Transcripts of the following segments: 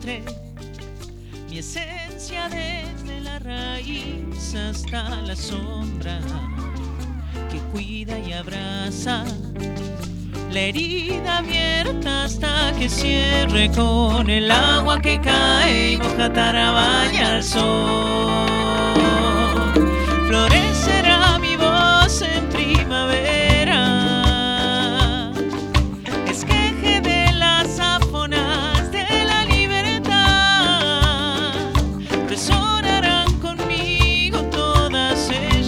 nutre, mi esencia desde la raíz hasta la sombra, que cuida y abraza la herida abierta hasta que cierre con el agua que cae y moja Tarabaya al sol. Florecerá mi voz en primavera, esqueje de las afonas de la libertad, resonarán conmigo todas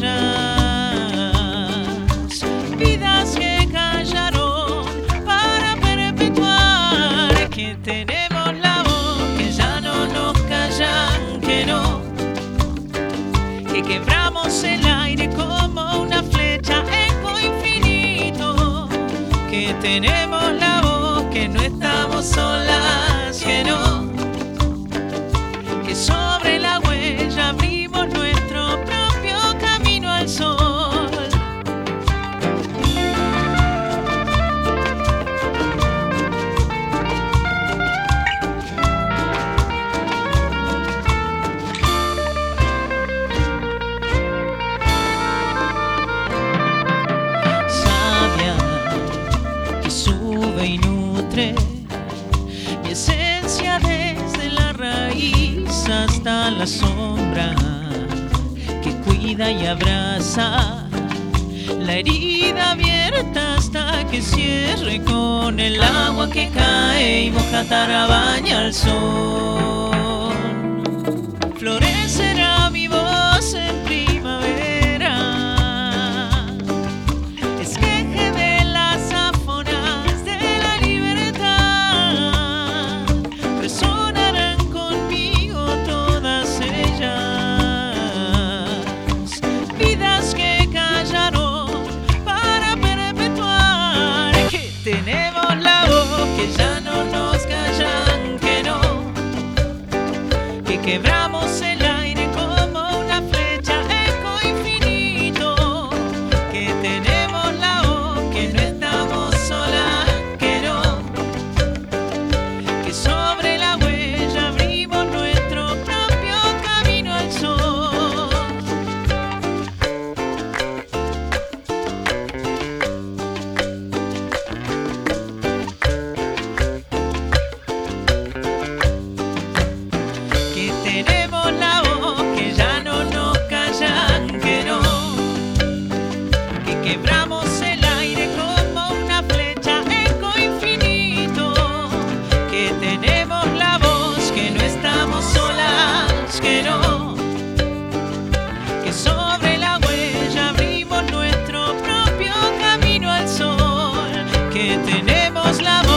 ellas, vidas que callaron para perpetuar, que tenemos la voz, que ya no nos callan, que no, que quebramos el aire como una flecha, eco infinito, que tenemos la voz, que no estamos solas, que no, que sobre la huella abrimos nuestro propio camino al sol. Y nutre mi esencia desde la raíz hasta la sombra, que cuida y abraza la herida abierta hasta que cierre con el agua que cae y moja Tarabaya al sol. Florecerá mi voz en primavera, esqueje de las afonas de la libertad, resonarán conmigo todas ellas, vidas que callaron para perpetuar, que tenemos la voz, que ya no nos callan, que no, que quebramos el aire como una flecha, eco infinito, que tenemos la voz, que no estamos solas, que no, que sobre la huella abrimos nuestro propio camino al sol. Que tenemos la voz, que ya no nos callan, que no, que quebramos el aire como una flecha, eco infinito, que tenemos la voz, que no estamos solas, que no, que sobre la huella abrimos nuestro propio camino al sol, que tenemos la voz.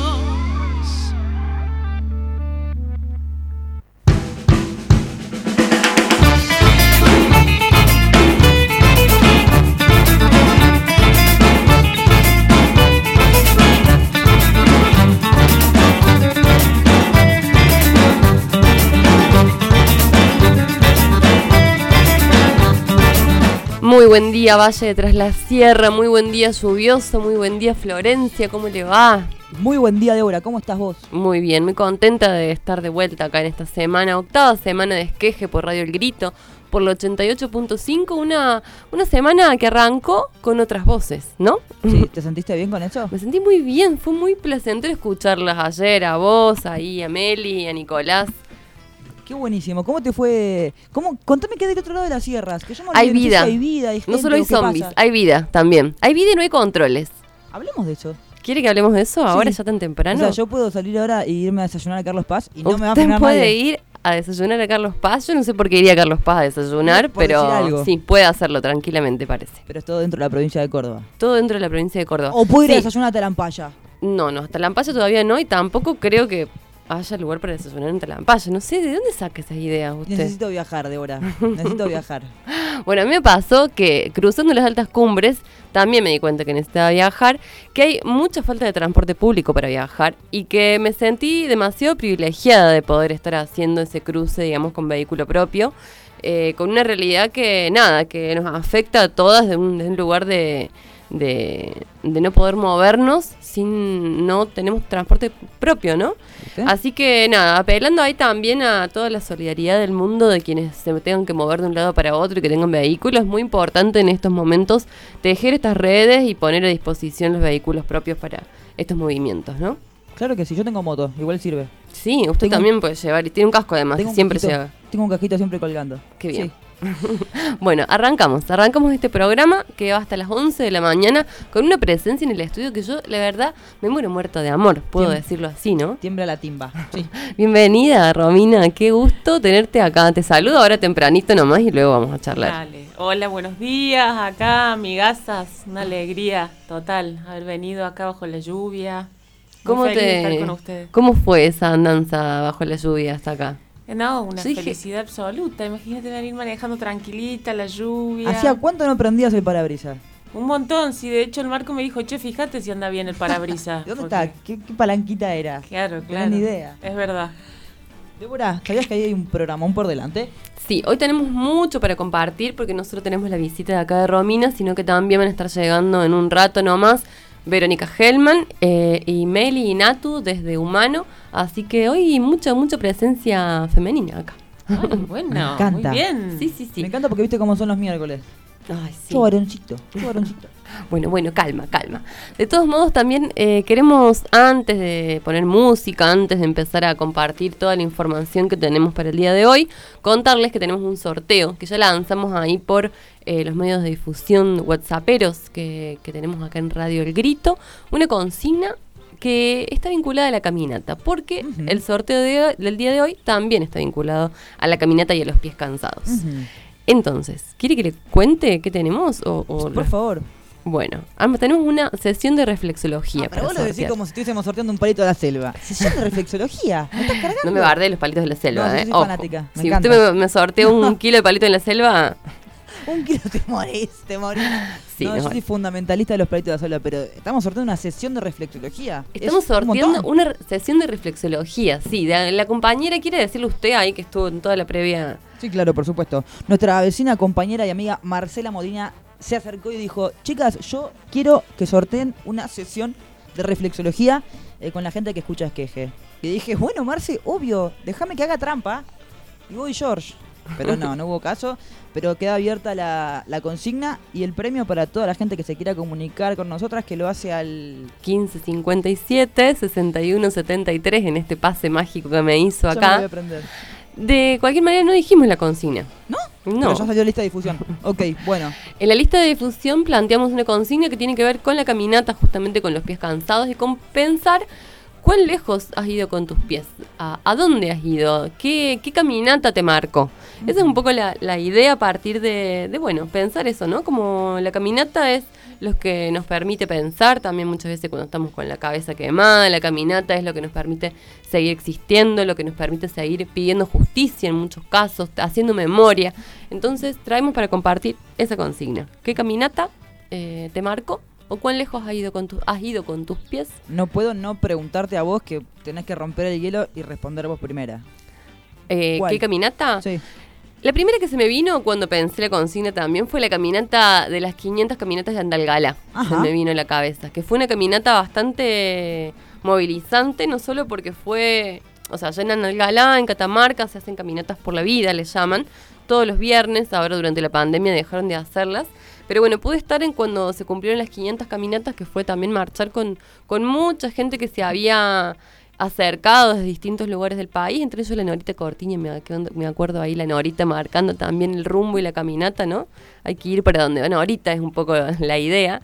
Muy buen día, Valle de Tras la Sierra, muy buen día lluvioso, muy buen día Florencia, ¿cómo le va? Muy buen día, Débora, ¿cómo estás vos? Muy bien, muy contenta de estar de vuelta acá en esta semana, octava semana de Esqueje por Radio El Grito, por el 88.5, una semana que arrancó con otras voces, ¿no? Sí, ¿te sentiste bien con eso? Me sentí muy bien, fue muy placentero escucharlas ayer, a vos, ahí, a Meli, a Nicolás. Qué buenísimo. ¿Cómo te fue? Contame qué hay del otro lado de las sierras. Que yo me Hay olvidé, vida. Hay vida, hay gente, No solo hay ¿qué zombies, pasa? hay vida también. Hay vida y no hay controles. Hablemos de eso. ¿Quiere que hablemos de eso ahora, Sí. ya tan temprano? O sea, yo puedo salir ahora e irme a desayunar a Carlos Paz y no me va a Usted frenar puede nadie. ir a desayunar a Carlos Paz. Yo no sé por qué iría a Carlos Paz a desayunar, Por decir pero algo. sí, puede hacerlo tranquilamente, parece. Pero es todo dentro de la provincia de Córdoba. Todo dentro de la provincia de Córdoba. O puedo ir a Sí. desayunar a Talampaya. No, hasta Lampaya todavía no, y tampoco creo que haya lugar para desayunar en Talampaya. No sé, ¿de dónde saca esas ideas usted? Necesito viajar, Débora. Necesito viajar. Bueno, a mí me pasó que cruzando las altas cumbres también me di cuenta que necesitaba viajar, que hay mucha falta de transporte público para viajar y que me sentí demasiado privilegiada de poder estar haciendo ese cruce, digamos, con vehículo propio, con una realidad que, nada, que nos afecta a todas desde un lugar de de no poder movernos sin no tenemos transporte propio, ¿no? ¿Viste? Así que nada, apelando ahí también a toda la solidaridad del mundo de quienes se tengan que mover de un lado para otro y que tengan vehículos. Es muy importante en estos momentos tejer estas redes y poner a disposición los vehículos propios para estos movimientos, ¿no? Claro que sí, yo tengo moto, igual sirve. Sí, usted también puede llevar, y tiene un casco además, que siempre lleva. Tengo un casquito siempre colgando. Qué bien. Sí. Bueno, arrancamos este programa que va hasta las 11 de la mañana con una presencia en el estudio que yo, la verdad, me muero muerta de amor, puedo decirlo así, ¿no? Tiembla la timba. Sí. Bienvenida, Romina, qué gusto tenerte acá. Te saludo ahora tempranito nomás y luego vamos a charlar. Dale. Hola, buenos días, acá, amigazas, una alegría total haber venido acá bajo la lluvia. Muy feliz de estar con ustedes. ¿Cómo fue esa andanza bajo la lluvia hasta acá? No, una felicidad absoluta. Imagínate venir manejando tranquilita, la lluvia. ¿Hacía cuánto no prendías el parabrisas? Un montón, sí. De hecho, el Marco me dijo, che, fíjate si anda bien el parabrisas. ¿Dónde está? ¿Qué palanquita era? Claro, No tenés ni idea. Es verdad. Débora, ¿sabías que ahí hay un programón por delante? Sí, hoy tenemos mucho para compartir porque no solo tenemos la visita de acá de Romina, sino que también van a estar llegando en un rato nomás Verónica Hellman y Meli y Natu desde Humano, así que hoy mucha presencia femenina acá. Ay, bueno, Me encanta. muy bien. Sí. Me encanta porque viste cómo son los miércoles. Ay, sí. Yo varoncito. Bueno, calma. De todos modos, también queremos, antes de poner música, antes de empezar a compartir toda la información que tenemos para el día de hoy, contarles que tenemos un sorteo que ya lanzamos ahí por los medios de difusión whatsapperos que tenemos acá en Radio El Grito, una consigna que está vinculada a la caminata, porque el sorteo del día de hoy también está vinculado a la caminata y a los pies cansados. Entonces, ¿quiere que le cuente qué tenemos? Por favor. Bueno, tenemos una sesión de reflexología. Pero vos lo decís como si estuviésemos sorteando un palito de la selva. Sesión de reflexología. ¿Me estás cargando? No me bardé los palitos de la selva, No, yo soy Ojo. fanática. Me Si encanta. usted me sortea un kilo de palito de la selva, Un kilo te morís. sí, No, yo soy fundamentalista de los palitos de la selva, pero estamos sorteando una sesión de reflexología. estamos Es un sorteando montón. una sesión de reflexología. Sí, la compañera, quiere decirle usted ahí que estuvo en toda la previa. Sí, claro, por supuesto. Nuestra vecina, compañera y amiga Marcela Modina se acercó y dijo: chicas, yo quiero que sorteen una sesión de reflexología con la gente que escucha Esqueje. Y dije: bueno, Marce, obvio, déjame que haga trampa. Y voy George. Pero no hubo caso. Pero queda abierta la consigna y el premio para toda la gente que se quiera comunicar con nosotras, que lo hace al 1557-6173 en este pase mágico que me hizo Ya me lo voy a acá. aprender. De cualquier manera no dijimos la consigna. ¿No? No. Pero ya salió lista de difusión. Ok, bueno. En la lista de difusión planteamos una consigna que tiene que ver con la caminata, justamente con los pies cansados y con pensar cuán lejos has ido con tus pies, a dónde has ido, qué caminata te marcó. Esa es un poco la idea a partir de pensar eso, ¿no? Como la caminata es lo que nos permite pensar, también muchas veces cuando estamos con la cabeza quemada, la caminata es lo que nos permite seguir existiendo, lo que nos permite seguir pidiendo justicia en muchos casos, haciendo memoria. Entonces traemos para compartir esa consigna. ¿Qué caminata te marcó? ¿O cuán lejos has ido con tus pies? No puedo no preguntarte a vos, que tenés que romper el hielo y responder vos primera. ¿Cuál? ¿Qué caminata? Sí. La primera que se me vino cuando pensé la consigna también fue la caminata de las 500 caminatas de Andalgalá. Ajá. Se me vino a la cabeza. Que fue una caminata bastante movilizante, no solo porque fue... O sea, allá en Andalgalá, en Catamarca, se hacen caminatas por la vida, les llaman. Todos los viernes, ahora durante la pandemia dejaron de hacerlas. Pero bueno, pude estar en cuando se cumplieron las 500 caminatas, que fue también marchar con mucha gente que se había acercado desde distintos lugares del país, entre ellos la Norita Cortiña, me acuerdo ahí la Norita marcando también el rumbo y la caminata, ¿no? Hay que ir para donde va Norita, es un poco la idea.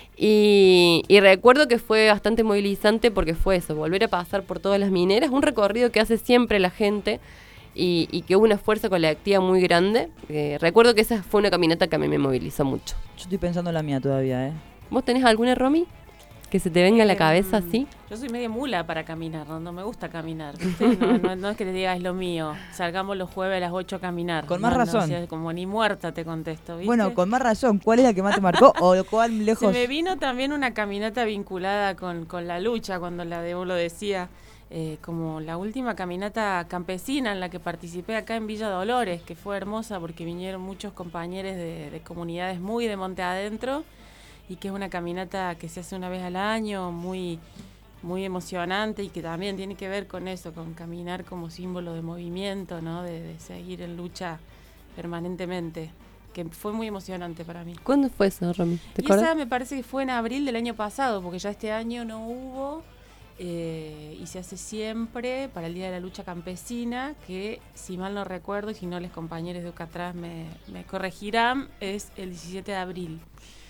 Y recuerdo que fue bastante movilizante porque fue eso, volver a pasar por todas las mineras, un recorrido que hace siempre la gente y que hubo una fuerza colectiva muy grande. Recuerdo que esa fue una caminata que a mí me movilizó mucho. Yo estoy pensando en la mía todavía, ¿eh? ¿Vos tenés alguna, Romy? Que se te venga a la cabeza así. Yo soy media mula para caminar, no me gusta caminar, ¿viste? No es que te digas es lo mío. Salgamos los jueves a las 8 a caminar. Con más razón. O sea, como ni muerta te contesto, ¿viste? Bueno, con más razón. ¿Cuál es la que más te marcó o cuál lejos? Se me vino también una caminata vinculada con la lucha, cuando la Debo lo decía, como la última caminata campesina en la que participé acá en Villa Dolores, que fue hermosa porque vinieron muchos compañeros de comunidades muy de monte adentro. y que es una caminata que se hace una vez al año, muy, muy emocionante y que también tiene que ver con eso, con caminar como símbolo de movimiento, ¿no? De seguir en lucha permanentemente, que fue muy emocionante para mí. ¿Cuándo fue eso, Romy? ¿Te Y acuerdas? esa me parece que fue en abril del año pasado, porque ya este año no hubo, y se hace siempre para el Día de la Lucha Campesina, que si mal no recuerdo, y si no, los compañeros de Ucatraz me corregirán, es el 17 de abril.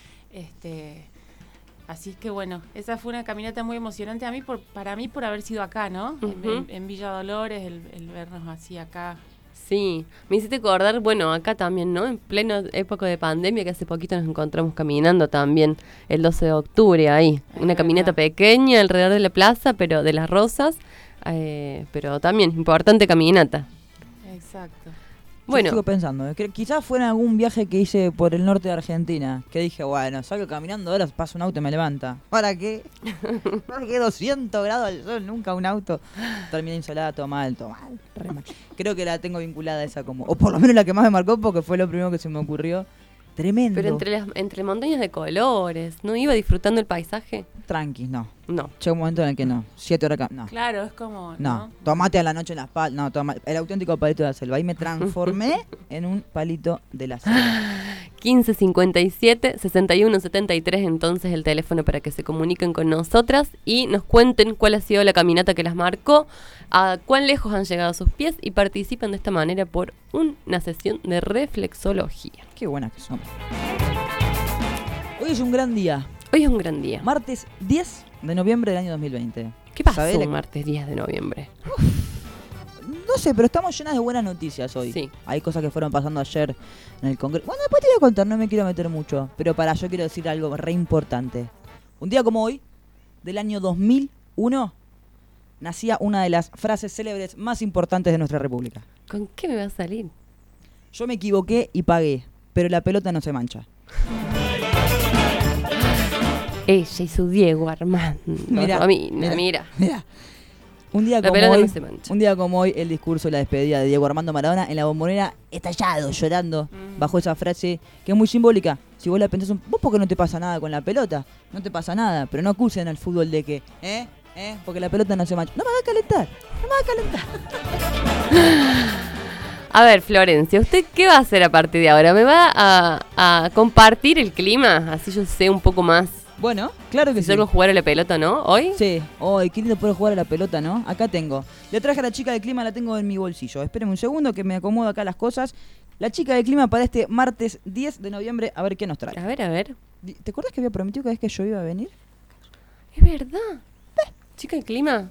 Así que bueno, esa fue una caminata muy emocionante para mí por haber sido acá, ¿no? Ujú. En Villa Dolores, el vernos así acá. Sí, me hiciste acordar, bueno, acá también, ¿no? En plena época de pandemia, que hace poquito nos encontramos caminando también el 12 de octubre ahí. Es Una caminata verdad. pequeña alrededor de la plaza, pero de las Rosas, pero también importante caminata. Exacto. Bueno, Bueno, sigo pensando, que quizás fue en algún viaje que hice por el norte de Argentina, que dije, bueno, salgo caminando, ahora pasa un auto y me levanta. ¿Para qué? ¿Para qué 200 grados al sol? Nunca un auto. Terminé insolada, todo mal, re mal. Creo que la tengo vinculada a esa como, o por lo menos la que más me marcó porque fue lo primero que se me ocurrió. Tremendo. pero entre montañas de colores, ¿no iba disfrutando el paisaje? Tranquis, no. No. Llega un momento en el que no. 7 horas acá, no. Claro, es como... No, tomate a la noche en la espalda. No, toma el auténtico palito de la selva. Ahí me transformé en un palito de la selva. 1557 6173 entonces el teléfono para que se comuniquen con nosotras y nos cuenten cuál ha sido la caminata que las marcó, a cuán lejos han llegado sus pies y participen de esta manera por una sesión de reflexología. Qué buenas que son. Hoy es un gran día. Hoy es un gran día. Martes 10 de noviembre del año 2020. ¿Qué pasó ¿Sabés la- un martes 10 de noviembre? No sé, pero estamos llenas de buenas noticias hoy. Sí. Hay cosas que fueron pasando ayer en el Congreso. Bueno, después te voy a contar, no me quiero meter mucho. Pero yo quiero decir algo re importante. Un día como hoy, del año 2001, nacía una de las frases célebres más importantes de nuestra república. ¿Con qué me va a salir? Yo me equivoqué y pagué, pero la pelota no se mancha. Ella y su Diego Armando. Mirá, Romina, mirá. mira. Un día, La como pelota hoy, no se mancha. un día como hoy, el discurso de la despedida de Diego Armando Maradona en la Bombonera, estallado, llorando, bajo esa frase que es muy simbólica. Si vos la pensás, vos porque no te pasa nada con la pelota, no te pasa nada, pero no acusen al fútbol de que, porque la pelota no se mancha. No me hagas calentar. A ver, Florencia, ¿usted qué va a hacer a partir de ahora? ¿Me va a compartir el clima? Así yo sé un poco más. Bueno, claro que Si sí. salgo a jugar a la pelota, ¿no? ¿Hoy? Sí, hoy, qué lindo poder jugar a la pelota, ¿no? Acá tengo. Le traje a la chica del clima, la tengo en mi bolsillo. Espérenme un segundo que me acomodo acá las cosas. La chica del clima para este martes 10 de noviembre, a ver qué nos trae. A ver. ¿Te acuerdas que había prometido que vez que yo iba a venir? Es verdad. Chica, el clima.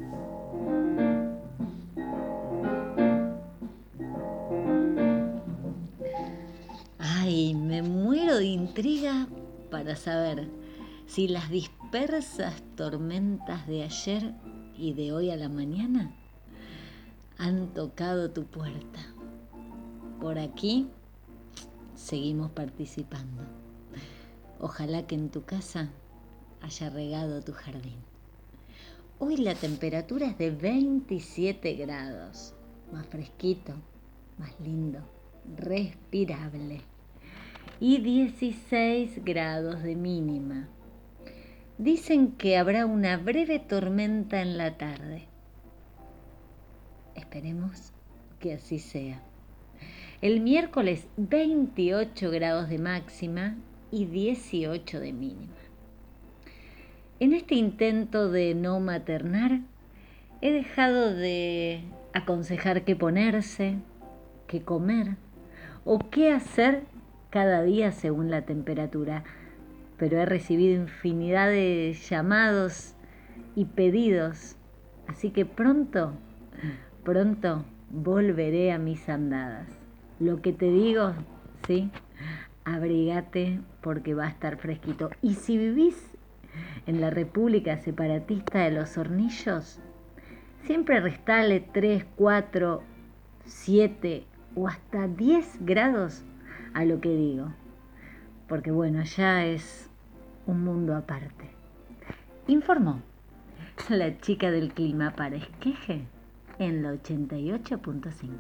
Ay, me muero de intriga para saber si las dispersas tormentas de ayer y de hoy a la mañana han tocado tu puerta. Por aquí seguimos participando. Ojalá que en tu casa haya regado tu jardín. Hoy la temperatura es de 27 grados, más fresquito, más lindo, respirable. Y 16 grados de mínima. Dicen que habrá una breve tormenta en la tarde. Esperemos que así sea. El miércoles 28 grados de máxima y 18 de mínima. En este intento de no maternar, he dejado de aconsejar qué ponerse, qué comer o qué hacer cada día según la temperatura, pero he recibido infinidad de llamados y pedidos, así que pronto volveré a mis andadas. Lo que te digo, sí, abrigate porque va a estar fresquito. Y si vivís en la República Separatista de los Hornillos, siempre restale 3, 4, 7 o hasta 10 grados a lo que digo, porque bueno, ya es un mundo aparte. Informó la chica del clima para Esqueje en la 88.5.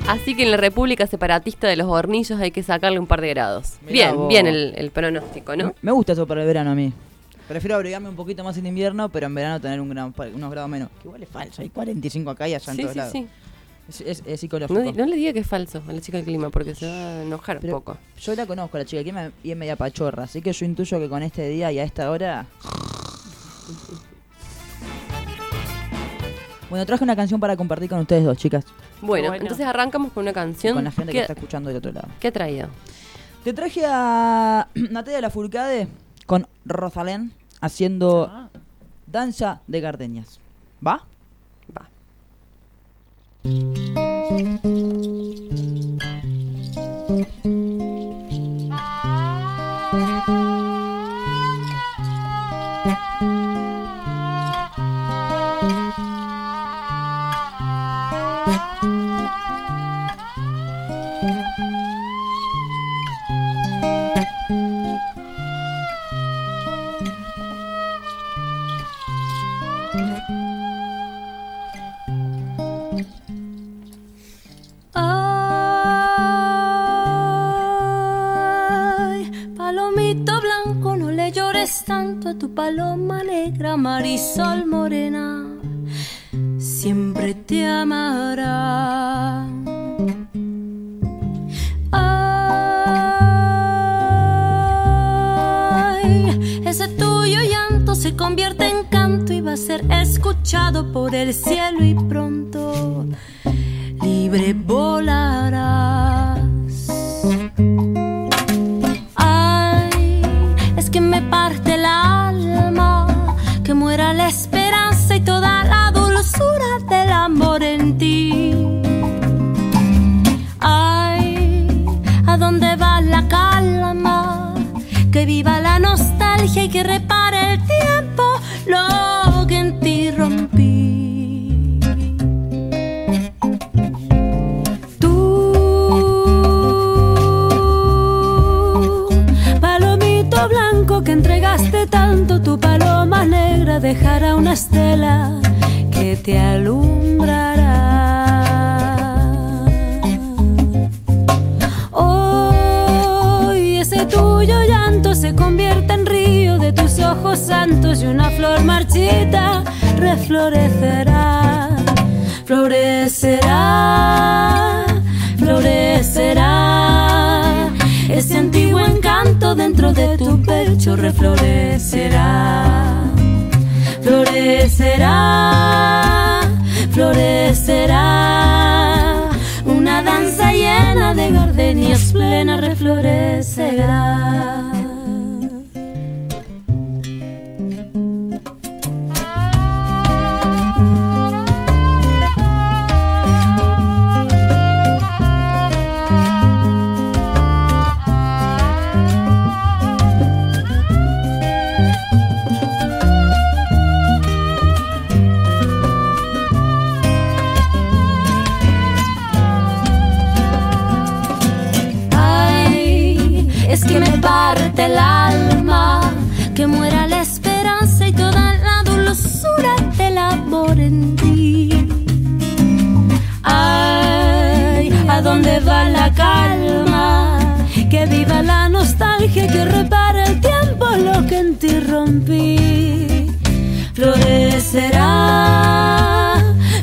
Así que en la República Separatista de los Hornillos hay que sacarle un par de grados. Mirá vos. Bien el pronóstico, ¿no? Me gusta eso para el verano a mí. Prefiero abrigarme un poquito más en invierno, pero en verano tener unos grados menos. Que igual es falso, hay 45 acá y allá en todos lados. Sí. Es psicológico. No le diga que es falso a la chica del clima porque se va a enojar Pero un poco. yo la conozco, la chica del clima, y es media pachorra, así que yo intuyo que con este día y a esta hora... Bueno, traje una canción para compartir con ustedes dos, chicas. Bueno, Bueno. entonces arrancamos con una canción. Con la gente que ¿Qué- está escuchando del otro lado. ¿Qué ha traído? Te traje a Natalia Lafourcade con Rosalén haciendo Ah. Danza de Gardenias. ¿Va? Va. Ay, palomito blanco, no le llores tanto a tu paloma negra, Marisol morena, siempre te amará. Ay, ese tuyo llanto se convierte en canto y va a ser escuchado por el cielo y pronto libre volarás. Ay, es que me parte el alma que muera la esperanza y toda la dulzura del amor en ti. Ay, ¿a dónde va la calma? Que viva la nostalgia y que repare el tiempo lo que en ti rompí. Tú, palomito blanco que entregaste tanto, tu paloma negra dejará una estela que te alumbrará. Hoy ese tuyo llanto se convierte en río de tus ojos santos y una flor marchita reflorecerá, florecerá, florecerá. Ese antiguo encanto dentro de tu pecho reflorecerá, florecerá, florecerá. Una danza llena de gardenias plena reflorecerá. Ay, es que me parte el alma que muera la esperanza y toda la dulzura del amor en ti. Ay, ¿a dónde va la calma? Que viva la nostalgia y que repare el tiempo lo que en ti rompí. Florecerá,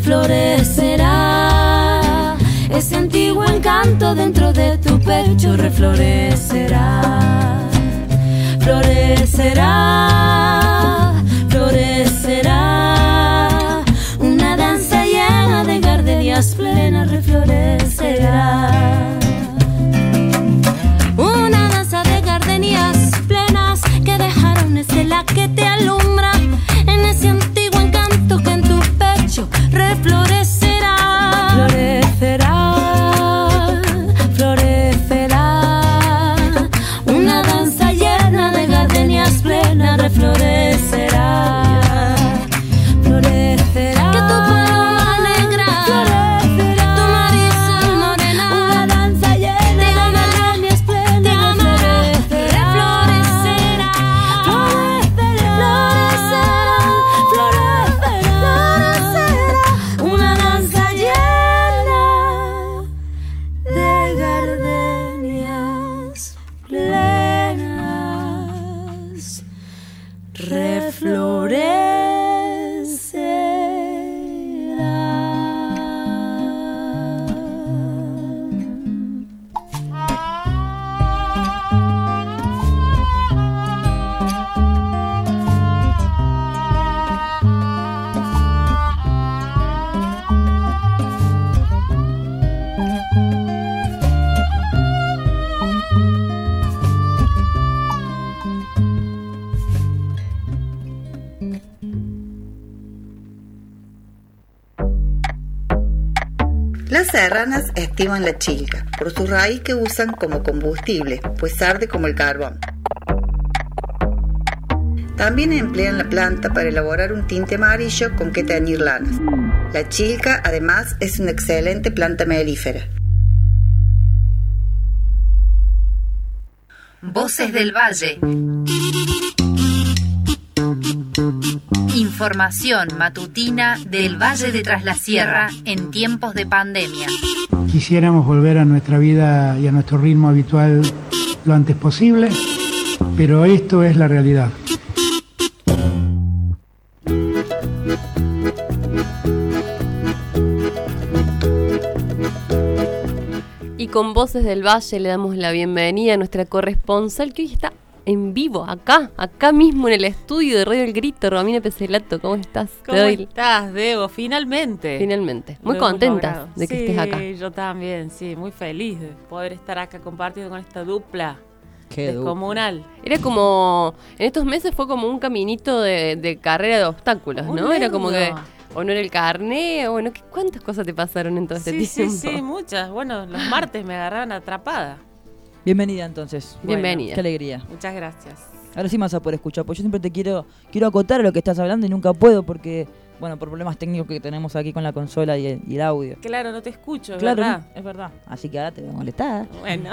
florecerá. Ese antiguo encanto dentro de tu pecho reflorecerá, florecerá, florecerá. Una danza llena de gardenias plenas reflorecerá. Una danza de gardenias plenas que dejaron estela que te alumbra en ese antiguo encanto que en tu pecho reflorecerá. Florecerá, florecerá. Una danza llena de gardenias plenas plenas reflorecerán. Las serranas estiman la chilca por su raíz que usan como combustible, pues arde como el carbón. También emplean la planta para elaborar un tinte amarillo con que teñir lanas. La chilca, además, es una excelente planta melífera. Voces del Valle. Información matutina del Valle de Tras la Sierra en tiempos de pandemia. Quisiéramos volver a nuestra vida y a nuestro ritmo habitual lo antes posible, pero esto es la realidad. Y con Voces del Valle le damos la bienvenida a nuestra corresponsal que hoy está en vivo, acá mismo en el estudio de Radio El Grito. Romina Peselato, ¿cómo estás? ¿Cómo estás, Debo? Finalmente. Muy contenta de que estés acá. Sí, yo también, sí, muy feliz de poder estar acá compartiendo con esta dupla. Qué descomunal. Era como, en estos meses fue como un caminito de carrera de obstáculos, ¿no? Era como que, o no era el carné, o bueno, ¿cuántas cosas te pasaron en todo este tiempo? Sí, muchas. Bueno, los martes me agarraban atrapada. Bienvenida entonces. Bienvenida. Qué alegría. Muchas gracias. Ahora sí me vas a poder escuchar, porque yo siempre te quiero acotar a lo que estás hablando y nunca puedo porque, bueno, por problemas técnicos que tenemos aquí con la consola y el audio. Claro, no te escucho, Claro, ¿verdad? es verdad. Así que ahora te voy a molestar. Bueno.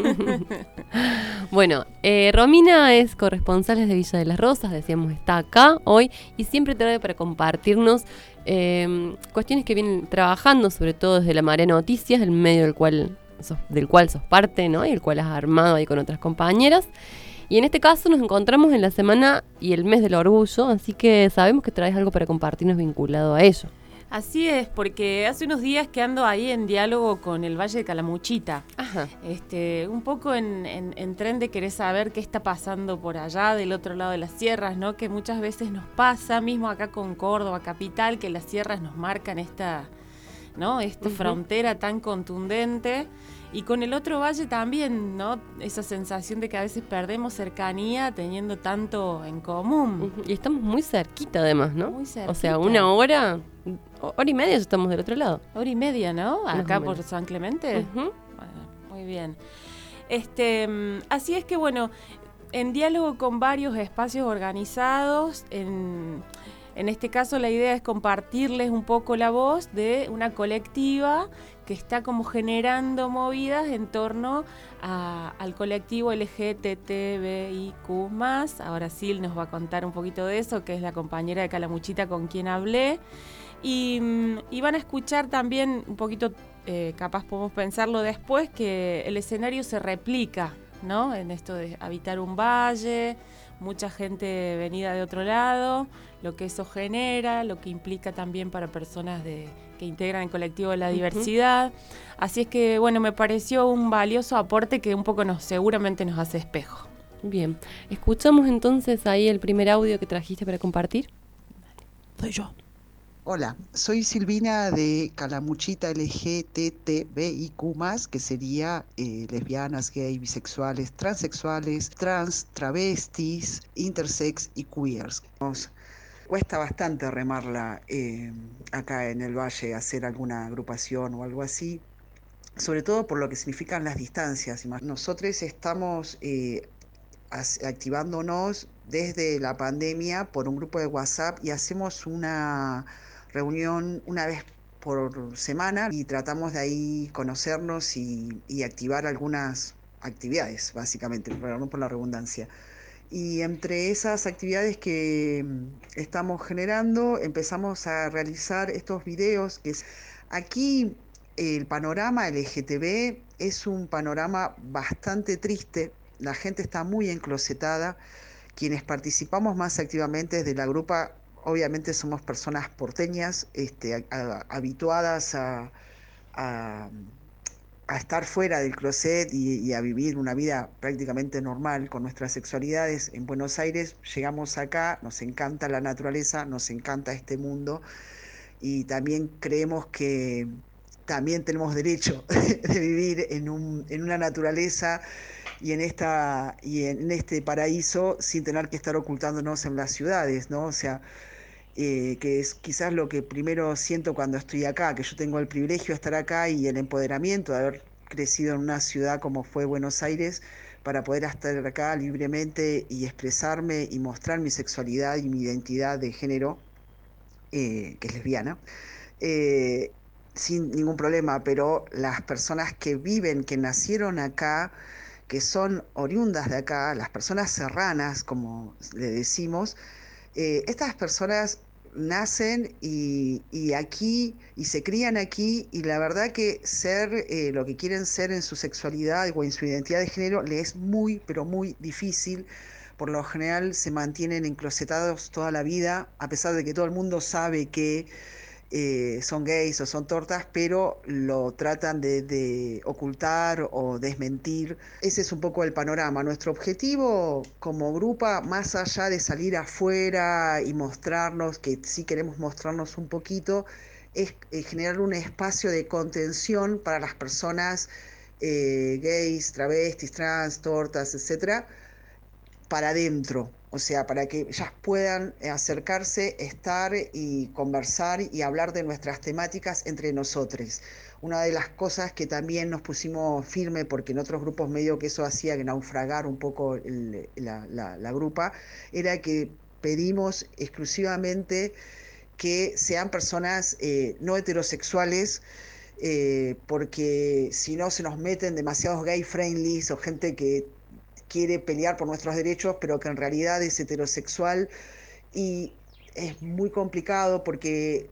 Bueno, Romina es corresponsal de Villa de las Rosas, decíamos, está acá hoy y siempre trae para compartirnos cuestiones que vienen trabajando, sobre todo desde la Marea Noticias, el medio del cual sos parte, ¿no? Y el cual has armado ahí con otras compañeras. Y en este caso nos encontramos en la semana y el mes del orgullo, así que sabemos que traes algo para compartirnos vinculado a ello. Así es, porque hace unos días que ando ahí en diálogo con el Valle de Calamuchita. Ajá. Un poco en tren de querer saber qué está pasando por allá, del otro lado de las sierras, ¿no? Que muchas veces nos pasa, mismo acá con Córdoba capital, que las sierras nos marcan esta frontera tan contundente. Y con el otro valle también, ¿no? Esa sensación de que a veces perdemos cercanía teniendo tanto en común. Y estamos muy cerquita además, ¿no? Muy cerquita. O sea, hora y media ya estamos del otro lado. Hora y media, ¿no? Acá por menos. San Clemente. Uh-huh. Bueno, muy bien. Así es que, bueno, en diálogo con varios espacios organizados, en este caso la idea es compartirles un poco la voz de una colectiva que está como generando movidas en torno al colectivo LGTBIQ+. Ahora Sil nos va a contar un poquito de eso, que es la compañera de Calamuchita con quien hablé. Y van a escuchar también un poquito, capaz podemos pensarlo después, que el escenario se replica, ¿no? En esto de habitar un valle, mucha gente venida de otro lado, lo que eso genera, lo que implica también para personas que integran el colectivo de la diversidad. Así es que, bueno, me pareció un valioso aporte que un poco seguramente nos hace espejo. Bien, escuchamos entonces ahí el primer audio que trajiste para compartir. Soy yo. Hola, soy Silvina de Calamuchita LGTBIQ+, que sería lesbianas, gay, bisexuales, transexuales, trans, travestis, intersex y queers. Cuesta bastante remarla acá en el Valle, hacer alguna agrupación o algo así, sobre todo por lo que significan las distancias. Nosotros estamos activándonos desde la pandemia por un grupo de WhatsApp y hacemos una reunión una vez por semana y tratamos de ahí conocernos y activar algunas actividades, básicamente, perdón por la redundancia. Y entre esas actividades que estamos generando, empezamos a realizar estos videos. Aquí el panorama LGTB es un panorama bastante triste la gente está muy enclosetada. Quienes participamos más activamente desde la grupa, obviamente somos personas porteñas, habituadas a estar fuera del closet y a vivir una vida prácticamente normal con nuestras sexualidades. En Buenos Aires llegamos acá, nos encanta la naturaleza, nos encanta este mundo y también creemos que también tenemos derecho de vivir en una naturaleza y en este paraíso sin tener que estar ocultándonos en las ciudades, ¿no? O sea, que es quizás lo que primero siento cuando estoy acá, que yo tengo el privilegio de estar acá y el empoderamiento de haber crecido en una ciudad como fue Buenos Aires, para poder estar acá libremente y expresarme y mostrar mi sexualidad y mi identidad de género, que es lesbiana, sin ningún problema. Pero las personas que viven, que nacieron acá, que son oriundas de acá, las personas serranas, como le decimos, estas personas nacen y aquí y se crían aquí, y la verdad que ser lo que quieren ser en su sexualidad o en su identidad de género les es muy, pero muy difícil. Por lo general se mantienen enclosetados toda la vida, a pesar de que todo el mundo sabe que son gays o son tortas, pero lo tratan de ocultar o desmentir. Ese es un poco el panorama. Nuestro objetivo como grupo, más allá de salir afuera y mostrarnos, que sí queremos mostrarnos un poquito, es generar un espacio de contención para las personas gays, travestis, trans, tortas, etcétera, para adentro. O sea, para que ellas puedan acercarse, estar y conversar y hablar de nuestras temáticas entre nosotros. Una de las cosas que también nos pusimos firme, porque en otros grupos medio que eso hacía que naufragar un poco la grupa, era que pedimos exclusivamente que sean personas no heterosexuales, porque si no se nos meten demasiados gay friendlies o gente que quiere pelear por nuestros derechos, pero que en realidad es heterosexual, y es muy complicado porque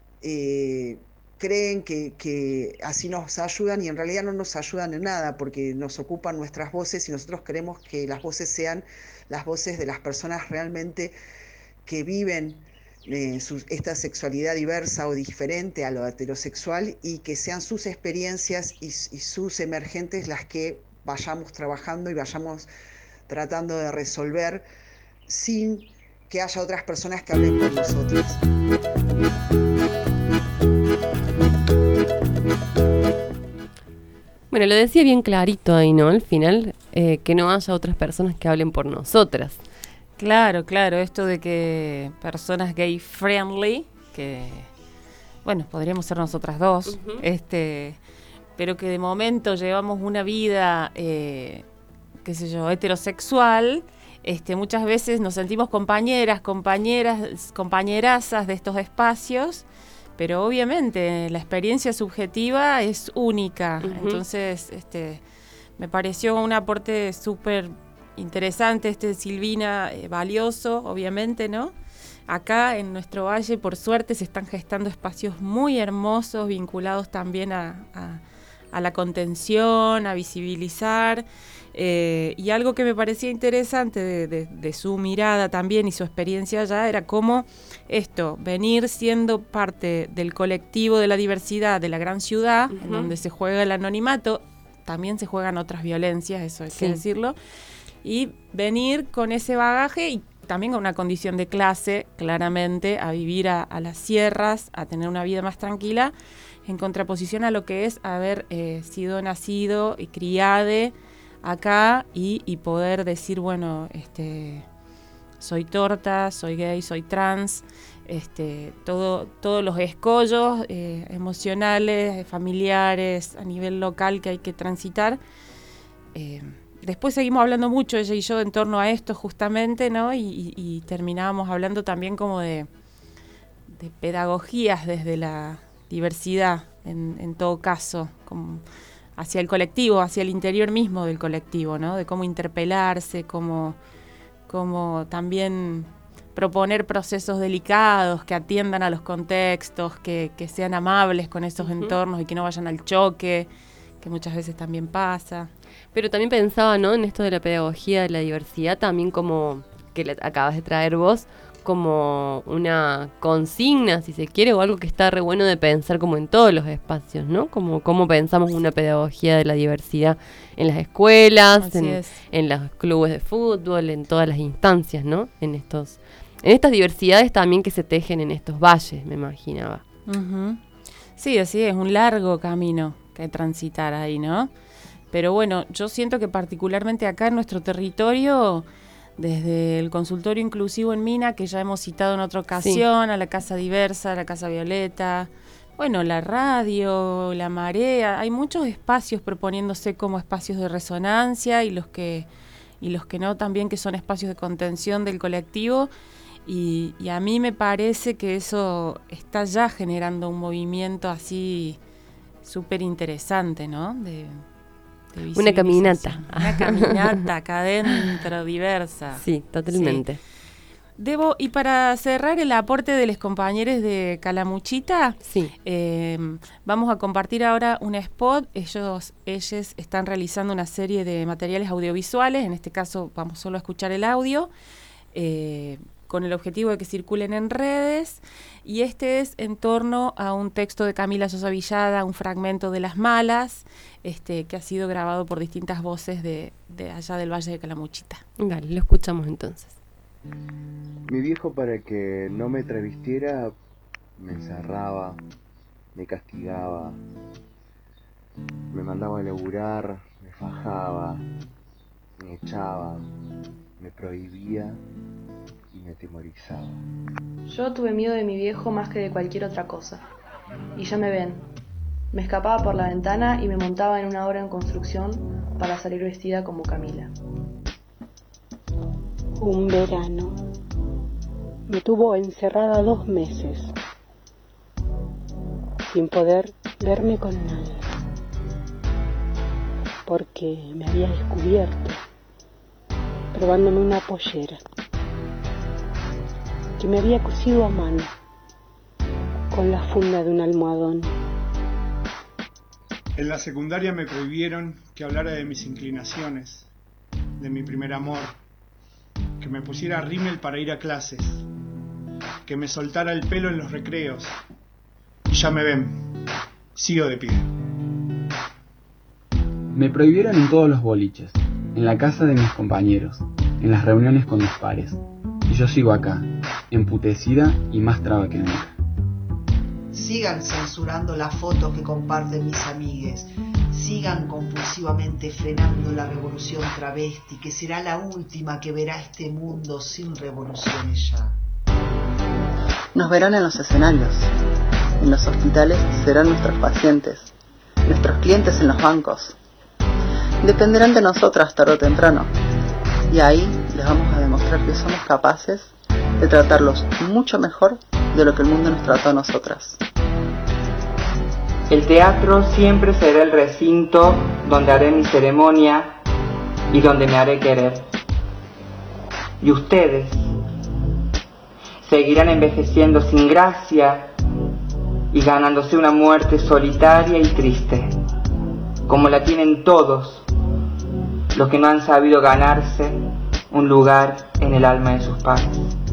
creen que así nos ayudan y en realidad no nos ayudan en nada, porque nos ocupan nuestras voces y nosotros queremos que las voces sean las voces de las personas realmente que viven esta sexualidad diversa o diferente a lo heterosexual, y que sean sus experiencias y sus emergentes las que vayamos trabajando y vayamos tratando de resolver sin que haya otras personas que hablen por nosotros. Bueno, lo decía bien clarito ahí, ¿no? Al final, que no haya otras personas que hablen por nosotras. Claro, esto de que personas gay friendly, que, bueno, podríamos ser nosotras dos, pero que de momento llevamos una vida, qué sé yo, heterosexual, muchas veces nos sentimos compañerazas de estos espacios, pero obviamente la experiencia subjetiva es única. Entonces, me pareció un aporte súper interesante, Silvina, valioso, obviamente, ¿no? Acá en nuestro valle, por suerte, se están gestando espacios muy hermosos, vinculados también a la contención, a visibilizar, y algo que me parecía interesante de su mirada también y su experiencia allá era cómo venir siendo parte del colectivo de la diversidad de la gran ciudad, en donde se juega el anonimato, también se juegan otras violencias, eso hay que decirlo, y venir con ese bagaje y también con una condición de clase, claramente, a vivir a las sierras, a tener una vida más tranquila, en contraposición a lo que es haber sido nacido y criado acá y poder decir, bueno, soy torta, soy gay, soy trans, todos los escollos emocionales, familiares, a nivel local que hay que transitar. Después seguimos hablando mucho, ella y yo, en torno a esto justamente, ¿no? Y terminábamos hablando también como de pedagogías desde la diversidad, en todo caso, como hacia el colectivo, hacia el interior mismo del colectivo, ¿no? De cómo interpelarse, cómo también proponer procesos delicados que atiendan a los contextos, que sean amables con esos entornos y que no vayan al choque, que muchas veces también pasa. Pero también pensaba, ¿no?, en esto de la pedagogía de la diversidad, también como que le acabas de traer vos, como una consigna, si se quiere, o algo que está re bueno de pensar como en todos los espacios, ¿no? Como cómo pensamos una pedagogía de la diversidad en las escuelas, en los clubes de fútbol, en todas las instancias, ¿no? En estas diversidades también que se tejen en estos valles, me imaginaba. Uh-huh. Sí, así es, un largo camino que transitar ahí, ¿no? Pero bueno, yo siento que particularmente acá en nuestro territorio, desde el consultorio inclusivo en Mina, que ya hemos citado en otra ocasión, a la Casa Diversa, a la Casa Violeta, bueno, la radio, la Marea, hay muchos espacios proponiéndose como espacios de resonancia y los que no también, que son espacios de contención del colectivo, y a mí me parece que eso está ya generando un movimiento así súper interesante, ¿no? Una caminata. Una caminata acá adentro, diversa. Sí, totalmente. Sí. Y para cerrar el aporte de los compañeros de Calamuchita, vamos a compartir ahora un spot. Ellos están realizando una serie de materiales audiovisuales, en este caso vamos solo a escuchar el audio, con el objetivo de que circulen en redes, y este es en torno a un texto de Camila Sosa Villada, un fragmento de Las Malas, que ha sido grabado por distintas voces de allá del Valle de Calamuchita. Dale, lo escuchamos entonces. Mi viejo, para que no me travestiera, me encerraba, me castigaba, me mandaba a laburar, me fajaba, me echaba, me prohibía y me atemorizaba. Yo tuve miedo de mi viejo más que de cualquier otra cosa. Y ya me ven. Me escapaba por la ventana y me montaba en una obra en construcción para salir vestida como Camila. Un verano. Me tuvo encerrada 2 meses, sin poder verme con nadie, porque me había descubierto, probándome una pollera que me había cosido a mano, con la funda de un almohadón. En la secundaria me prohibieron que hablara de mis inclinaciones, de mi primer amor, que me pusiera rímel para ir a clases, que me soltara el pelo en los recreos. Y ya me ven, sigo de pie. Me prohibieron en todos los boliches, en la casa de mis compañeros, en las reuniones con mis pares. Y yo sigo acá, emputecida y más traba que nunca. Sigan censurando las fotos que comparten mis amigues. Sigan compulsivamente frenando la revolución travesti, que será la última que verá este mundo sin revoluciones ya. Nos verán en los escenarios. En los hospitales serán nuestros pacientes, nuestros clientes en los bancos. Dependerán de nosotras tarde o temprano. Y ahí les vamos a demostrar que somos capaces de tratarlos mucho mejor de lo que el mundo nos trató a nosotras. El teatro siempre será el recinto donde haré mi ceremonia y donde me haré querer. Y ustedes seguirán envejeciendo sin gracia y ganándose una muerte solitaria y triste, como la tienen todos los que no han sabido ganarse un lugar en el alma de sus padres.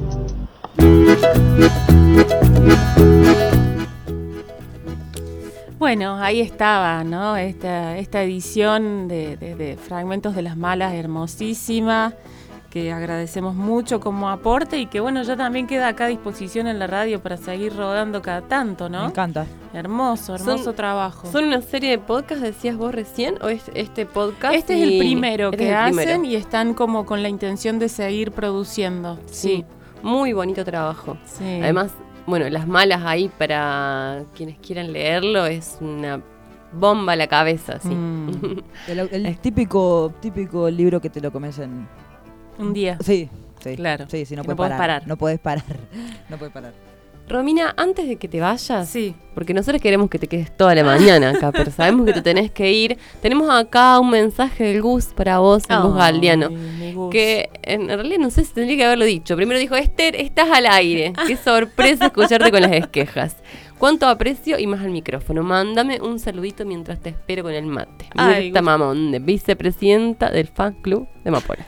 Bueno, ahí estaba, ¿no? Esta edición de Fragmentos de Las Malas, hermosísima, que agradecemos mucho como aporte y que bueno, ya también queda acá a disposición en la radio para seguir rodando cada tanto, ¿no? Me encanta. Hermoso trabajo. ¿Son una serie de podcasts, decías vos recién, o es este podcast? Este es el primero que hacen y están como con la intención de seguir produciendo. Sí, muy bonito trabajo. Sí. Además, bueno, Las Malas ahí para quienes quieran leerlo es una bomba a la cabeza, sí. El típico libro que te lo comes en un día. Sí, claro. Sí, no puedes puedes parar. No puedes parar. Romina, antes de que te vayas, porque nosotros queremos que te quedes toda la mañana acá, pero sabemos que te tenés que ir. Tenemos acá un mensaje del Gus para vos, el Gus Galdiano, que en realidad no sé si tendría que haberlo dicho. Primero dijo, Esther, estás al aire. Qué sorpresa escucharte con las esquejas. Cuánto aprecio y más al micrófono. Mándame un saludito mientras te espero con el mate. Ay, Mirta Mamonde, vicepresidenta del fan club de Amapolas.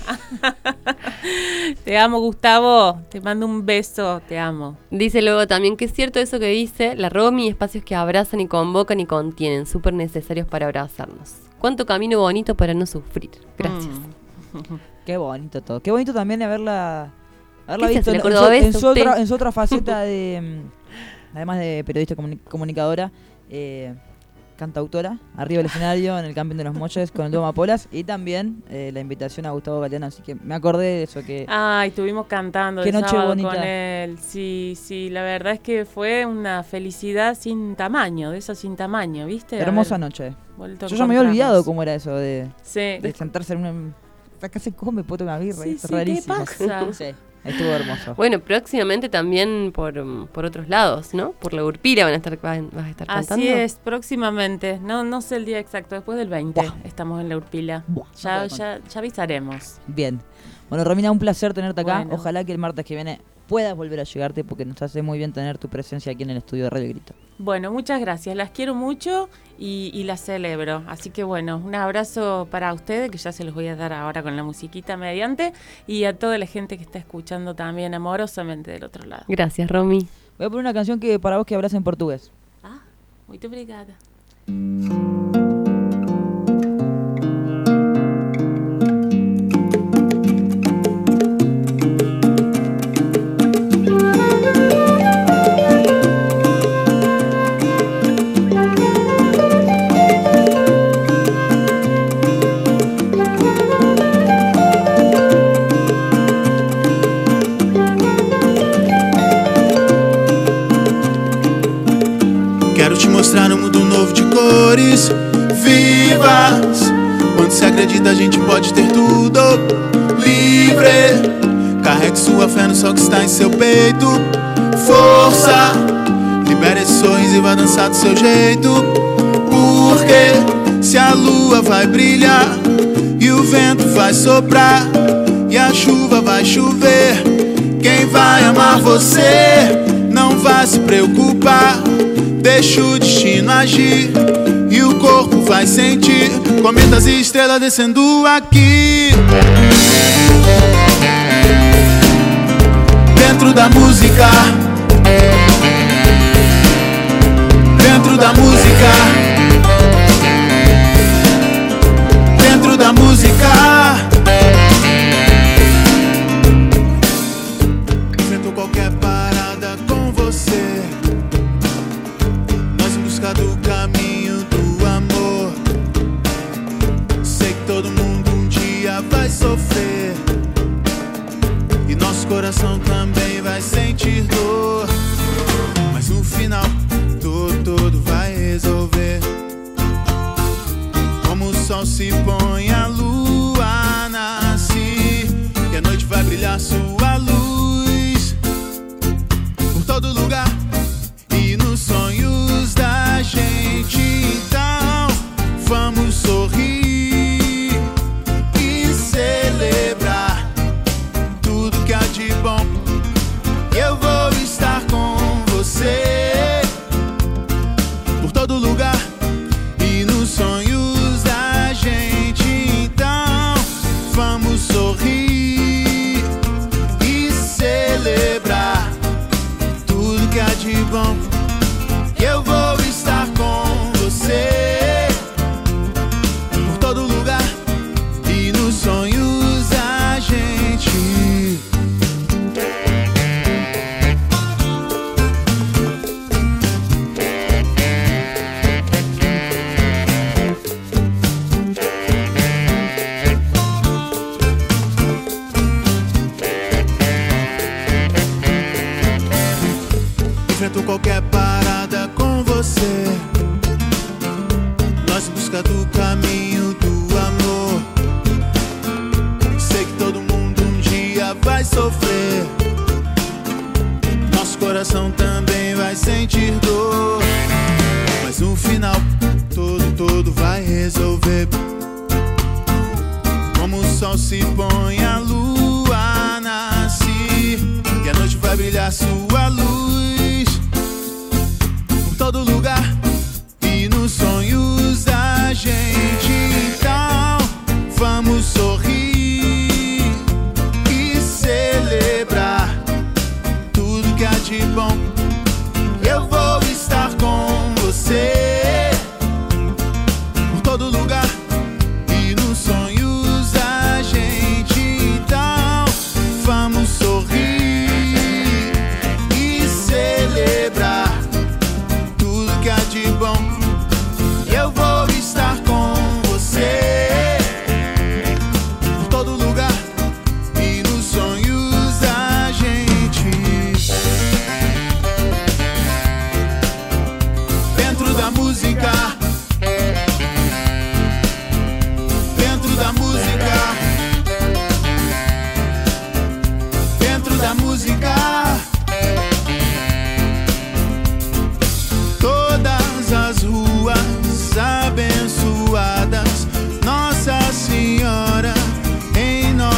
Te amo, Gustavo. Te mando un beso. Te amo. Dice luego también que es cierto eso que dice la Romy, espacios que abrazan y convocan y contienen, súper necesarios para abrazarnos. Cuánto camino bonito para no sufrir. Gracias. Qué bonito todo. Qué bonito también haberla ¿Qué visto se hace, en su otra faceta de, además de periodista comunicadora, cantautora, arriba del escenario en el Camping de los Molles con el dúo Amapolas, y también la invitación a Gustavo Galeano, así que me acordé de eso. Estuvimos cantando qué el noche sábado bonita con él. Sí, la verdad es que fue una felicidad sin tamaño, de eso sin tamaño, ¿viste? Hermosa noche. Yo ya me había olvidado cómo era eso de sentarse en una... Acá se come, puedo tomar birra, es rarísimo. ¿Qué pasa? Sí, estuvo hermoso. Bueno, próximamente también por otros lados, ¿no? Por la Urpira vas a estar cantando. Así es, próximamente. No sé el día exacto, después del 20 estamos en la Urpila. Ya avisaremos. Bien. Bueno, Romina, un placer tenerte acá. Bueno. Ojalá que el martes que viene puedas volver a llegarte, porque nos hace muy bien tener tu presencia aquí en el estudio de Radio Grito. Bueno, muchas gracias. Las quiero mucho y las celebro. Así que bueno, un abrazo para ustedes, que ya se los voy a dar ahora con la musiquita mediante, y a toda la gente que está escuchando también amorosamente del otro lado. Gracias, Romy. Voy a poner una canción que para vos que hablas en portugués. Muito obrigada. Quero te mostrar um mundo novo de cores vivas. Quando se acredita a gente pode ter tudo livre. Carregue sua fé no sol que está em seu peito. Força, libere esse sorriso e vá dançar do seu jeito. Porque se a lua vai brilhar e o vento vai soprar e a chuva vai chover, quem vai amar você não vai se preocupar. Deixa o destino agir e o corpo vai sentir cometas e estrelas descendo aqui. Dentro da música, dentro da música, dentro da música. Enfrento qualquer parada com você, do caminho do amor. Sei que todo mundo um dia vai sofrer e nosso coração também vai sentir dor, mas no final tudo vai resolver. Como o sol se põe, a lua nasce e a noite vai brilhar sua luz por todo lugar e nos sonhos da gente. Então vamos sorrir e celebrar tudo que há de bom. Eu vou estar com você por todo lugar e nos sonhos da gente. Então vamos sorrir e celebrar tudo que há de bom. Eu vou estar com você por todo lugar e nos sonhos da gente. Enfrento qualquer parada com você, nós em busca do caminho do amor. Sei que todo mundo um dia vai sofrer, nosso coração também vai sentir dor, mas no final tudo vai resolver. Como o sol se põe, a lua nasce e a noite vai brilhar sua luz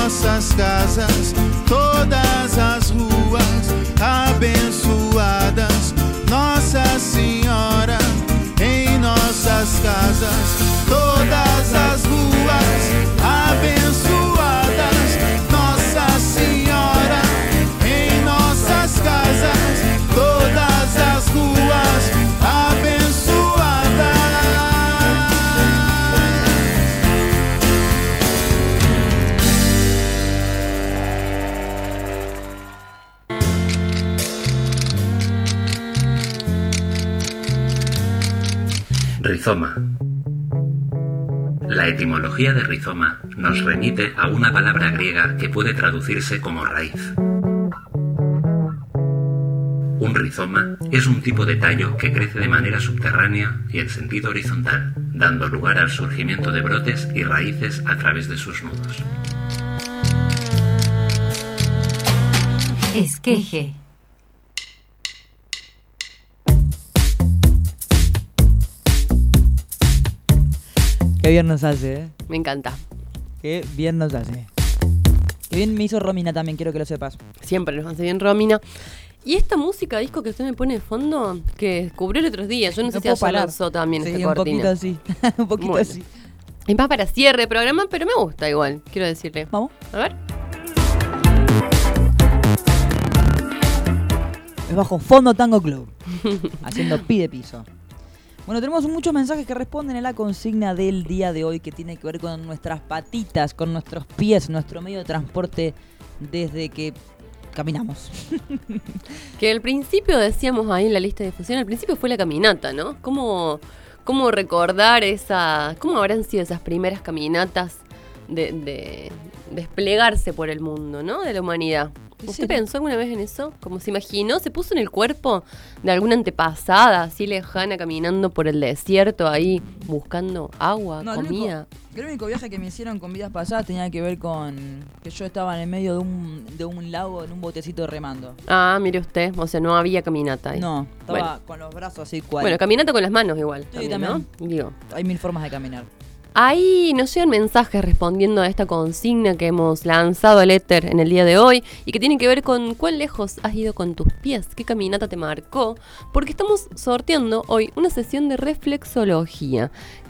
nossas casas, todas as ruas abençoadas. Nossa Senhora em nossas casas, todas as ruas abençoadas. Nossa Senhora em nossas casas, todas as ruas abençoadas. Rizoma. La etimología de rizoma nos remite a una palabra griega que puede traducirse como raíz. Un rizoma es un tipo de tallo que crece de manera subterránea y en sentido horizontal, dando lugar al surgimiento de brotes y raíces a través de sus nudos. Esqueje. Qué bien nos hace, ¿eh? Me encanta. Qué bien nos hace. Qué bien me hizo Romina también, quiero que lo sepas. Siempre nos hace bien Romina. Y esta música disco que usted me pone de fondo, que descubrió el otro día, yo no sé si allá lanzó también sí, esta un cortina. poquito así, un poquito Bueno. así. Es más para cierre de programa, pero me gusta igual, quiero decirle. Vamos. A ver. Es bajo Fondo Tango Club, haciendo pi de piso. Bueno, tenemos muchos mensajes que responden a la consigna del día de hoy, que tiene que ver con nuestras patitas, con nuestros pies, nuestro medio de transporte desde que caminamos. Que al principio decíamos ahí en la lista de difusión, al principio fue la caminata, ¿no? ¿Cómo recordar cómo habrán sido esas primeras caminatas de desplegarse por el mundo, ¿no? De la humanidad. ¿Usted pensó alguna vez en eso? ¿Cómo se imaginó? ¿Se puso en el cuerpo de alguna antepasada así lejana caminando por el desierto ahí buscando agua, comida? El único viaje que me hicieron con vidas pasadas tenía que ver con que yo estaba en el medio de un lago en un botecito remando. Ah, mire usted, o sea, no había caminata ahí. No, estaba con los brazos así cuadrados. Bueno, caminata con las manos igual. Sí, también, también. ¿no? Digo. Hay mil formas de caminar. Ahí nos llegan mensajes respondiendo a esta consigna que hemos lanzado al éter en el día de hoy y que tiene que ver con cuán lejos has ido con tus pies, qué caminata te marcó, porque estamos sorteando hoy una sesión de reflexología,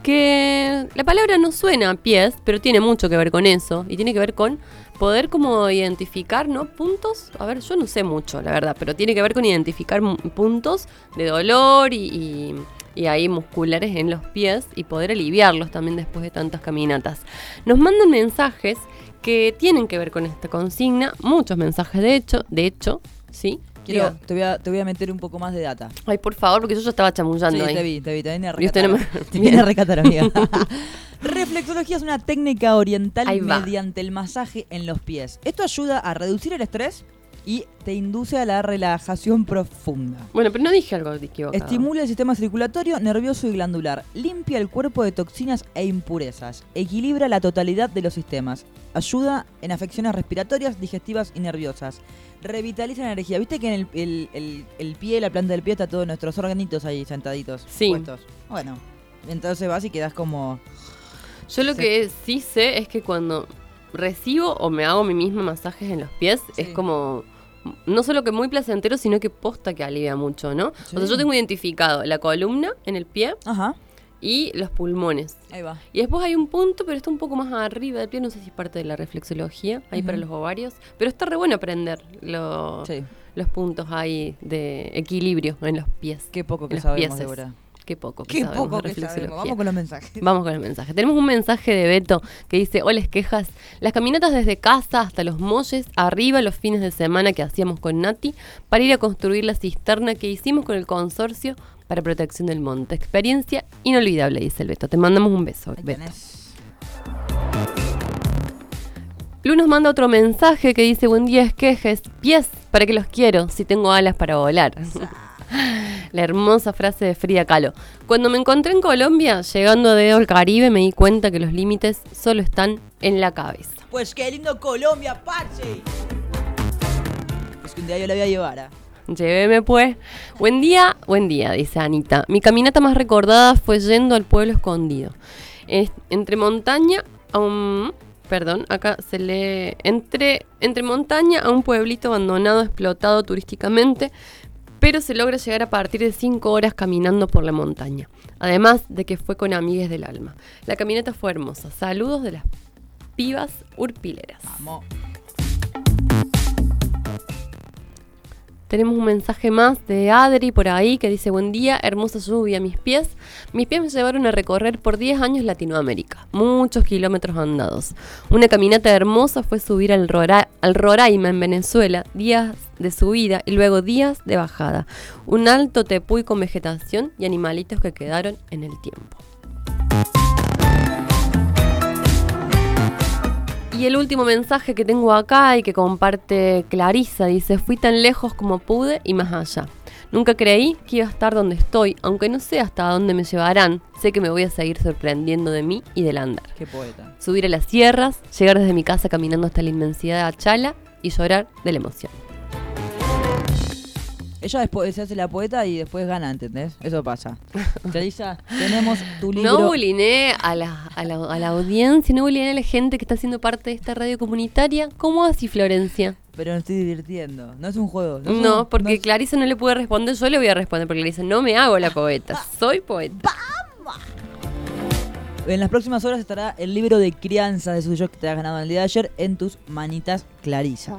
que la palabra no suena a pies, pero tiene mucho que ver con eso y tiene que ver con poder como identificar, ¿no? Puntos, a ver, yo no sé mucho, la verdad, pero tiene que ver con identificar puntos de dolor y ahí musculares en los pies y poder aliviarlos también después de tantas caminatas. Nos mandan mensajes que tienen que ver con esta consigna, muchos mensajes de hecho, ¿sí? Te voy a meter un poco más de data. Ay, por favor, porque yo ya estaba chamullando ahí. Te vine a Y usted recatar. no Te vine a recatar, amiga. Reflexología es una técnica oriental mediante el masaje en los pies. Esto ayuda a reducir el estrés y te induce a la relajación profunda. Bueno, pero no dije algo equivocado. Estimula el sistema circulatorio, nervioso y glandular. Limpia el cuerpo de toxinas e impurezas. Equilibra la totalidad de los sistemas. Ayuda en afecciones respiratorias, digestivas y nerviosas. Revitaliza la energía. ¿Viste que en el pie, la planta del pie, está todos nuestros organitos ahí sentaditos? Sí. Puestos? Bueno, entonces vas y quedas como... Yo lo que sí sé es que cuando recibo o me hago a mí misma masajes en los pies, es como... No solo que muy placentero, sino que posta que alivia mucho, ¿no? Sí. O sea, yo tengo identificado la columna en el pie Ajá. y los pulmones. Ahí va. Y después hay un punto, pero está un poco más arriba del pie, no sé si es parte de la reflexología, ahí para los ovarios. Pero está re bueno aprender los puntos ahí de equilibrio en los pies. Qué poco que los sabemos, pieses. Débora. Qué poco que Qué sabemos poco de que reflexología. sabemos. Vamos con los mensajes. Vamos con el mensaje. Tenemos un mensaje de Beto que dice: hola, quejas. Las caminatas desde casa hasta los molles, arriba los fines de semana que hacíamos con Nati para ir a construir la cisterna que hicimos con el consorcio para protección del monte. Experiencia inolvidable, dice el Beto. Te mandamos un beso, Beto. Lu nos manda otro mensaje que dice: buen día, esquejes. Pies, ¿para qué los quiero si tengo alas para volar? La hermosa frase de Frida Kahlo. Cuando me encontré en Colombia, llegando de al Caribe, me di cuenta que los límites solo están en la cabeza. Pues qué lindo Colombia, parce. Es que un día yo la voy a llevar, ¿ah? Lléveme pues. Buen día, dice Anita. Mi caminata más recordada fue yendo al pueblo escondido. Entre montaña, Perdón, acá se lee entre montaña a un pueblito abandonado, explotado turísticamente, pero se logra llegar a partir de 5 horas caminando por la montaña. Además de que fue con amigues del alma. La caminata fue hermosa. Saludos de las pibas urpileras. Vamos. Tenemos un mensaje más de Adri por ahí que dice: buen día, hermosa lluvia, mis pies me llevaron a recorrer por 10 años Latinoamérica, muchos kilómetros andados. Una caminata hermosa fue subir al Roraima en Venezuela, días de subida y luego días de bajada. Un alto tepuy con vegetación y animalitos que quedaron en el tiempo. Y el último mensaje que tengo acá y que comparte Clarisa dice: fui tan lejos como pude y más allá. Nunca creí que iba a estar donde estoy, aunque no sé hasta dónde me llevarán. Sé que me voy a seguir sorprendiendo de mí y del andar. Qué poeta. Subir a las sierras, llegar desde mi casa caminando hasta la inmensidad de Achala y llorar de la emoción. Ella después se hace la poeta y después gana, ¿entendés? Eso pasa. Clarisa, tenemos tu libro. No buliné a la audiencia, no buliné a la gente que está siendo parte de esta radio comunitaria. ¿Cómo así, Florencia? Pero me estoy divirtiendo. No es un juego. Porque Clarisa no le puede responder. Yo le voy a responder porque Clarisa no me hago la poeta. Soy poeta. En las próximas horas estará el libro de crianza de Suyo que te has ganado el día de ayer en tus manitas, Clarisa.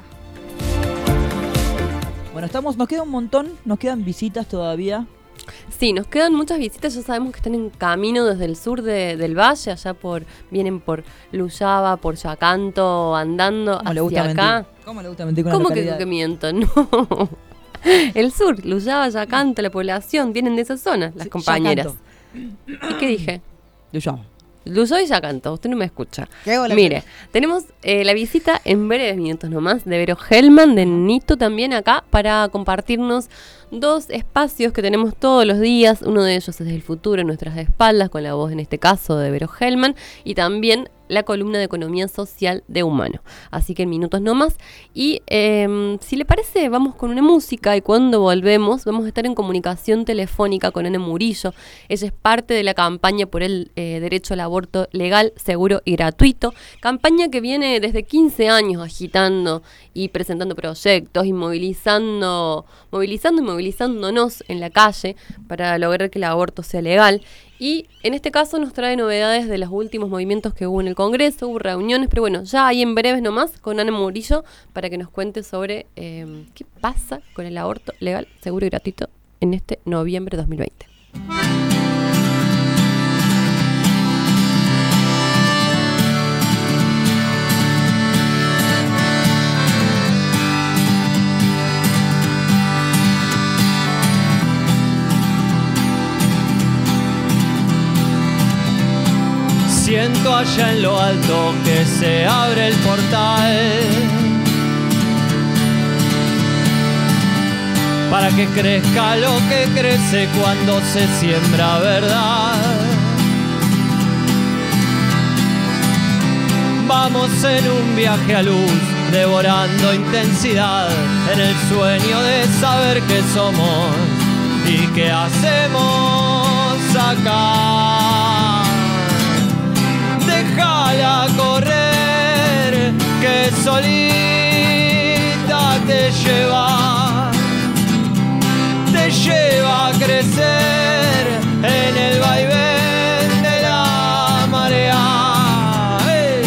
Bueno, nos queda un montón, nos quedan visitas todavía. Sí, nos quedan muchas visitas, ya sabemos que están en camino desde el sur del valle, vienen por Luyaba, por Yacanto, andando hacia acá. ¿Cómo le gusta mentir con ¿Cómo la localidad? que miento? No. El sur, Luyaba, Yacanto, la población, vienen de esa zona, las compañeras. Yacanto. ¿Y qué dije? Luyaba y Yacanto, usted no me escucha. Mire, tenemos la visita en breves minutos nomás de Vero Hellman, de Nito también acá, para compartirnos 2 espacios que tenemos todos los días. Uno de ellos es El Futuro en nuestras espaldas, con la voz en este caso de Vero Hellman, y también la columna de Economía Social de Humano. Así que en minutos nomás. Y si le parece, vamos con una música y cuando volvemos vamos a estar en comunicación telefónica con Ana Murillo. Ella es parte de la campaña por el derecho al aborto legal, seguro y gratuito. Campaña que viene desde 15 años agitando y presentando proyectos y movilizándonos en la calle para lograr que el aborto sea legal. Y en este caso nos trae novedades de los últimos movimientos que hubo en el Congreso, hubo reuniones, pero bueno, ya ahí en breves nomás con Ana Murillo para que nos cuente sobre qué pasa con el aborto legal, seguro y gratuito en este noviembre de 2020. Siento allá en lo alto que se abre el portal para que crezca lo que crece cuando se siembra verdad. Vamos en un viaje a luz, devorando intensidad, en el sueño de saber qué somos y qué hacemos acá. Déjala correr, que solita te lleva a crecer en el vaivén de la marea. ¡Hey!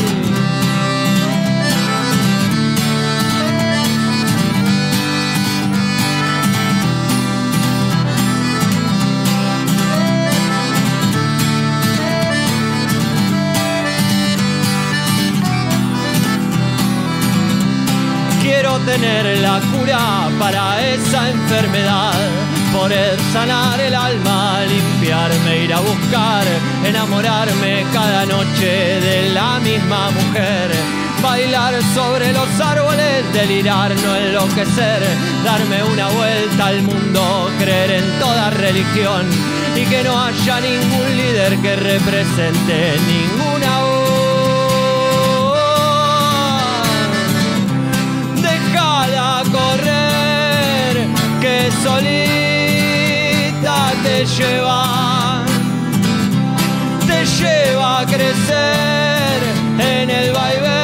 Quiero tener la cura para esa enfermedad, poder sanar el alma, limpiarme, ir a buscar, enamorarme cada noche de la misma mujer, bailar sobre los árboles, delirar, no enloquecer, darme una vuelta al mundo, creer en toda religión y que no haya ningún líder que represente ninguna voz. Déjala correr, que solita te lleva a crecer en el vaivén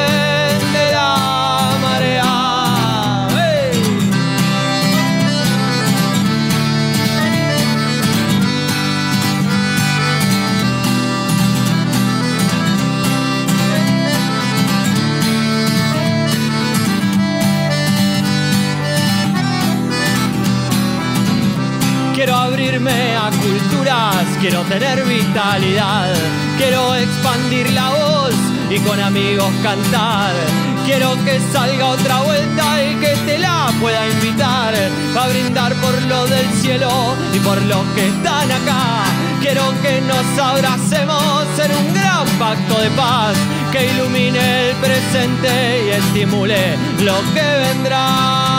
abrirme a culturas, quiero tener vitalidad, quiero expandir la voz y con amigos cantar. Quiero que salga otra vuelta y que te la pueda invitar a brindar por lo del cielo y por los que están acá. Quiero que nos abracemos en un gran pacto de paz que ilumine el presente y estimule lo que vendrá.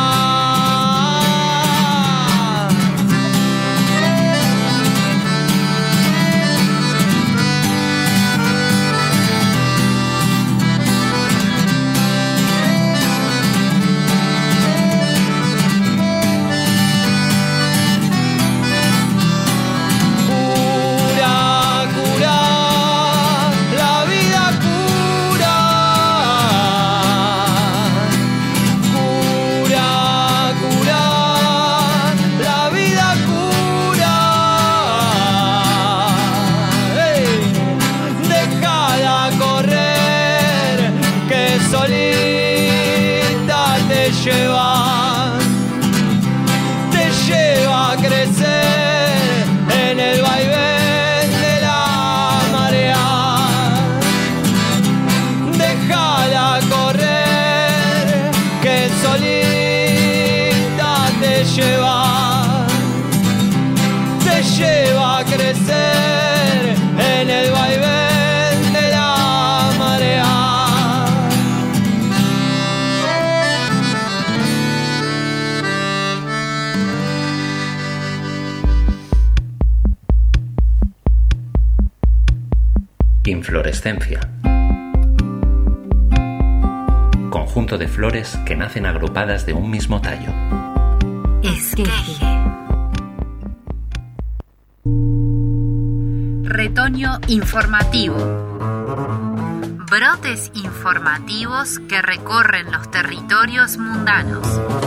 Te lleva a crecer en el vaivén de la marea. Déjala correr, que solita te lleva a crecer en el vaivén de la marea. Inflorescencia. Conjunto de flores que nacen agrupadas de un mismo tallo. Esqueje. Retoño informativo. Brotes informativos que recorren los territorios mundanos.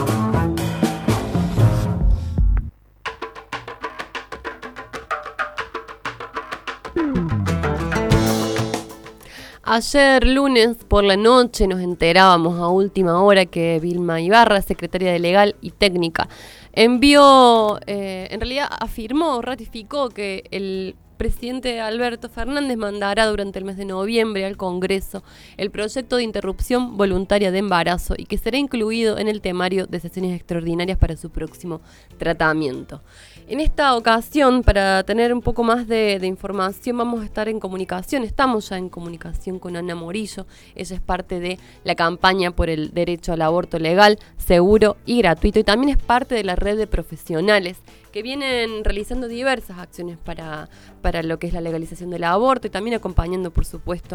Ayer lunes por la noche nos enterábamos a última hora que Vilma Ibarra, secretaria de Legal y Técnica, envió, en realidad afirmó, ratificó que el presidente Alberto Fernández mandará durante el mes de noviembre al Congreso el proyecto de interrupción voluntaria de embarazo y que será incluido en el temario de sesiones extraordinarias para su próximo tratamiento. En esta ocasión, para tener un poco más de información, vamos a estar en comunicación, estamos ya en comunicación con Ana Morillo. Ella es parte de la campaña por el derecho al aborto legal, seguro y gratuito, y también es parte de la red de profesionales que vienen realizando diversas acciones para lo que es la legalización del aborto y también acompañando, por supuesto,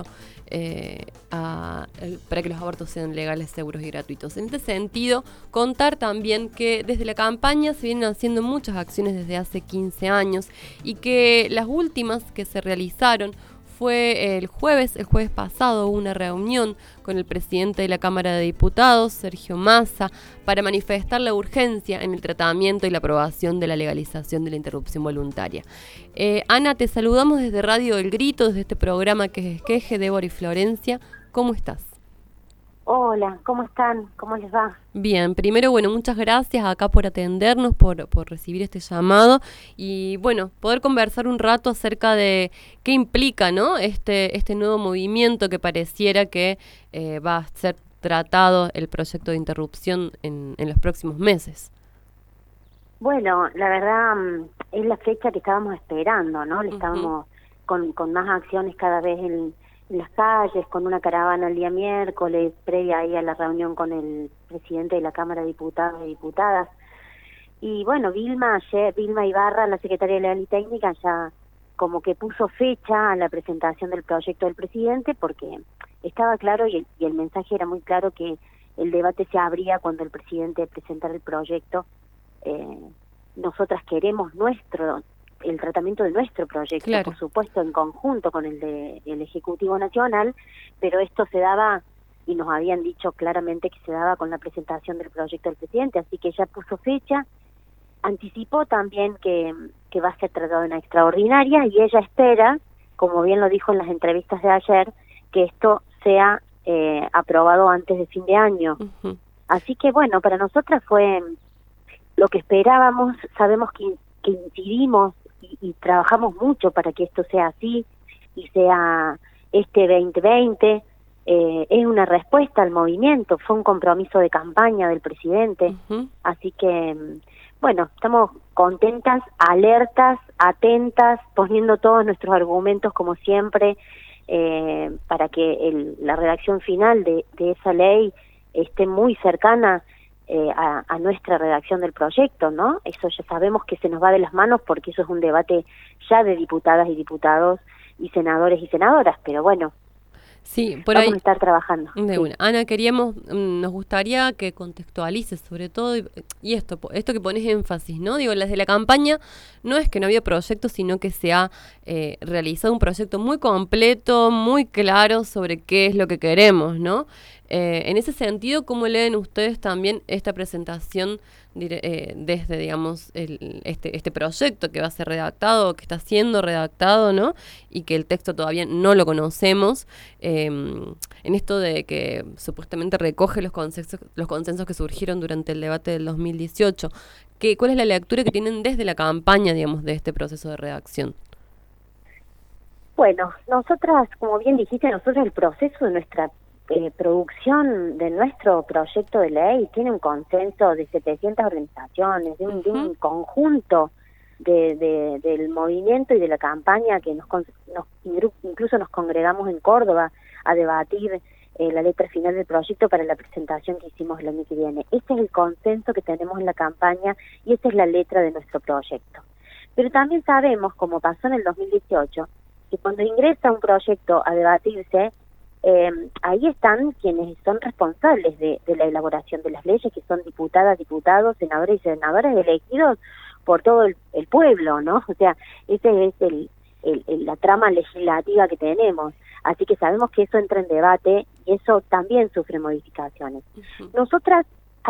para que los abortos sean legales, seguros y gratuitos. En este sentido, contar también que desde la campaña se vienen haciendo muchas acciones desde hace 15 años y que las últimas que se realizaron fue el jueves pasado, una reunión con el presidente de la Cámara de Diputados, Sergio Massa, para manifestar la urgencia en el tratamiento y la aprobación de la legalización de la interrupción voluntaria. Ana, te saludamos desde Radio El Grito, desde este programa que es Esqueje, Débora y Florencia. ¿Cómo estás? Hola, ¿cómo están? ¿Cómo les va? Bien, primero, bueno, muchas gracias acá por atendernos, por recibir este llamado y, bueno, poder conversar un rato acerca de qué implica, ¿no? Este nuevo movimiento que pareciera que va a ser tratado el proyecto de interrupción en los próximos meses. Bueno, la verdad es la fecha que estábamos esperando, ¿no? Le estábamos con más acciones cada vez en las calles, con una caravana el día miércoles, previa ahí a la reunión con el presidente de la Cámara de Diputados y Diputadas. Y bueno, Vilma Ibarra, la secretaria de Legal y Técnica, ya como que puso fecha a la presentación del proyecto del presidente, porque estaba claro y el mensaje era muy claro que el debate se abría cuando el presidente presentara el proyecto. Nosotras queremos el tratamiento de nuestro proyecto, claro, por supuesto en conjunto con el del Ejecutivo Nacional, pero esto se daba, y nos habían dicho claramente que se daba con la presentación del proyecto del presidente, así que ella puso fecha, anticipó también que va a ser tratado en extraordinaria, y ella espera, como bien lo dijo en las entrevistas de ayer, que esto sea aprobado antes de fin de año. Así que bueno, para nosotras fue lo que esperábamos. Sabemos que que incidimos y trabajamos mucho para que esto sea así y sea este 2020, es una respuesta al movimiento, fue un compromiso de campaña del presidente, así que, bueno, estamos contentas, alertas, atentas, poniendo todos nuestros argumentos como siempre, para que la redacción final de esa ley esté muy cercana a nuestra redacción del proyecto, ¿no? Eso ya sabemos que se nos va de las manos porque eso es un debate ya de diputadas y diputados y senadores y senadoras, pero bueno, sí, por vamos ahí a estar trabajando. de una. Ana, nos gustaría que contextualices sobre todo y esto que pones énfasis, ¿no? Digo, desde la campaña no es que no había proyecto, sino que se ha realizado un proyecto muy completo, muy claro sobre qué es lo que queremos, ¿no? En ese sentido, ¿cómo leen ustedes también esta presentación desde, digamos, este proyecto que va a ser redactado, que está siendo redactado, ¿no? Y que el texto todavía no lo conocemos, en esto de que supuestamente recoge los consensos que surgieron durante el debate del 2018? ¿Cuál es la lectura que tienen desde la campaña, digamos, de este proceso de redacción? Bueno, nosotras, como bien dijiste, el proceso de nuestra producción de nuestro proyecto de ley tiene un consenso de 700 organizaciones, de un conjunto del movimiento y de la campaña que incluso nos congregamos en Córdoba a debatir la letra final del proyecto para la presentación que hicimos el año que viene. Este es el consenso que tenemos en la campaña y esta es la letra de nuestro proyecto. Pero también sabemos, como pasó en el 2018, que cuando ingresa un proyecto a debatirse, ahí están quienes son responsables de la elaboración de las leyes, que son diputadas, diputados, senadores y senadoras elegidos por todo el pueblo, ¿no? O sea, ese es la trama legislativa que tenemos. Así que sabemos que eso entra en debate y eso también sufre modificaciones. Nosotras,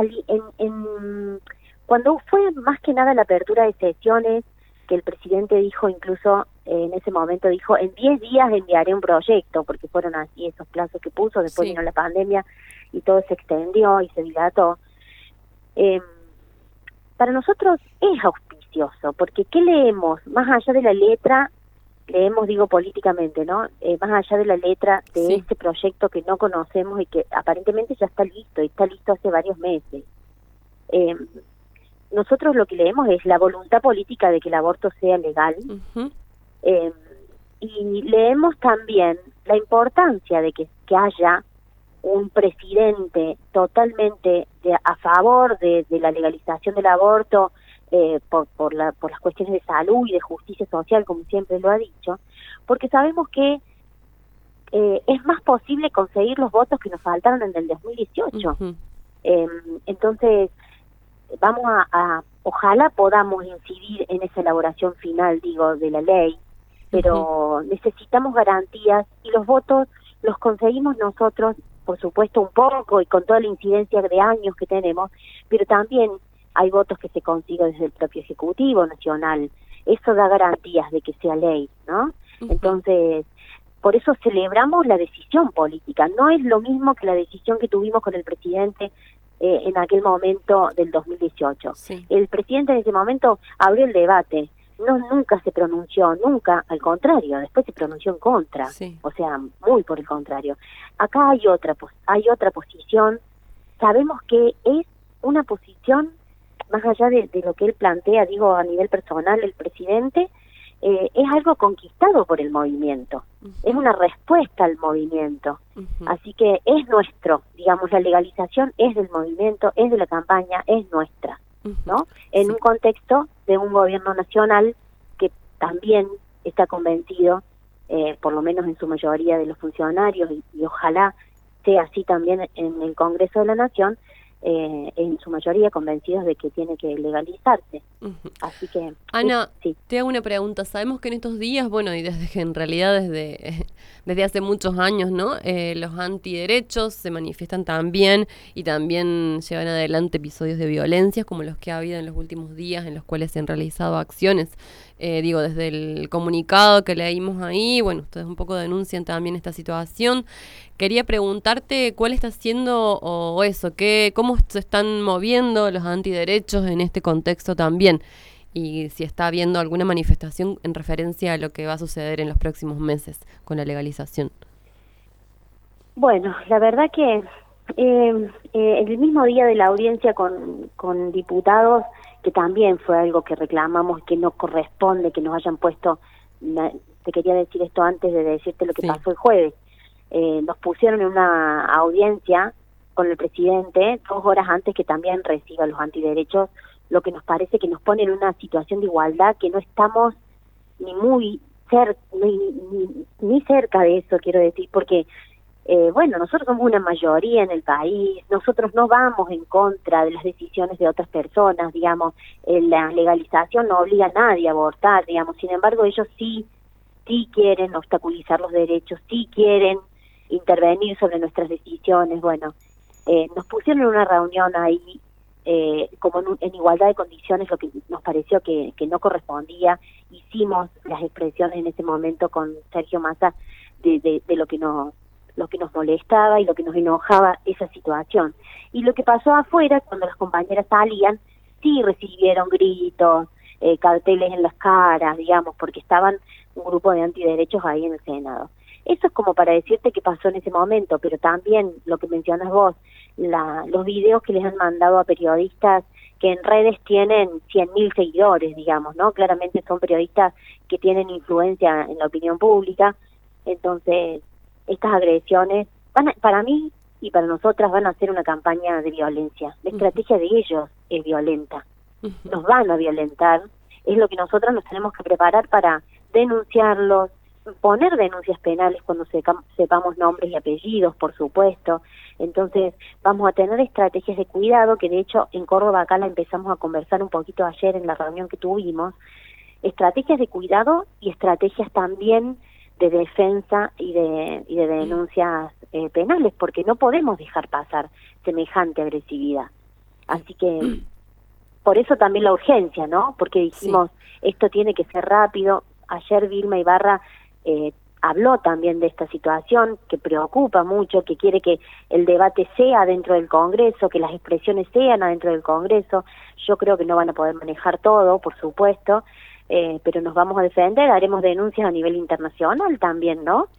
cuando fue más que nada la apertura de sesiones, que el presidente dijo, incluso en ese momento dijo, en 10 días enviaré un proyecto, porque fueron así esos plazos que puso, después vino la pandemia y todo se extendió y se dilató. Para nosotros es auspicioso, porque ¿qué leemos? Más allá de la letra, leemos, digo, políticamente, ¿no? Más allá de la letra de este proyecto que no conocemos y que aparentemente ya está listo hace varios meses. Nosotros lo que leemos es la voluntad política de que el aborto sea legal, y leemos también la importancia de que haya un presidente totalmente a favor de la legalización del aborto, por las cuestiones de salud y de justicia social, como siempre lo ha dicho, porque sabemos que es más posible conseguir los votos que nos faltaron en el 2018. Entonces, vamos ojalá podamos incidir en esa elaboración final, digo, de la ley, pero necesitamos garantías y los votos los conseguimos nosotros, por supuesto un poco y con toda la incidencia de años que tenemos, pero también hay votos que se consiguen desde el propio Ejecutivo Nacional. Eso da garantías de que sea ley, ¿no? Entonces, por eso celebramos la decisión política. No es lo mismo que la decisión que tuvimos con el presidente en aquel momento del 2018. El presidente en ese momento abrió el debate, nunca se pronunció, nunca, al contrario, después se pronunció en contra, o sea, muy por el contrario. Acá hay otra posición, sabemos que es una posición, más allá de lo que él plantea, digo, a nivel personal, el presidente, es algo conquistado por el movimiento, es una respuesta al movimiento, así que es nuestro, digamos, la legalización es del movimiento, es de la campaña, es nuestra, ¿no? En un contexto de un gobierno nacional que también está convencido, por lo menos en su mayoría de los funcionarios, y ojalá sea así también en el Congreso de la Nación, en su mayoría convencidos de que tiene que legalizarse. Así que Ana, te hago una pregunta. Sabemos que en estos días, bueno, y desde hace muchos años, ¿no? Los antiderechos se manifiestan también y también llevan adelante episodios de violencia como los que ha habido en los últimos días, en los cuales se han realizado acciones. Desde el comunicado que leímos ahí, bueno, ustedes un poco denuncian también esta situación. Quería preguntarte cuál está siendo cómo se están moviendo los antiderechos en este contexto también. y si está habiendo alguna manifestación en referencia a lo que va a suceder en los próximos meses con la legalización. Bueno, la verdad que el mismo día de la audiencia con diputados, que también fue algo que reclamamos, que no corresponde que nos hayan puesto, te quería decir esto antes de decirte lo que pasó el jueves, nos pusieron en una audiencia con el presidente 2 horas antes que también reciba los antiderechos, lo que nos parece que nos pone en una situación de igualdad que no estamos ni muy cerca, ni cerca de eso, quiero decir, porque bueno, nosotros somos una mayoría en el país, nosotros no vamos en contra de las decisiones de otras personas, digamos, la legalización no obliga a nadie a abortar, digamos, sin embargo ellos sí quieren obstaculizar los derechos, sí quieren intervenir sobre nuestras decisiones. Bueno, nos pusieron en una reunión ahí como en igualdad de condiciones, lo que nos pareció que no correspondía. Hicimos las expresiones en ese momento con Sergio Massa de lo que nos molestaba y lo que nos enojaba esa situación. Y lo que pasó afuera, cuando las compañeras salían, sí recibieron gritos, carteles en las caras, digamos, porque estaban un grupo de antiderechos ahí en el Senado. Eso es como para decirte qué pasó en ese momento, pero también lo que mencionas vos, los videos que les han mandado a periodistas que en redes tienen 100.000 seguidores, digamos, ¿no? Claramente son periodistas que tienen influencia en la opinión pública. Entonces, estas agresiones para mí y para nosotras van a ser una campaña de violencia. La estrategia de ellos es violenta. Nos van a violentar. Es lo que nosotras nos tenemos que preparar para denunciarlos, poner denuncias penales cuando sepamos nombres y apellidos, por supuesto. Entonces vamos a tener estrategias de cuidado, que de hecho en Córdoba acá la empezamos a conversar un poquito ayer en la reunión que tuvimos. Estrategias de cuidado y estrategias también de defensa y de denuncias penales, porque no podemos dejar pasar semejante agresividad. Así que por eso también la urgencia, ¿no? Porque dijimos, esto tiene que ser rápido. Ayer Vilma Ibarra habló también de esta situación que preocupa mucho, que quiere que el debate sea dentro del Congreso, que las expresiones sean adentro del Congreso. Yo creo que no van a poder manejar todo, por supuesto, pero nos vamos a defender, haremos denuncias a nivel internacional también, ¿no?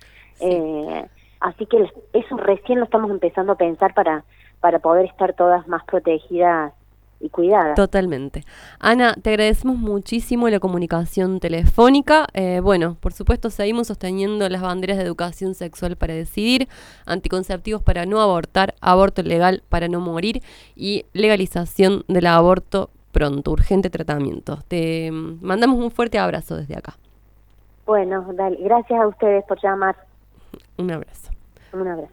Así que eso recién lo estamos empezando a pensar para poder estar todas más protegidas y cuidadas. Totalmente. Ana, te agradecemos muchísimo la comunicación telefónica. Bueno, por supuesto seguimos sosteniendo las banderas de educación sexual para decidir, anticonceptivos para no abortar, aborto legal para no morir y legalización del aborto pronto, urgente tratamiento. Te mandamos un fuerte abrazo desde acá. Bueno, dale, gracias a ustedes por llamar. Un abrazo. Un abrazo.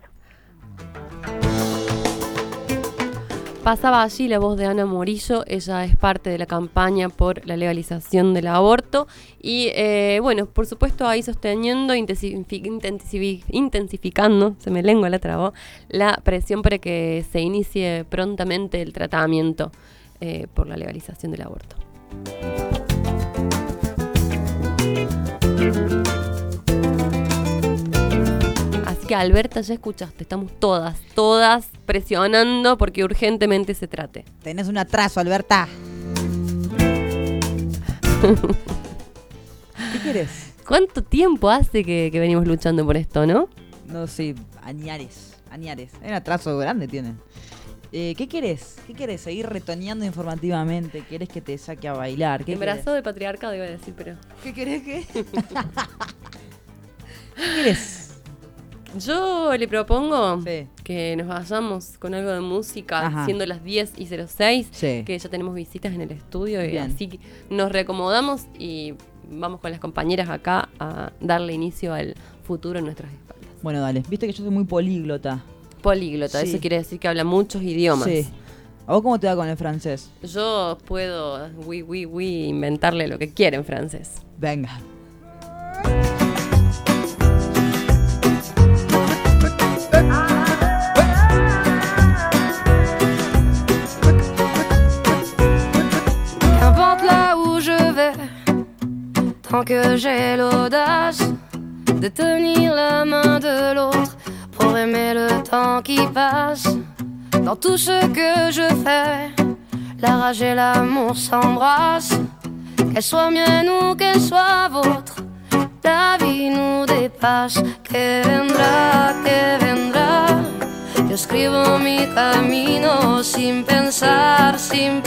Pasaba allí la voz de Ana Morillo, ella es parte de la campaña por la legalización del aborto y bueno, por supuesto ahí sosteniendo, intensificando, se me lengua la trabó, la presión para que se inicie prontamente el tratamiento por la legalización del aborto. Así que Alberta, ya escuchaste, estamos todas presionando porque urgentemente se trate. Tenés un atraso, Alberta. ¿Qué querés? ¿Cuánto tiempo hace que venimos luchando por esto, no? No, sí, añares. Un atraso grande tienen. ¿Qué querés? ¿Qué querés? ¿Seguir retoneando informativamente? ¿Querés que te saque a bailar? Embarazo de patriarcado iba a decir, pero... ¿Qué querés que? ¿Qué querés? Yo le propongo que nos vayamos con algo de música, siendo las 10:06, que ya tenemos visitas en el estudio, y así que nos reacomodamos y vamos con las compañeras acá a darle inicio al futuro en nuestras espaldas. Bueno, dale. Viste que yo soy muy políglota. Eso quiere decir que habla muchos idiomas. Sí. ¿A vos cómo te va con el francés? Yo puedo, inventarle lo que quiera en francés. Venga. Tant que j'ai l'audace de tenir la main de l'autre pour aimer le temps qui passe. Dans tout ce que je fais, la rage et l'amour s'embrassent. qu'elle soit mienne ou qu'elle soit vôtre. La vie nous dépasse, que vendrá. Yo escribo mi camino sin pensar,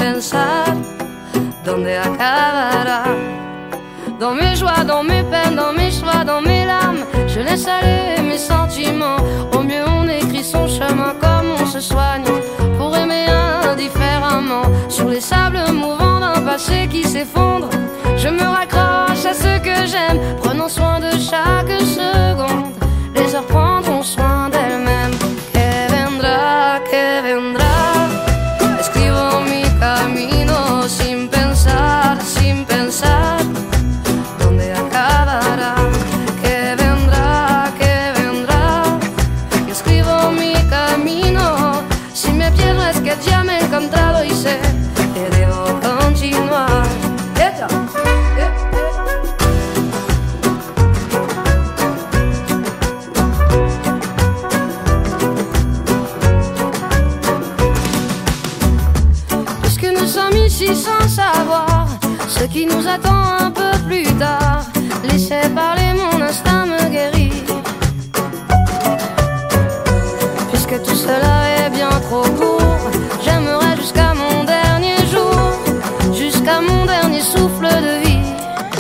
dónde acabará. Dans mes joies, dans mes peines, dans mes choix, dans mes larmes, je laisse aller mes sentiments. Au mieux on écrit son chemin comme on se soigne pour aimer indifféremment. Sur les sables mouvants d'un passé qui s'effondre, je me raccroche à ce que j'aime, prenant soin de chaque seconde. Les heures prendront soin d'elles-mêmes. Que vendrá. Escribo mi camino sin pensar, dónde acabará. Que vendrá. Y escribo mi camino. Si me pierdo es que ya me he encontrado y sé que debo continuar. Ici sans savoir ce qui nous attend un peu plus tard. Laissez parler, mon instinct me guérit. Puisque tout cela est bien trop court, j'aimerais jusqu'à mon dernier jour, jusqu'à mon dernier souffle de vie.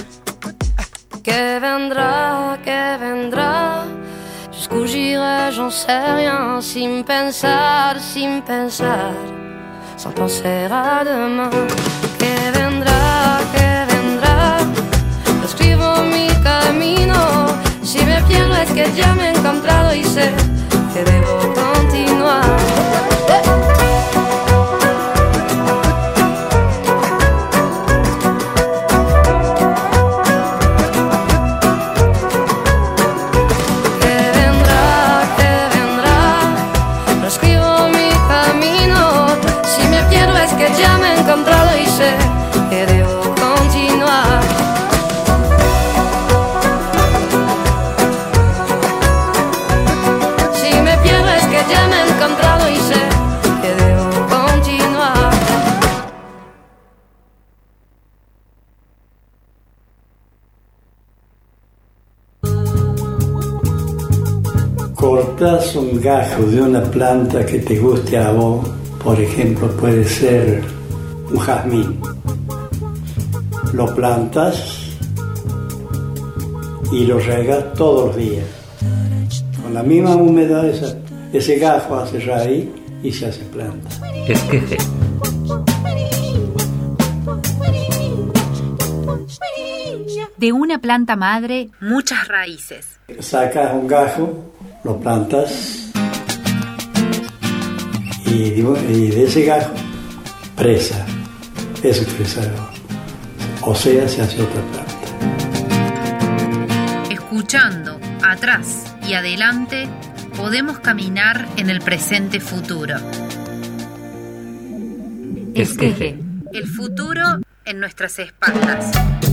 Que vendrá. Jusqu'où j'irai, j'en sais rien, sin pensar. Sans penser à demain. Que vendrá. Escribo mi camino. Si me pierdo es que ya me he encontrado y sé que debo continuar. Ya me he encontrado y sé que debo continuar. Si me pierdo es que ya me he encontrado y sé que debo continuar. Cortas un gajo de una planta que te guste a vos. Por ejemplo, puede ser un jazmín. Lo plantas y lo regas todos los días. Con la misma humedad, ese gajo hace raíz y se hace planta. Esqueje. De una planta madre, muchas raíces. Sacas un gajo, lo plantas y de ese gajo, presa. Eso es presar. O sea, se hace otra planta. Escuchando atrás y adelante, podemos caminar en el presente futuro. Esqueje. El futuro en nuestras espaldas.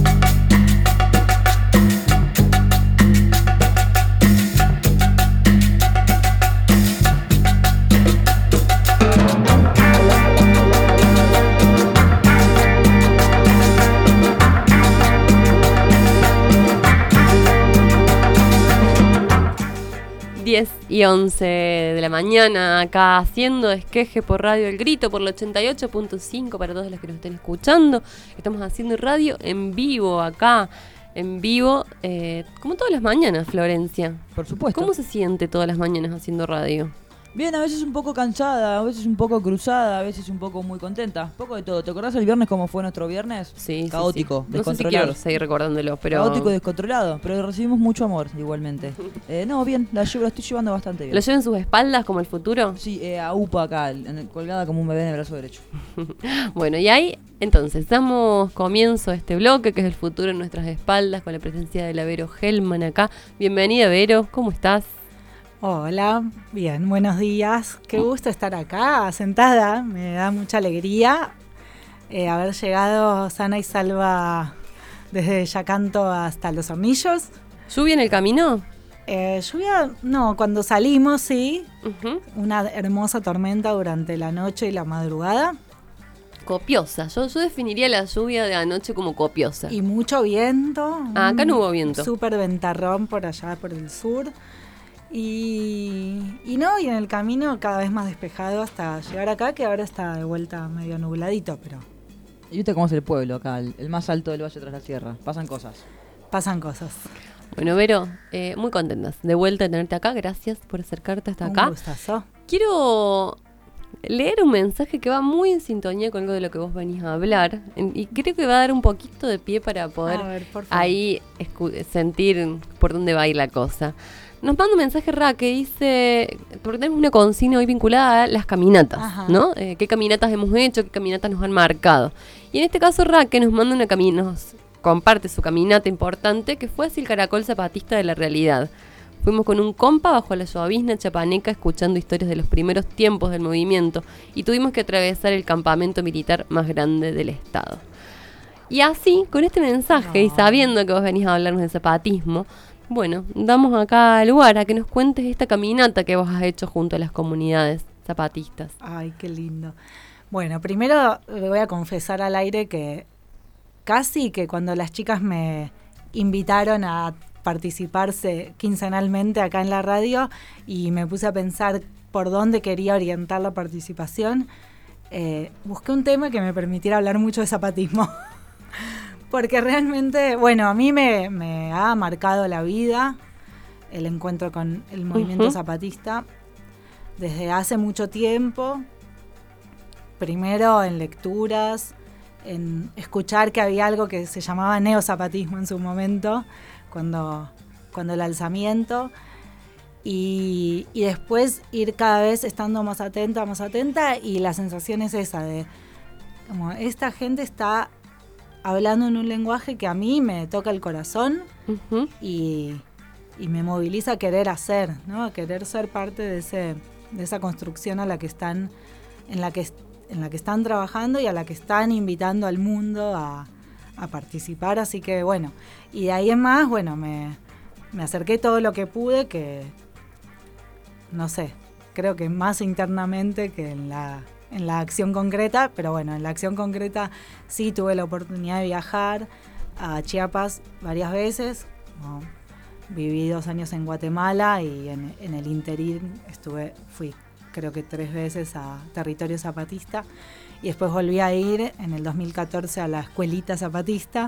Y 11 de la mañana, acá haciendo Esqueje por Radio El Grito, por el 88.5 para todos los que nos estén escuchando. Estamos haciendo radio en vivo acá, en vivo, como todas las mañanas, Florencia. Por supuesto. ¿Cómo se siente todas las mañanas haciendo radio? Bien, a veces un poco cansada, a veces un poco cruzada, a veces un poco muy contenta. Un poco de todo. ¿Te acordás el viernes cómo fue nuestro viernes? Sí, caótico, sí. descontrolado. No sé si quiero seguir recordándolo, pero... Caótico y descontrolado, pero recibimos mucho amor igualmente. No, bien, la estoy llevando bastante bien. ¿Lo lleva en sus espaldas como el futuro? Sí, a UPA acá, colgada como un bebé en el brazo derecho. Bueno, y ahí, entonces, damos comienzo a este bloque, que es el futuro en nuestras espaldas, con la presencia de la Vero Hellman acá. Bienvenida, Vero, ¿cómo estás? Hola, bien, buenos días. Qué gusto estar acá, sentada. Me da mucha alegría haber llegado sana y salva desde Yacanto hasta Los Hornillos. ¿Lluvia en el camino? Lluvia, no, cuando salimos sí. Una hermosa tormenta durante la noche y la madrugada. Copiosa. Yo definiría la lluvia de anoche como copiosa. Y mucho viento. Acá no hubo viento. Súper ventarrón por allá, por el sur. Y en el camino cada vez más despejado hasta llegar acá, que ahora está de vuelta medio nubladito, pero... ¿Y viste cómo es el pueblo acá, el más alto del Valle tras la Sierra? Pasan cosas. Pasan cosas. Bueno, Vero, muy contentas de vuelta de tenerte acá. Gracias por acercarte hasta acá. Un gustazo. Quiero leer un mensaje que va muy en sintonía con algo de lo que vos venís a hablar. Y creo que va a dar un poquito de pie para poder ahí sentir por dónde va a ir la cosa. Nos manda un mensaje que dice, porque tenemos una consigna hoy vinculada a las caminatas, ¿no? ¿Qué caminatas hemos hecho? ¿Qué caminatas nos han marcado? Y en este caso que nos manda nos comparte su caminata importante que fue hacia el caracol zapatista de la realidad. Fuimos con un compa bajo la llovizna chapaneca escuchando historias de los primeros tiempos del movimiento y tuvimos que atravesar el campamento militar más grande del estado. Y así, con este mensaje y sabiendo que vos venís a hablarnos de zapatismo, bueno, damos acá lugar a que nos cuentes esta caminata que vos has hecho junto a las comunidades zapatistas. Ay, qué lindo. Bueno, primero le voy a confesar al aire que casi que cuando las chicas me invitaron a participarse quincenalmente acá en la radio y me puse a pensar por dónde quería orientar la participación, busqué un tema que me permitiera hablar mucho de zapatismo. Porque realmente, bueno, a mí me ha marcado la vida el encuentro con el movimiento zapatista desde hace mucho tiempo. Primero en lecturas, en escuchar que había algo que se llamaba neozapatismo en su momento, cuando el alzamiento, y después ir cada vez estando más atenta, y la sensación es esa de, como esta gente está hablando en un lenguaje que a mí me toca el corazón y me moviliza a querer hacer, ¿no? A querer ser parte de esa construcción en la que están trabajando y a la que están invitando al mundo a participar. Así que bueno, y de ahí en más, bueno, me acerqué todo lo que pude, que no sé, creo que más internamente que en la acción concreta, pero bueno, en la acción concreta sí tuve la oportunidad de viajar a Chiapas varias veces. Viví 2 años en Guatemala y en el interín fui creo que 3 veces a territorio zapatista y después volví a ir en el 2014 a la escuelita zapatista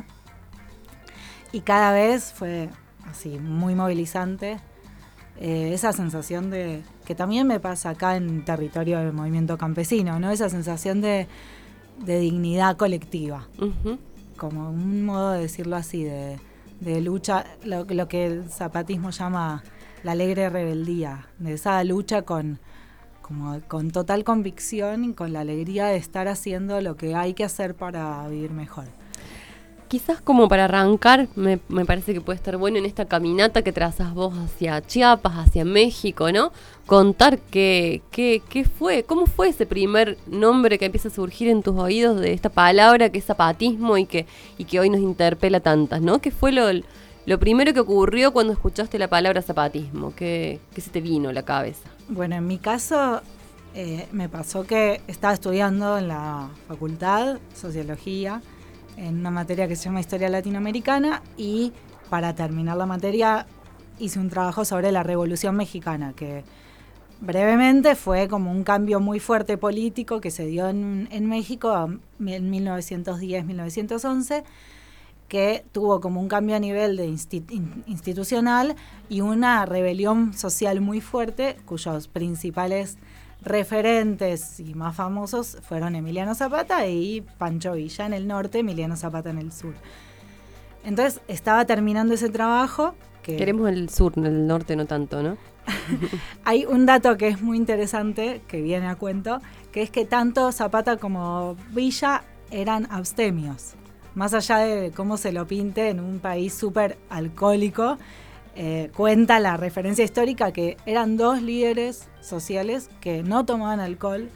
y cada vez fue así muy movilizante. Esa sensación de que también me pasa acá en territorio del movimiento campesino, ¿no? Esa sensación de dignidad colectiva, como un modo de decirlo así, de lucha, lo que el zapatismo llama la alegre rebeldía, de esa lucha con total convicción y con la alegría de estar haciendo lo que hay que hacer para vivir mejor. Quizás como para arrancar, me parece que puede estar bueno en esta caminata que trazas vos hacia Chiapas, hacia México, ¿no? Contar qué fue, cómo fue ese primer nombre que empieza a surgir en tus oídos de esta palabra que es zapatismo y que hoy nos interpela tantas, ¿no? ¿Qué fue lo primero que ocurrió cuando escuchaste la palabra zapatismo? ¿Qué se te vino a la cabeza? Bueno, en mi caso me pasó que estaba estudiando en la facultad, sociología, en una materia que se llama Historia Latinoamericana y para terminar la materia hice un trabajo sobre la Revolución Mexicana, que brevemente fue como un cambio muy fuerte político que se dio en México en 1910-1911, que tuvo como un cambio a nivel de institucional y una rebelión social muy fuerte, cuyos principales referentes y más famosos fueron Emiliano Zapata y Pancho Villa en el norte, Emiliano Zapata en el sur. Entonces estaba terminando ese trabajo. Queremos el sur, el norte no tanto, ¿no? Hay un dato que es muy interesante, que viene a cuento, que es que tanto Zapata como Villa eran abstemios. Más allá de cómo se lo pinte en un país súper alcohólico, cuenta la referencia histórica que eran 2 líderes sociales que no tomaban alcohol.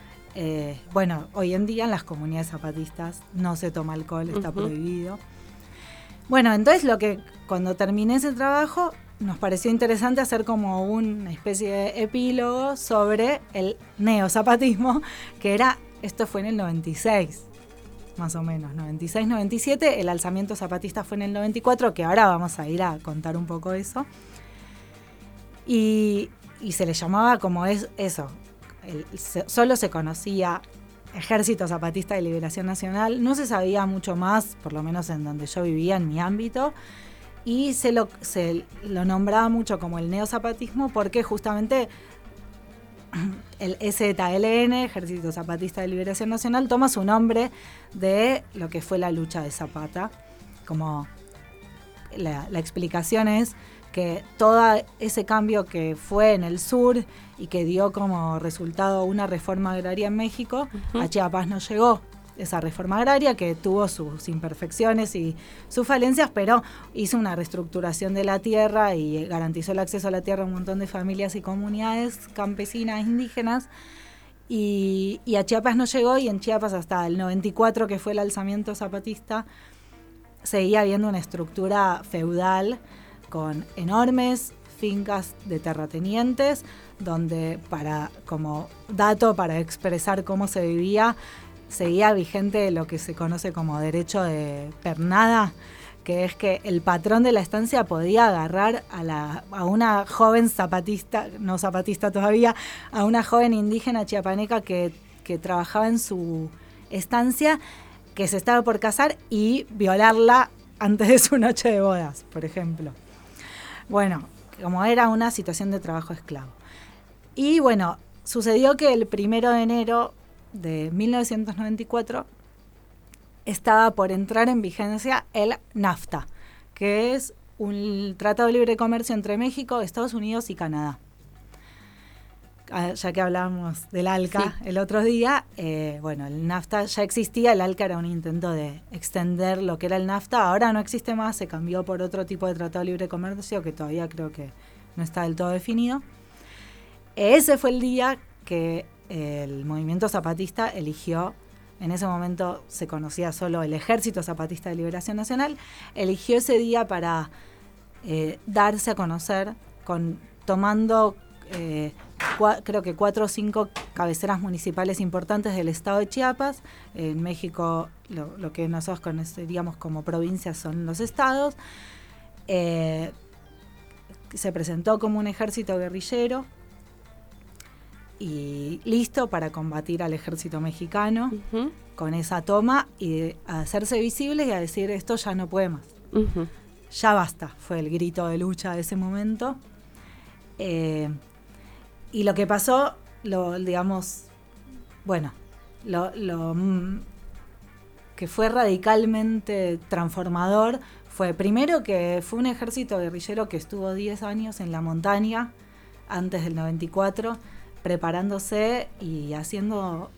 Bueno, hoy en día en las comunidades zapatistas no se toma alcohol, está prohibido. Bueno, entonces cuando terminé ese trabajo nos pareció interesante hacer como una especie de epílogo sobre el neozapatismo, que era Esto fue en el 96, más o menos, 96-97. El alzamiento zapatista fue en el 94, que ahora vamos a ir a contar un poco eso. Y se le llamaba como eso. Solo se conocía Ejército Zapatista de Liberación Nacional, no se sabía mucho más, por lo menos en donde yo vivía, en mi ámbito, y se lo nombraba mucho como el neozapatismo porque justamente el EZLN, Ejército Zapatista de Liberación Nacional, toma su nombre de lo que fue la lucha de Zapata. Como la explicación es que todo ese cambio que fue en el sur y que dio como resultado una reforma agraria en México, a Chiapas no llegó esa reforma agraria, que tuvo sus imperfecciones y sus falencias, pero hizo una reestructuración de la tierra y garantizó el acceso a la tierra a un montón de familias y comunidades campesinas, indígenas, y a Chiapas no llegó, y en Chiapas hasta el 94, que fue el alzamiento zapatista, seguía habiendo una estructura feudal con enormes fincas de terratenientes, donde como dato para expresar cómo se vivía, seguía vigente lo que se conoce como derecho de pernada, que es que el patrón de la estancia podía agarrar a una joven zapatista, no zapatista todavía, a una joven indígena chiapaneca que trabajaba en su estancia, que se estaba por casar, y violarla antes de su noche de bodas, por ejemplo. Bueno, como era una situación de trabajo esclavo. Y bueno, sucedió que el 1 de enero de 1994 estaba por entrar en vigencia el NAFTA, que es un tratado de libre comercio entre México, Estados Unidos y Canadá. Ya que hablábamos del ALCA el otro día, bueno, el NAFTA ya existía, el ALCA era un intento de extender lo que era el NAFTA, ahora no existe más, se cambió por otro tipo de tratado de libre comercio que todavía creo que no está del todo definido. Ese fue el día que el movimiento zapatista eligió, en ese momento se conocía solo el Ejército Zapatista de Liberación Nacional, eligió ese día para darse a conocer tomando creo que 4 o 5 cabeceras municipales importantes del estado de Chiapas. En México lo que nosotros conoceríamos como provincias son los estados. Se presentó como un ejército guerrillero y listo para combatir al ejército mexicano con esa toma y a hacerse visibles y a decir esto ya no puede más. Ya basta, fue el grito de lucha de ese momento. Y lo que pasó, lo que fue radicalmente transformador fue primero que fue un ejército guerrillero que estuvo 10 años en la montaña antes del 94, preparándose y haciendo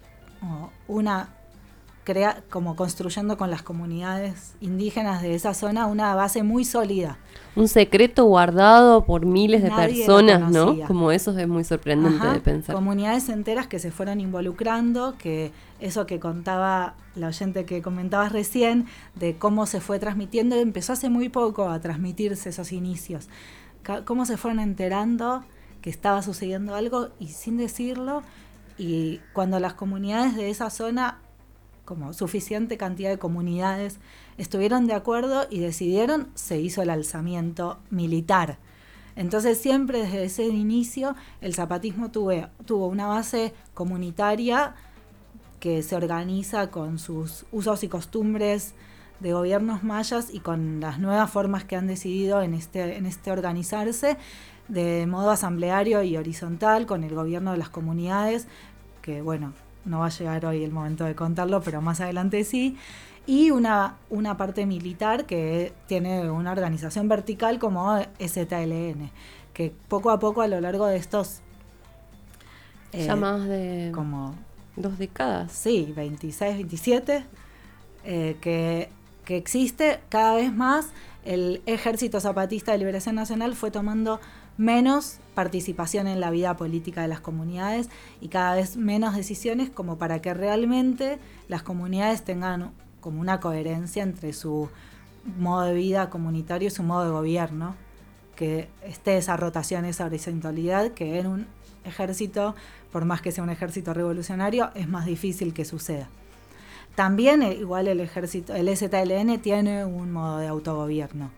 como construyendo con las comunidades indígenas de esa zona una base muy sólida. Un secreto guardado por miles de Nadie personas, ¿no? Como eso es muy sorprendente de pensar. Comunidades enteras que se fueron involucrando, que eso que contaba la oyente que comentabas recién, de cómo se fue transmitiendo, empezó hace muy poco a transmitirse esos inicios. Cómo se fueron enterando que estaba sucediendo algo y sin decirlo, y cuando las comunidades de esa zona, como suficiente cantidad de comunidades, estuvieron de acuerdo y decidieron, se hizo el alzamiento militar. Entonces siempre desde ese inicio el zapatismo tuvo una base comunitaria que se organiza con sus usos y costumbres de gobiernos mayas y con las nuevas formas que han decidido en este organizarse de modo asambleario y horizontal con el gobierno de las comunidades, que bueno, no va a llegar hoy el momento de contarlo, pero más adelante sí, y una parte militar que tiene una organización vertical como EZLN, que poco a poco a lo largo de estos... ya más de como 2 décadas. Sí, 26, 27, que existe cada vez más. El Ejército Zapatista de Liberación Nacional fue tomando menos participación en la vida política de las comunidades y cada vez menos decisiones, como para que realmente las comunidades tengan como una coherencia entre su modo de vida comunitario y su modo de gobierno, que esté esa rotación, esa horizontalidad, que en un ejército por más que sea un ejército revolucionario, es más difícil que suceda. También igual el ZLN tiene un modo de autogobierno.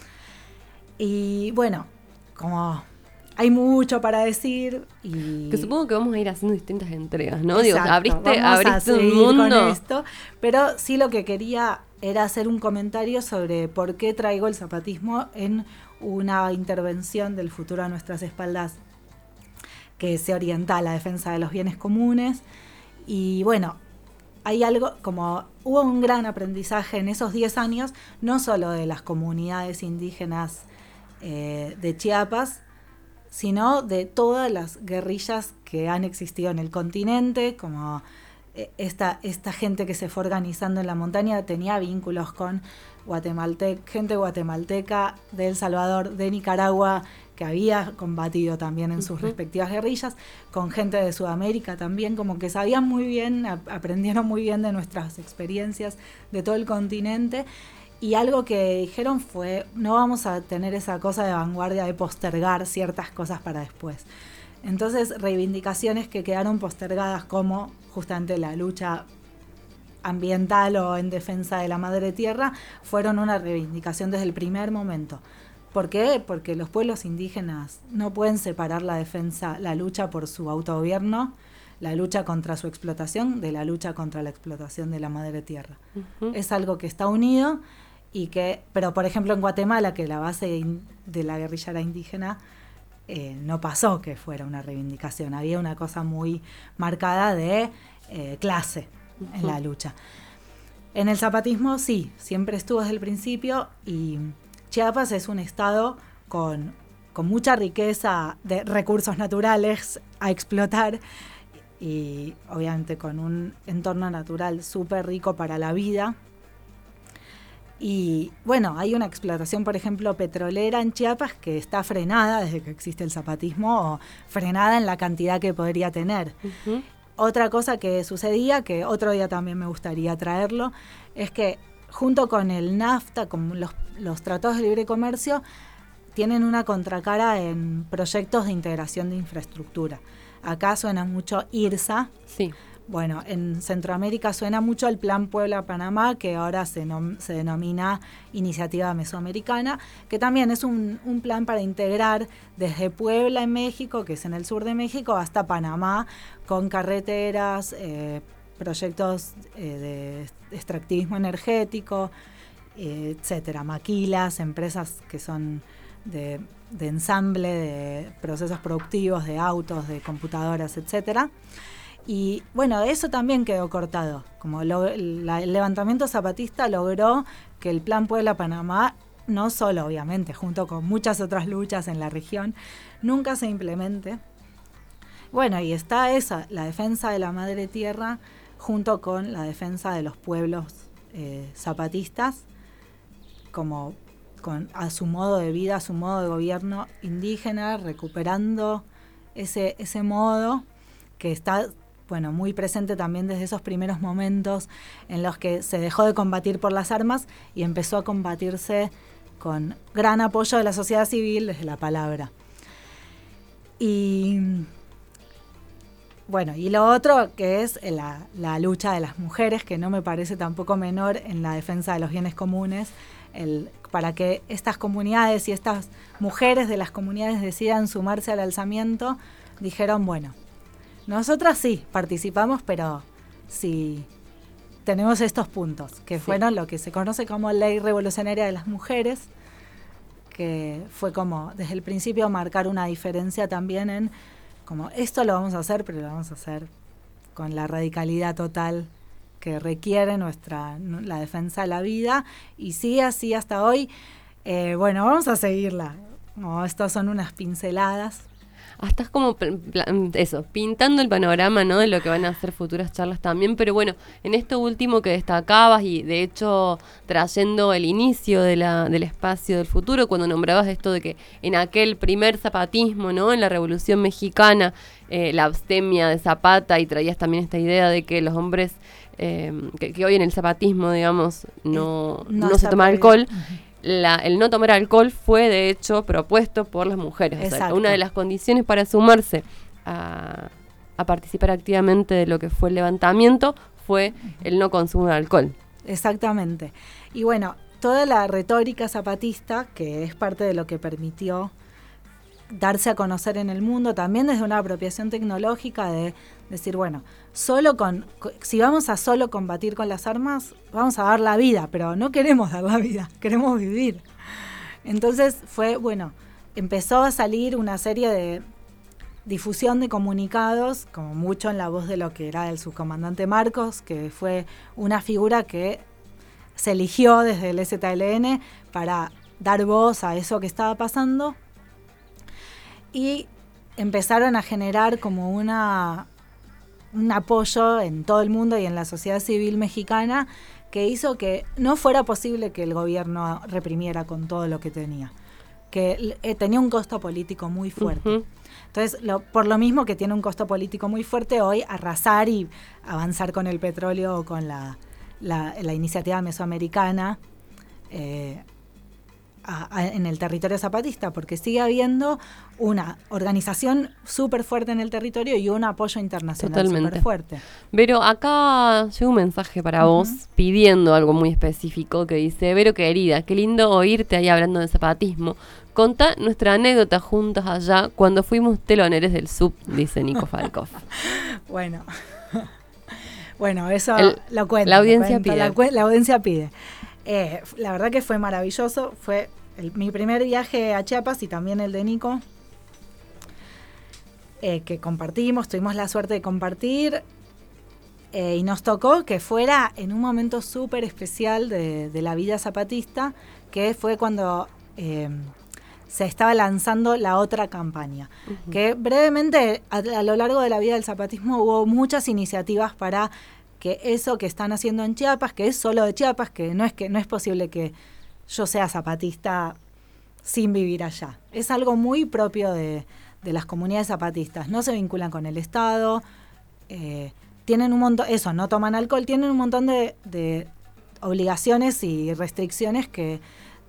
Y bueno, como hay mucho para decir y que supongo que vamos a ir haciendo distintas entregas, ¿no? Exacto, Digo, abriste un mundo mundo. con esto, pero sí lo que quería era hacer un comentario sobre por qué traigo el zapatismo en una intervención del futuro a nuestras espaldas que se orienta a la defensa de los bienes comunes. Y bueno, hay algo, como hubo un gran aprendizaje en esos 10 años, no solo de las comunidades indígenas de Chiapas, sino de todas las guerrillas que han existido en el continente, como esta gente que se fue organizando en la montaña tenía vínculos con gente guatemalteca de El Salvador, de Nicaragua, que había combatido también en sus respectivas guerrillas, con gente de Sudamérica también, como que sabían muy bien, aprendieron muy bien de nuestras experiencias de todo el continente. Y algo que dijeron fue, no vamos a tener esa cosa de vanguardia de postergar ciertas cosas para después. Entonces, reivindicaciones que quedaron postergadas como justamente la lucha ambiental o en defensa de la madre tierra, fueron una reivindicación desde el primer momento. ¿Por qué? Porque los pueblos indígenas no pueden separar la defensa, la lucha por su autogobierno, la lucha contra su explotación, de la lucha contra la explotación de la madre tierra. Es algo que está unido. Pero por ejemplo en Guatemala, que la base de la guerrilla era indígena, no pasó que fuera una reivindicación, había una cosa muy marcada de clase en la lucha. En el zapatismo sí, siempre estuvo desde el principio, y Chiapas es un estado con mucha riqueza de recursos naturales a explotar, y obviamente con un entorno natural súper rico para la vida. Y bueno, hay una explotación, por ejemplo, petrolera en Chiapas que está frenada desde que existe el zapatismo, o frenada en la cantidad que podría tener. Otra cosa que sucedía, que otro día también me gustaría traerlo, es que junto con el NAFTA, con los tratados de libre comercio, tienen una contracara en proyectos de integración de infraestructura. Acá suena mucho IRSA. Sí. Bueno, en Centroamérica suena mucho el Plan Puebla-Panamá, que ahora se denomina Iniciativa Mesoamericana, que también es un plan para integrar desde Puebla en México, que es en el sur de México, hasta Panamá, con carreteras, proyectos de extractivismo energético, etcétera, maquilas, empresas que son de ensamble de procesos productivos, de autos, de computadoras, etcétera. Y bueno, eso también quedó cortado. Como el levantamiento zapatista logró que el Plan Puebla-Panamá, no solo obviamente, junto con muchas otras luchas en la región, nunca se implemente. Bueno, y está esa, la defensa de la madre tierra, junto con la defensa de los pueblos zapatistas, como a su modo de vida, a su modo de gobierno indígena, recuperando ese modo que está muy presente también desde esos primeros momentos en los que se dejó de combatir por las armas y empezó a combatirse con gran apoyo de la sociedad civil desde la palabra. Y bueno, y lo otro que es la lucha de las mujeres, que no me parece tampoco menor en la defensa de los bienes comunes, para que estas comunidades y estas mujeres de las comunidades decidan sumarse al alzamiento, dijeron, bueno, nosotras sí participamos, pero sí tenemos estos puntos, que fueron lo que se conoce como Ley Revolucionaria de las Mujeres, que fue como desde el principio marcar una diferencia también en como esto lo vamos a hacer, pero lo vamos a hacer con la radicalidad total que requiere la defensa de la vida, y sigue así hasta hoy. Bueno, vamos a seguirla. Estas son unas pinceladas. Estás como pintando el panorama, ¿no?, de lo que van a hacer futuras charlas también, pero bueno, en esto último que destacabas, y de hecho trayendo el inicio del espacio del futuro, cuando nombrabas esto de que en aquel primer zapatismo, ¿no?, en la Revolución Mexicana, la abstemia de Zapata, y traías también esta idea de que los hombres, que hoy en el zapatismo, digamos, no se toma alcohol. El no tomar alcohol fue de hecho propuesto por las mujeres. O sea, una de las condiciones para sumarse a a participar activamente de lo que fue el levantamiento fue el no consumo de alcohol. Exactamente. Y bueno, toda la retórica zapatista, que es parte de lo que permitió darse a conocer en el mundo, también desde una apropiación tecnológica de decir, bueno, si vamos a solo combatir con las armas, vamos a dar la vida, pero no queremos dar la vida, queremos vivir. Entonces empezó a salir una serie de difusión de comunicados, como mucho en la voz de lo que era el subcomandante Marcos, que fue una figura que se eligió desde el ZLN para dar voz a eso que estaba pasando, y empezaron a generar como un apoyo en todo el mundo y en la sociedad civil mexicana que hizo que no fuera posible que el gobierno reprimiera con todo lo que tenía, que tenía un costo político muy fuerte. Uh-huh. Entonces, por lo mismo que tiene un costo político muy fuerte, hoy arrasar y avanzar con el petróleo o con la iniciativa mesoamericana en el territorio zapatista, porque sigue habiendo una organización súper fuerte en el territorio y un apoyo internacional súper fuerte. Vero, acá llega un mensaje para vos pidiendo algo muy específico que dice: Vero querida, qué lindo oírte ahí hablando de zapatismo. Contá nuestra anécdota juntas allá cuando fuimos teloneres del sub, dice Nico Falkov. Bueno, eso lo cuento. La audiencia pide. La audiencia pide. La verdad que fue maravilloso. Fue mi primer viaje a Chiapas y también el de Nico, que compartimos, tuvimos la suerte de compartir, y nos tocó que fuera en un momento súper especial de la vida zapatista, que fue cuando se estaba lanzando la otra campaña. Uh-huh. Que brevemente, a lo largo de la vida del zapatismo, hubo muchas iniciativas para que eso que están haciendo en Chiapas, que es solo de Chiapas, que no es posible que yo sea zapatista sin vivir allá. Es algo muy propio de las comunidades zapatistas. No se vinculan con el Estado, tienen un montón, no toman alcohol, tienen un montón de obligaciones y restricciones que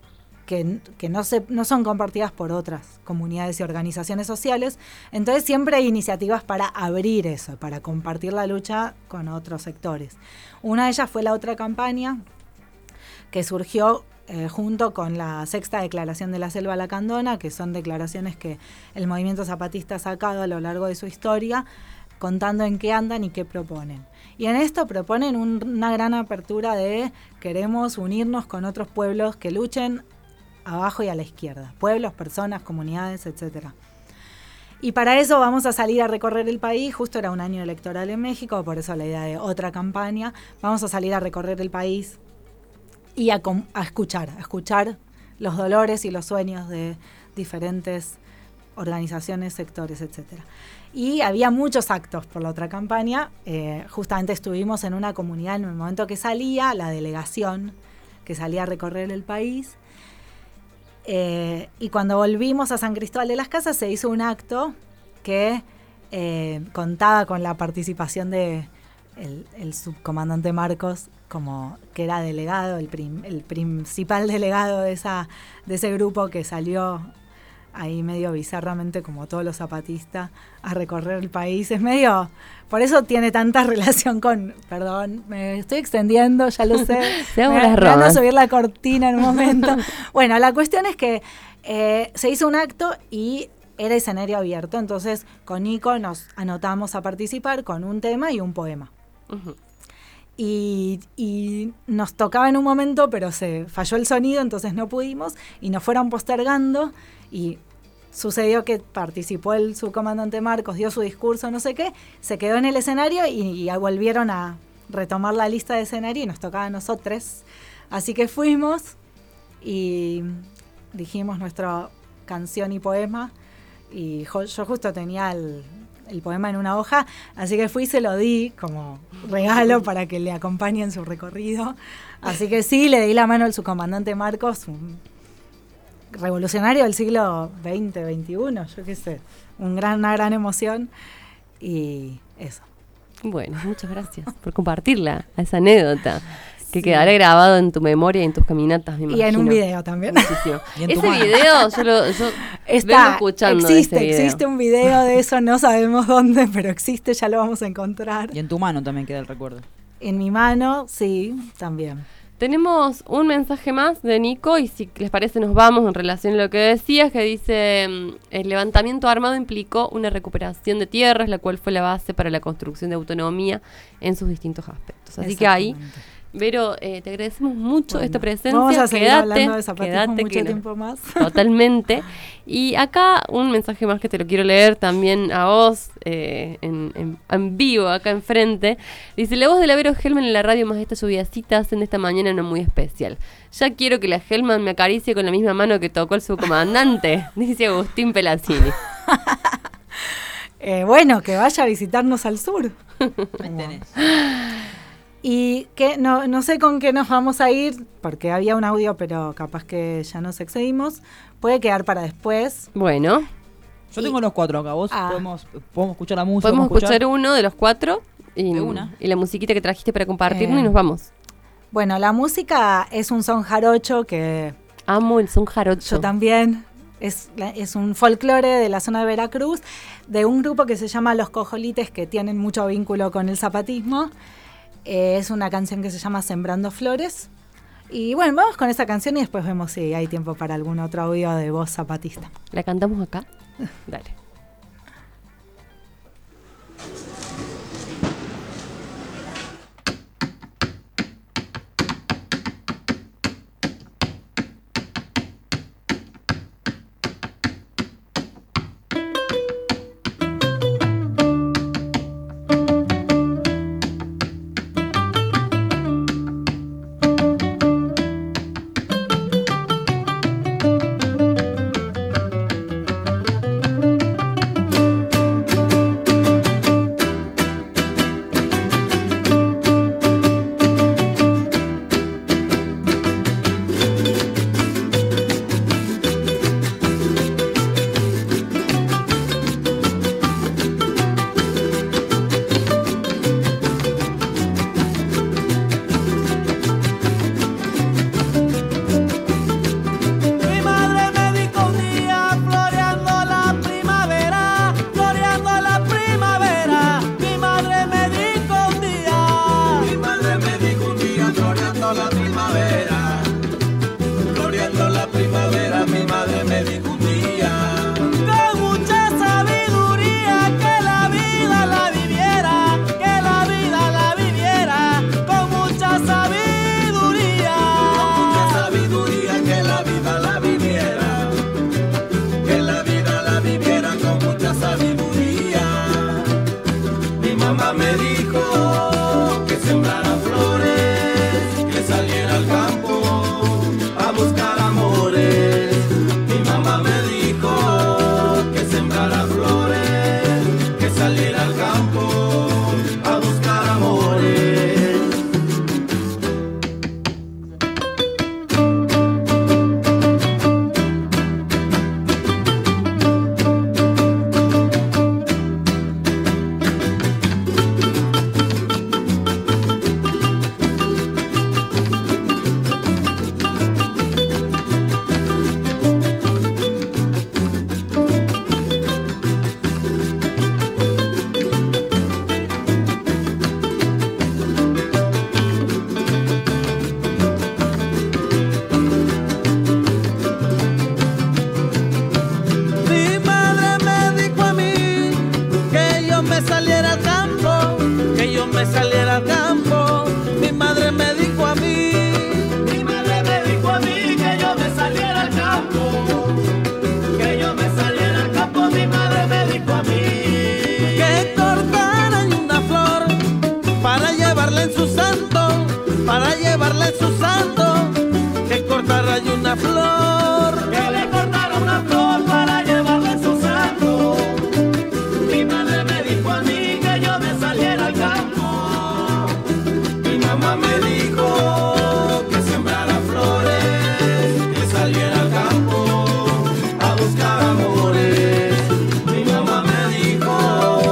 no son compartidas por otras comunidades y organizaciones sociales. Entonces siempre hay iniciativas para abrir eso, para compartir la lucha con otros sectores. Una de ellas fue la otra campaña, que surgió junto con la 6ª Declaración de la Selva Lacandona, que son declaraciones que el movimiento zapatista ha sacado a lo largo de su historia, contando en qué andan y qué proponen. Y en esto proponen una gran apertura de queremos unirnos con otros pueblos que luchen abajo y a la izquierda, pueblos, personas, comunidades, etcétera. Y para eso vamos a salir a recorrer el país. Justo era un año electoral en México, por eso la idea de otra campaña. Vamos a salir a recorrer el país y a escuchar los dolores y los sueños de diferentes organizaciones, sectores, etcétera. Y había muchos actos por la otra campaña. Justamente estuvimos en una comunidad en el momento que salía la delegación, que salía a recorrer el país. Y cuando volvimos a San Cristóbal de las Casas se hizo un acto que contaba con la participación de el subcomandante Marcos, como que era delegado, el principal delegado de ese grupo que salió ahí medio bizarramente, como todos los zapatistas, a recorrer el país. Es medio... Por eso tiene tanta relación con... Perdón, me estoy extendiendo, ya lo sé. Me van a subir la cortina en un momento. Bueno, la cuestión es que se hizo un acto y era escenario abierto. Entonces, con Nico nos anotamos a participar con un tema y un poema. Uh-huh. Y nos tocaba en un momento, pero se falló el sonido, entonces no pudimos, y nos fueron postergando, y sucedió que participó el subcomandante Marcos, dio su discurso, no sé qué, se quedó en el escenario y volvieron a retomar la lista de escenario y nos tocaba a nosotros. Así que fuimos y dijimos nuestra canción y poema, y yo justo tenía el poema en una hoja, así que fui y se lo di como regalo para que le acompañe en su recorrido. Así que sí, le di la mano al subcomandante Marcos, un revolucionario del siglo XX, XXI, yo qué sé, una gran emoción, y eso. Bueno, muchas gracias por compartirla, esa anécdota. que quedará grabado en tu memoria y en tus caminatas, me imagino. Y en un video también. Muchísimo. Y en tu Ese mano. video, yo vengo escuchando de ese video. Existe un video de eso, no sabemos dónde, pero existe, ya lo vamos a encontrar. Y en tu mano también queda el recuerdo. En mi mano, sí, también. Tenemos un mensaje más de Nico y si les parece nos vamos en relación a lo que decías, que dice: el levantamiento armado implicó una recuperación de tierras, la cual fue la base para la construcción de autonomía en sus distintos aspectos. Así que ahí, Vero, te agradecemos mucho esta presencia. Vamos a seguir hablando de zapatismo mucho tiempo más. Totalmente. Y acá un mensaje más que te lo quiero leer también a vos, en vivo, acá enfrente. Dice: la voz de la Vero Hellman en la radio más esta lluviacita hacen de esta mañana una muy especial. Ya quiero que la Hellman me acaricie con la misma mano que tocó el subcomandante, dice Agustín Pelazzini. Bueno, que vaya a visitarnos al sur. Ahí tenés. Y que no sé con qué nos vamos a ir, porque había un audio, pero capaz que ya nos excedimos. Puede quedar para después. Bueno. Yo tengo los 4 acá. Vos podemos escuchar la música. Podemos escuchar uno de los 4 y la musiquita que trajiste para compartirnos y nos vamos. Bueno, la música es un son jarocho que... Amo el son jarocho. Yo también. Es un folclore de la zona de Veracruz, de un grupo que se llama Los Cojolites, que tienen mucho vínculo con el zapatismo. Es una canción que se llama Sembrando Flores. Y bueno, vamos con esa canción y después vemos si hay tiempo para algún otro audio de voz zapatista. ¿La cantamos acá? Dale.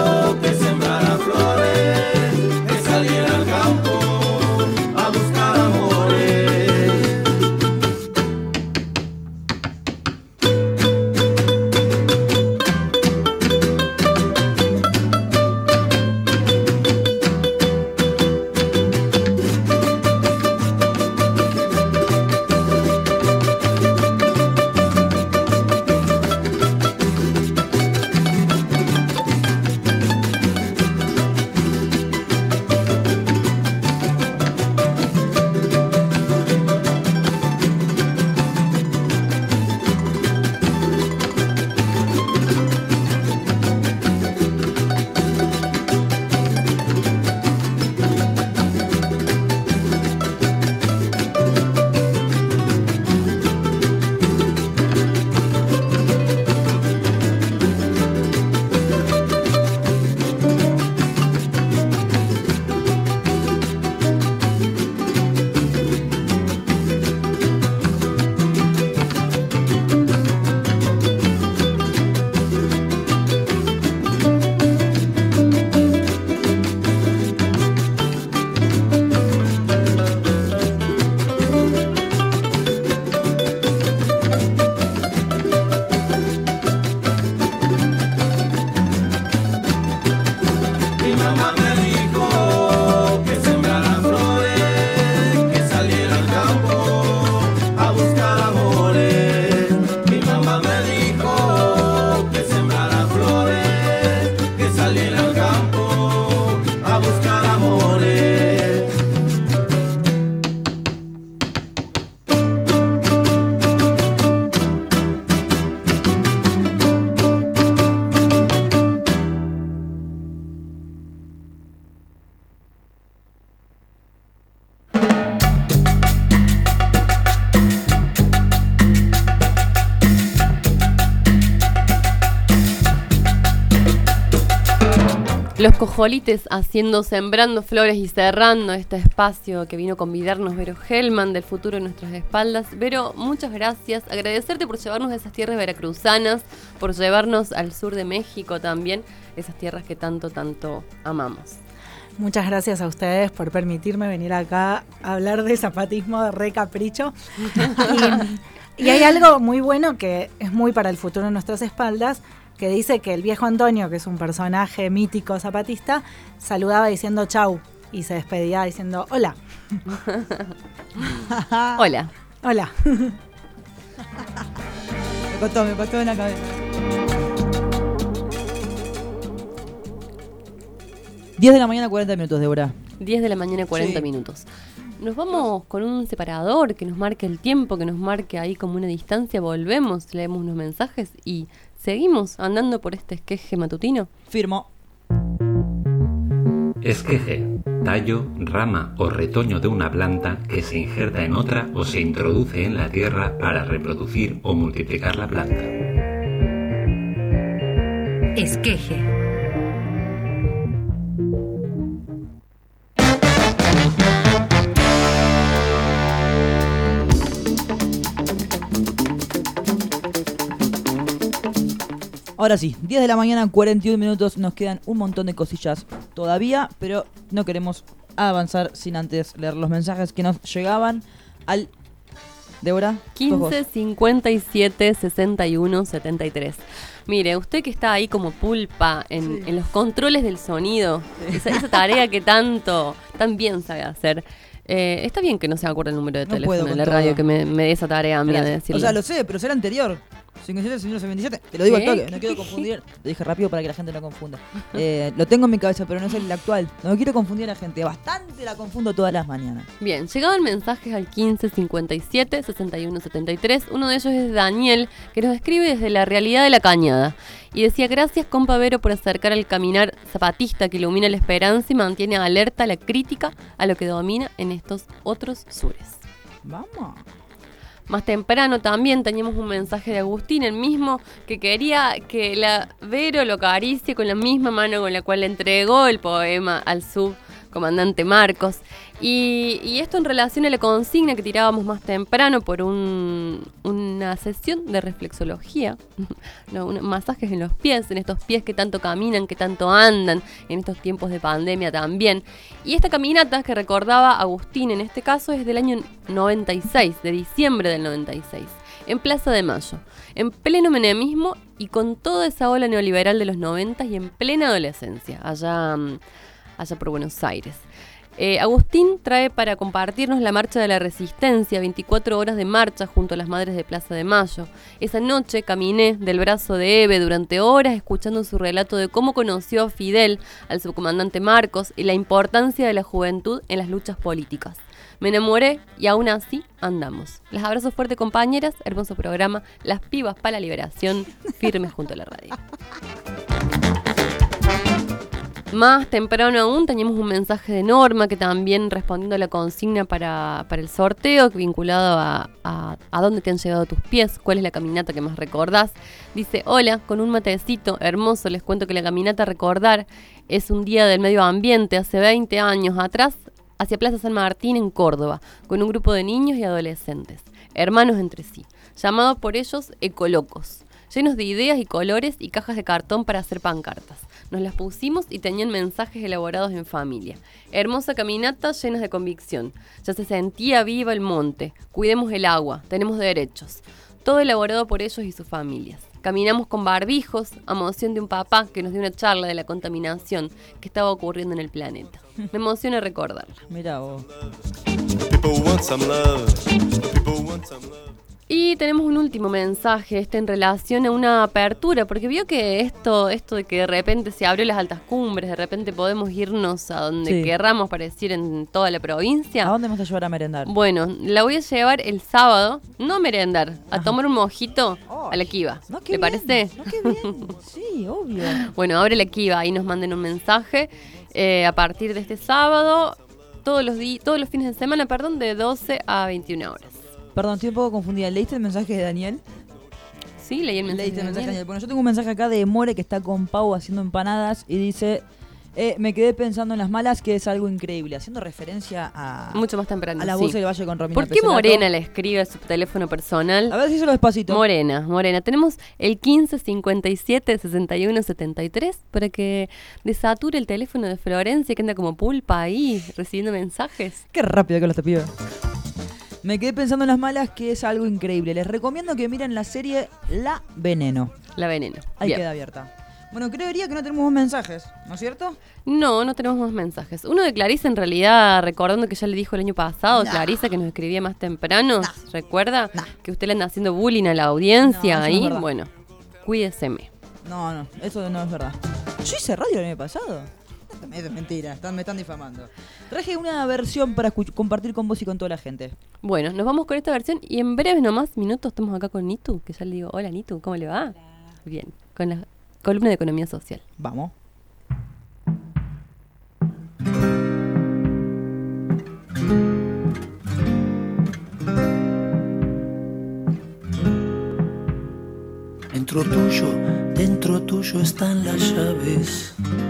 Buscar Los cojolites haciendo, sembrando flores y cerrando este espacio que vino a convidarnos Vero Hellman del futuro en nuestras espaldas. Vero, muchas gracias. Agradecerte por llevarnos a esas tierras veracruzanas, por llevarnos al sur de México también, esas tierras que tanto, tanto amamos. Muchas gracias a ustedes por permitirme venir acá a hablar de zapatismo de re capricho. Y hay algo muy bueno que es muy para el futuro en nuestras espaldas, que dice que el viejo Antonio, que es un personaje mítico zapatista, saludaba diciendo chau y se despedía diciendo hola. Hola. Hola. Me costó en la cabeza. 10 de la mañana, 40 minutos, Débora. 10 de la mañana, 40 minutos. Nos vamos con un separador que nos marque el tiempo, que nos marque ahí como una distancia. Volvemos, leemos unos mensajes y seguimos andando por este esqueje matutino. Firmo. Esqueje, tallo, rama o retoño de una planta que se injerta en otra o se introduce en la tierra para reproducir o multiplicar la planta. Esqueje. Ahora sí, 10 de la mañana, 41 minutos, nos quedan un montón de cosillas todavía, pero no queremos avanzar sin antes leer los mensajes que nos llegaban al... Débora, 15 57 61 73. Mire, usted que está ahí como pulpa en los controles del sonido, esa tarea que tan bien sabe hacer. Está bien que no se acuerde el número de teléfono en la radio, que me dé esa tarea a mí de decirlo. O sea, lo sé, pero será anterior. 57, te lo digo al toque, no quiero confundir. Lo dije rápido para que la gente no confunda. Lo tengo en mi cabeza, pero no es el actual. No quiero confundir a la gente, bastante la confundo todas las mañanas. Bien, llegaban mensajes al 15 57 61 73. Uno de ellos es Daniel, que nos escribe desde la realidad de la Cañada. Y decía: gracias, compa Vero, por acercar al caminar zapatista que ilumina la esperanza y mantiene alerta la crítica a lo que domina en estos otros sures. Vamos. Más temprano también teníamos un mensaje de Agustín, el mismo que quería que la Vero lo acaricie con la misma mano con la cual le entregó el poema al subcomandante Marcos. Y esto en relación a la consigna que tirábamos más temprano por una sesión de reflexología, masajes en los pies, en estos pies que tanto caminan, que tanto andan, en estos tiempos de pandemia también. Y esta caminata que recordaba Agustín en este caso es del año 96, de diciembre del 96, en Plaza de Mayo, en pleno menemismo y con toda esa ola neoliberal de los 90 y en plena adolescencia, allá por Buenos Aires. Agustín trae para compartirnos la marcha de la resistencia, 24 horas de marcha junto a las madres de Plaza de Mayo. Esa noche caminé del brazo de Eve durante horas escuchando su relato de cómo conoció a Fidel, al subcomandante Marcos, y la importancia de la juventud en las luchas políticas. Me enamoré y aún así andamos. Las abrazo fuerte, compañeras. Hermoso programa. Las pibas para la liberación, firmes junto a la radio. Más temprano aún teníamos un mensaje de Norma que también, respondiendo a la consigna para el sorteo, vinculado a dónde te han llegado tus pies, cuál es la caminata que más recordás, dice: hola, con un matecito hermoso les cuento que la caminata a recordar es un día del medio ambiente hace 20 años atrás, hacia Plaza San Martín en Córdoba, con un grupo de niños y adolescentes, hermanos entre sí, llamados por ellos ecolocos, llenos de ideas y colores y cajas de cartón para hacer pancartas. Nos las pusimos y tenían mensajes elaborados en familia. Hermosa caminata llenas de convicción. Ya se sentía viva el monte. Cuidemos el agua. Tenemos derechos. Todo elaborado por ellos y sus familias. Caminamos con barbijos a moción de un papá que nos dio una charla de la contaminación que estaba ocurriendo en el planeta. Me emociona recordarla. Mira vos. Y tenemos un último mensaje, en relación a una apertura, porque vio que esto de que de repente se abrió las altas cumbres, de repente podemos irnos a donde querramos para decir en toda la provincia. ¿A dónde vamos a llevar a merendar? Bueno, la voy a llevar el sábado, no a merendar, a tomar un mojito a la Kiva. No, ¿Le parece? No, qué bien. Sí, obvio. Bueno, abre la Kiva, ahí nos manden un mensaje a partir de este sábado, todos los fines de semana, de 12 a 21 horas. Perdón, estoy un poco confundida. ¿Leíste el mensaje de Daniel? Sí, leí el mensaje de Daniel. Bueno, yo tengo un mensaje acá de More que está con Pau haciendo empanadas y dice: Me quedé pensando en las malas, que es algo increíble, haciendo referencia a... Mucho más temprano, a la sí. voz del Valle con Romina ¿Por qué Pesolato. Morena le escribe a su teléfono personal? A ver si se lo despacito. Morena. Tenemos el 15 57 61 73 para que desature el teléfono de Florencia, que anda como pulpa ahí, recibiendo mensajes. Qué rápido que lo está pibe. Me quedé pensando en las malas, que es algo increíble. Les recomiendo que miren la serie La Veneno. La Veneno. Ahí Bien. queda abierta. Bueno, creería que no tenemos más mensajes, ¿no es cierto? No tenemos más mensajes. Uno de Clarisa, en realidad, recordando que ya le dijo el año pasado, Clarisa, que nos escribía más temprano, ¿recuerda? Que usted le anda haciendo bullying a la audiencia No, eso ahí. no es verdad. Bueno, cuídeseme. No, eso no es verdad. ¿Yo hice radio el año pasado? Es mentira, me están difamando. Traje una versión para compartir con vos y con toda la gente. Bueno, nos vamos con esta versión y en breves minutos estamos acá con Nitu, que ya le digo, hola Nitu, ¿cómo le va? Bien, con la columna de Economía Social. Vamos. Dentro tuyo están las llaves,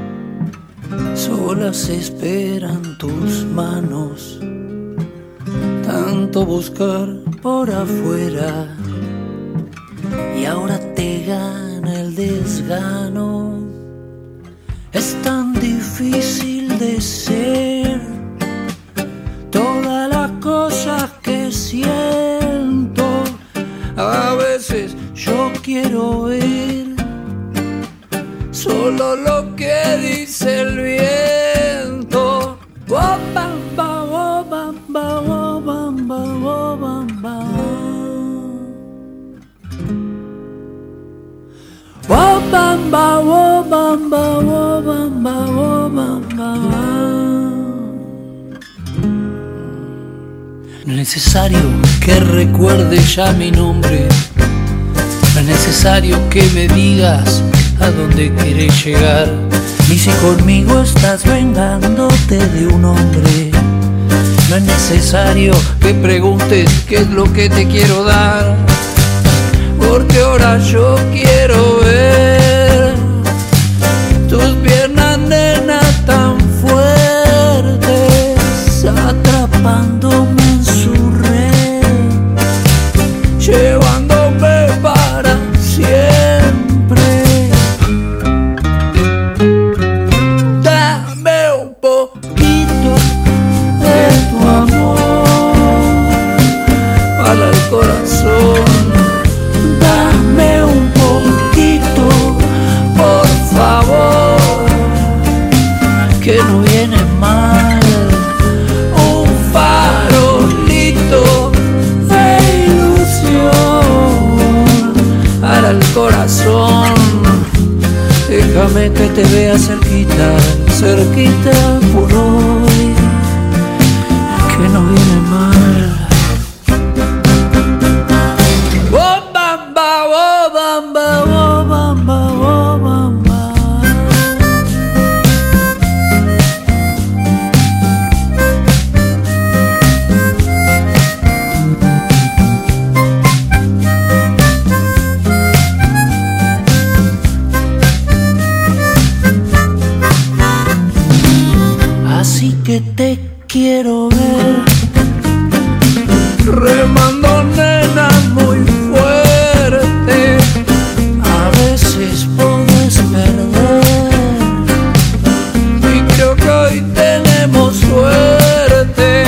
solas esperan tus manos, tanto buscar por afuera y ahora te gana el desgano. Es tan difícil de ser todas las cosas que siento. A veces yo quiero ver solo lo que dice el viento. Oh, bamba, oh, bamba, oh, bamba, oh, bamba. Oh, bamba, oh, bamba, oh, bamba, oh, bamba. No es necesario que recuerde ya mi nombre. No es necesario que me digas a dónde quieres llegar, ni si conmigo estás vengándote de un hombre. No es necesario que preguntes qué es lo que te quiero dar, porque ahora yo quiero ver tus piernas, nena, tan fuertes, atrapándome en su red, llevándome para siempre. Dame un poquito de tu amor para el corazón. Dame un poquito, por favor, que no viene mal. Un farolito de ilusión para el corazón. Déjame que te vea cerquita, cerquita por hoy, que no viene mal. Oh, bamba, oh, bamba, oh, bamba, oh, bamba. Así que te quiero ver remando, nena, muy fuerte. A veces puedes perder y creo que hoy tenemos suerte.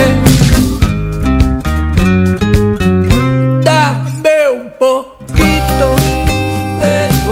Dame un poquito de tu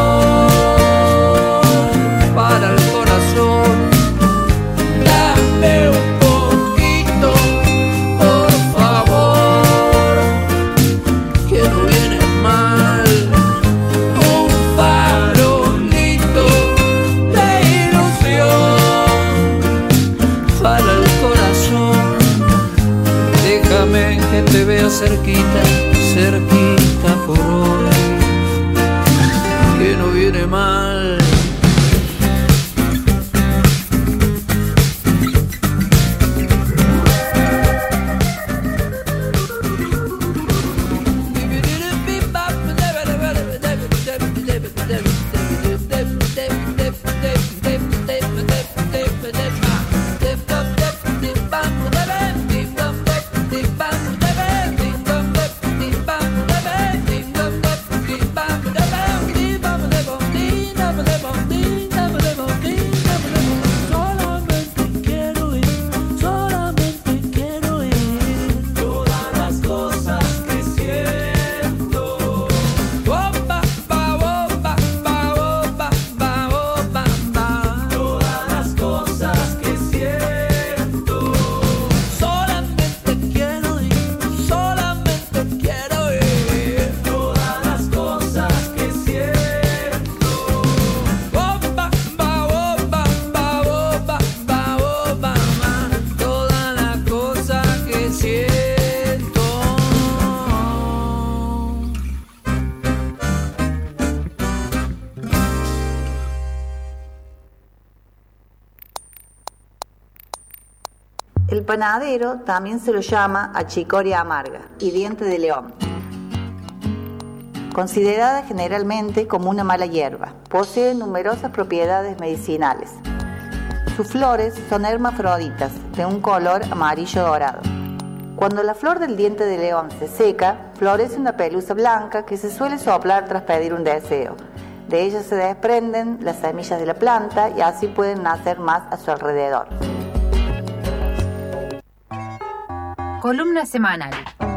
amor para el corazón. Dame un poquito, por favor, que no viene mal. Un farolito de ilusión para el corazón. Déjame que te vea cerquita, cerquita por hoy, que no viene mal. El panadero también se lo llama achicoria amarga y diente de león. Considerada generalmente como una mala hierba, posee numerosas propiedades medicinales. Sus flores son hermafroditas, de un color amarillo dorado. Cuando la flor del diente de león se seca, florece una pelusa blanca que se suele soplar tras pedir un deseo. De ella se desprenden las semillas de la planta y así pueden nacer más a su alrededor. Columna semanal.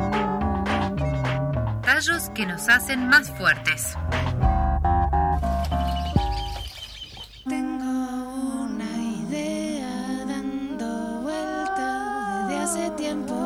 Tallos que nos hacen más fuertes. Tengo una idea dando vuelta desde hace tiempo.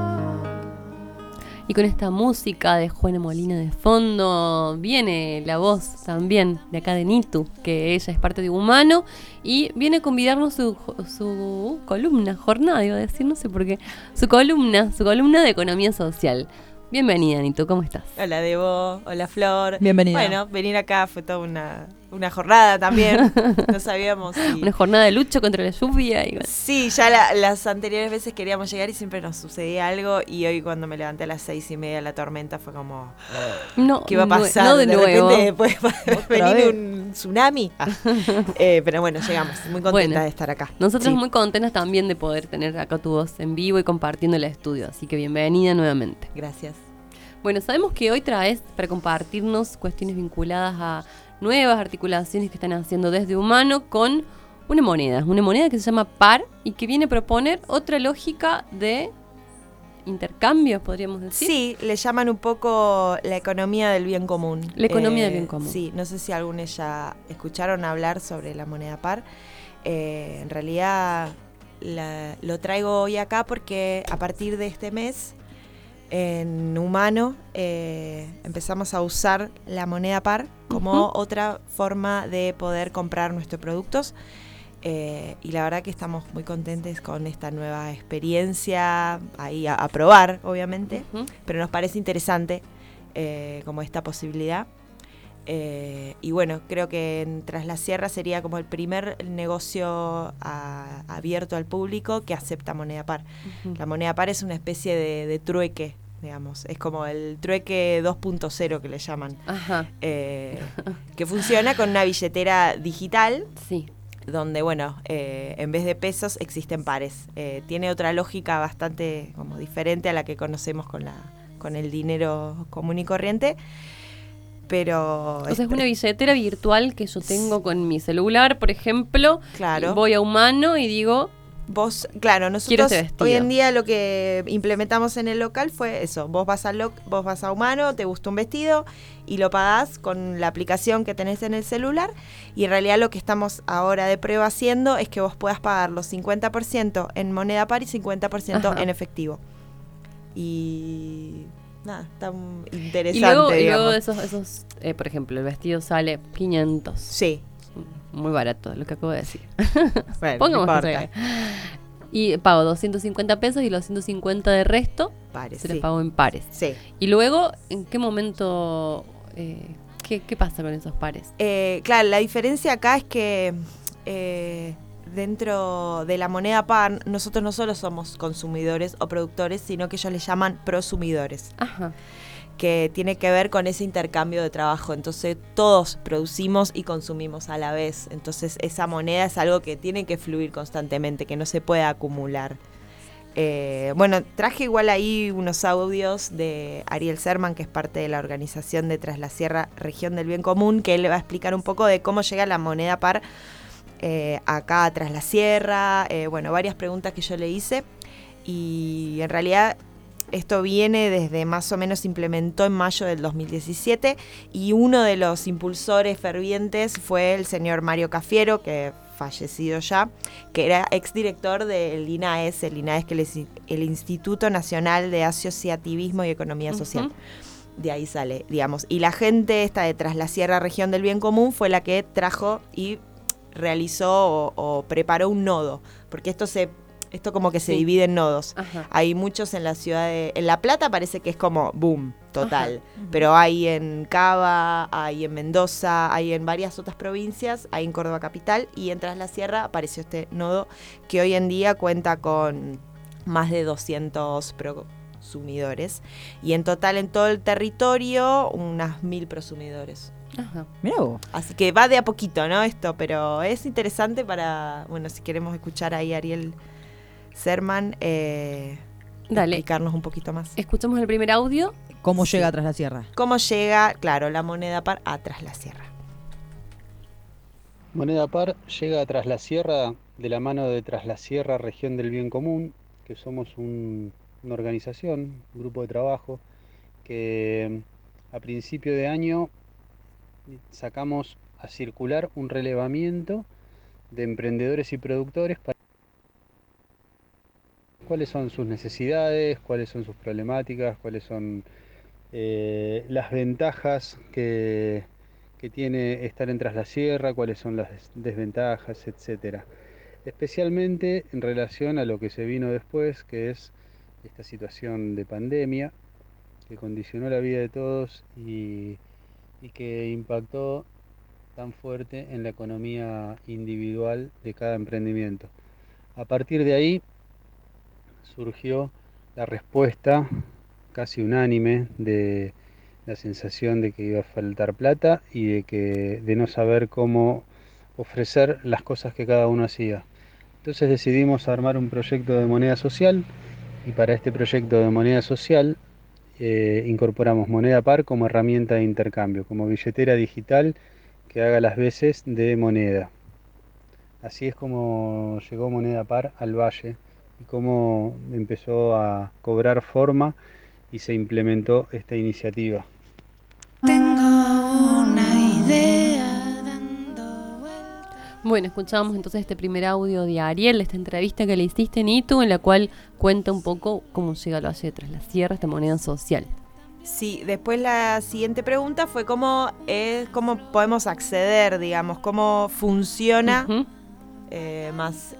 Y con esta música de Juana Molina de fondo, viene la voz también de acá de Nitu, que ella es parte de Humano, y viene a convidarnos su columna, jornada, iba a decir, no sé por qué, su columna de economía social. Bienvenida, Nitu, ¿cómo estás? Hola, Debo. Hola, Flor. Bienvenida. Bueno, venir acá fue toda una jornada también. No sabíamos si... Una jornada de lucha contra la lluvia. Y... Sí, ya las anteriores veces queríamos llegar y siempre nos sucedía algo. Y hoy cuando me levanté a las 6:30 la tormenta fue como... No, ¿qué va a pasar? No de nuevo. Repente puede venir un tsunami. Pero bueno, llegamos. Muy contenta de estar acá. Nosotros muy contentas también de poder tener acá tu voz en vivo y compartiendo el estudio. Así que bienvenida nuevamente. Gracias. Bueno, sabemos que hoy traes para compartirnos cuestiones vinculadas a nuevas articulaciones que están haciendo desde Humano con una moneda que se llama PAR y que viene a proponer otra lógica de intercambios, podríamos decir. Sí, le llaman un poco la economía del bien común. La economía del bien común. Sí, no sé si algunos ya escucharon hablar sobre la moneda PAR. En realidad lo traigo hoy acá porque a partir de este mes en Humano empezamos a usar la moneda PAR como otra forma de poder comprar nuestros productos y la verdad que estamos muy contentos con esta nueva experiencia, ahí a probar obviamente, pero nos parece interesante como esta posibilidad. Y bueno, creo que en Tras la Sierra sería como el primer negocio abierto al público que acepta moneda PAR. La moneda PAR es una especie de trueque, digamos, es como el trueque 2.0 que le llaman. Que funciona con una billetera digital. Sí. Donde, bueno, en vez de pesos existen pares. Tiene otra lógica bastante como diferente a la que conocemos con el dinero común y corriente. Pero o sea, es una billetera virtual que yo tengo con mi celular, por ejemplo. Claro. Voy a Humano y digo... Claro, nosotros hoy en día lo que implementamos en el local fue eso. Vos vas a Humano, te gusta un vestido y lo pagás con la aplicación que tenés en el celular. Y en realidad lo que estamos ahora de prueba haciendo es que vos puedas pagar los 50% en moneda PAR y 50% en efectivo. Y... nada, está interesante. Y luego esos por ejemplo, el vestido sale 500. Sí. Muy barato, lo que acabo de decir. Bueno, pongamos no importa. Y pago 250 pesos y los 150 de resto se los pago en pares. Sí. Y luego, ¿en qué momento, qué pasa con esos pares? Claro, la diferencia acá es que dentro de la moneda PAR, nosotros no solo somos consumidores o productores, sino que ellos le llaman prosumidores. Ajá. Que tiene que ver con ese intercambio de trabajo. Entonces todos producimos y consumimos a la vez. Entonces esa moneda es algo que tiene que fluir constantemente, que no se puede acumular. Bueno, traje igual ahí unos audios de Ariel Serman, que es parte de la organización de Tras la Sierra, Región del Bien Común, que él le va a explicar un poco de cómo llega la moneda PAR acá Tras la Sierra. Bueno, varias preguntas que yo le hice. Y en realidad... esto viene desde más o menos, implementó en mayo del 2017 y uno de los impulsores fervientes fue el señor Mario Cafiero, que fallecido ya, que era exdirector del INAES, el INAES que es el Instituto Nacional de Asociativismo y Economía Social. De ahí sale, digamos. Y la gente esta de Tras la Sierra, Región del Bien Común, fue la que trajo y realizó o preparó un nodo, porque esto como que se divide en nodos. Ajá. Hay muchos en la ciudad en La Plata parece que es como boom, total. Ajá. Pero hay en Cava, hay en Mendoza, hay en varias otras provincias, hay en Córdoba capital y en Tras la Sierra apareció este nodo que hoy en día cuenta con más de 200 prosumidores. Y en total, en todo el territorio, unas 1000 prosumidores. Ajá. Mirá vos. Así que va de a poquito, ¿no? Esto, pero es interesante para, bueno, si queremos escuchar ahí a Ariel Serman, dale, explicarnos un poquito más. Escuchamos el primer audio. ¿Cómo llega a Tras la Sierra? ¿Cómo llega, claro, la moneda par a Tras la Sierra? Moneda Par llega a Tras la Sierra de la mano de Tras la Sierra Región del Bien Común, que somos una organización, un grupo de trabajo, que a principio de año sacamos a circular un relevamiento de emprendedores y productores para cuáles son sus necesidades, cuáles son sus problemáticas, cuáles son las ventajas que tiene estar en Tras la Sierra, cuáles son las desventajas, etcétera. Especialmente en relación a lo que se vino después, que es esta situación de pandemia que condicionó la vida de todos y que impactó tan fuerte en la economía individual de cada emprendimiento. A partir de ahí surgió la respuesta casi unánime de la sensación de que iba a faltar plata y de no saber cómo ofrecer las cosas que cada uno hacía. Entonces decidimos armar un proyecto de moneda social, y para este proyecto de moneda social incorporamos Moneda Par como herramienta de intercambio, como billetera digital que haga las veces de moneda. Así es como llegó Moneda Par al Valle y cómo empezó a cobrar forma y se implementó esta iniciativa. Tengo una idea. Bueno, escuchábamos entonces este primer audio de Ariel, esta entrevista que le hiciste en ITU, en la cual cuenta un poco cómo llega al Valle de Tras la Sierra, esta moneda social. Sí, después la siguiente pregunta fue cómo podemos acceder, digamos, cómo funciona más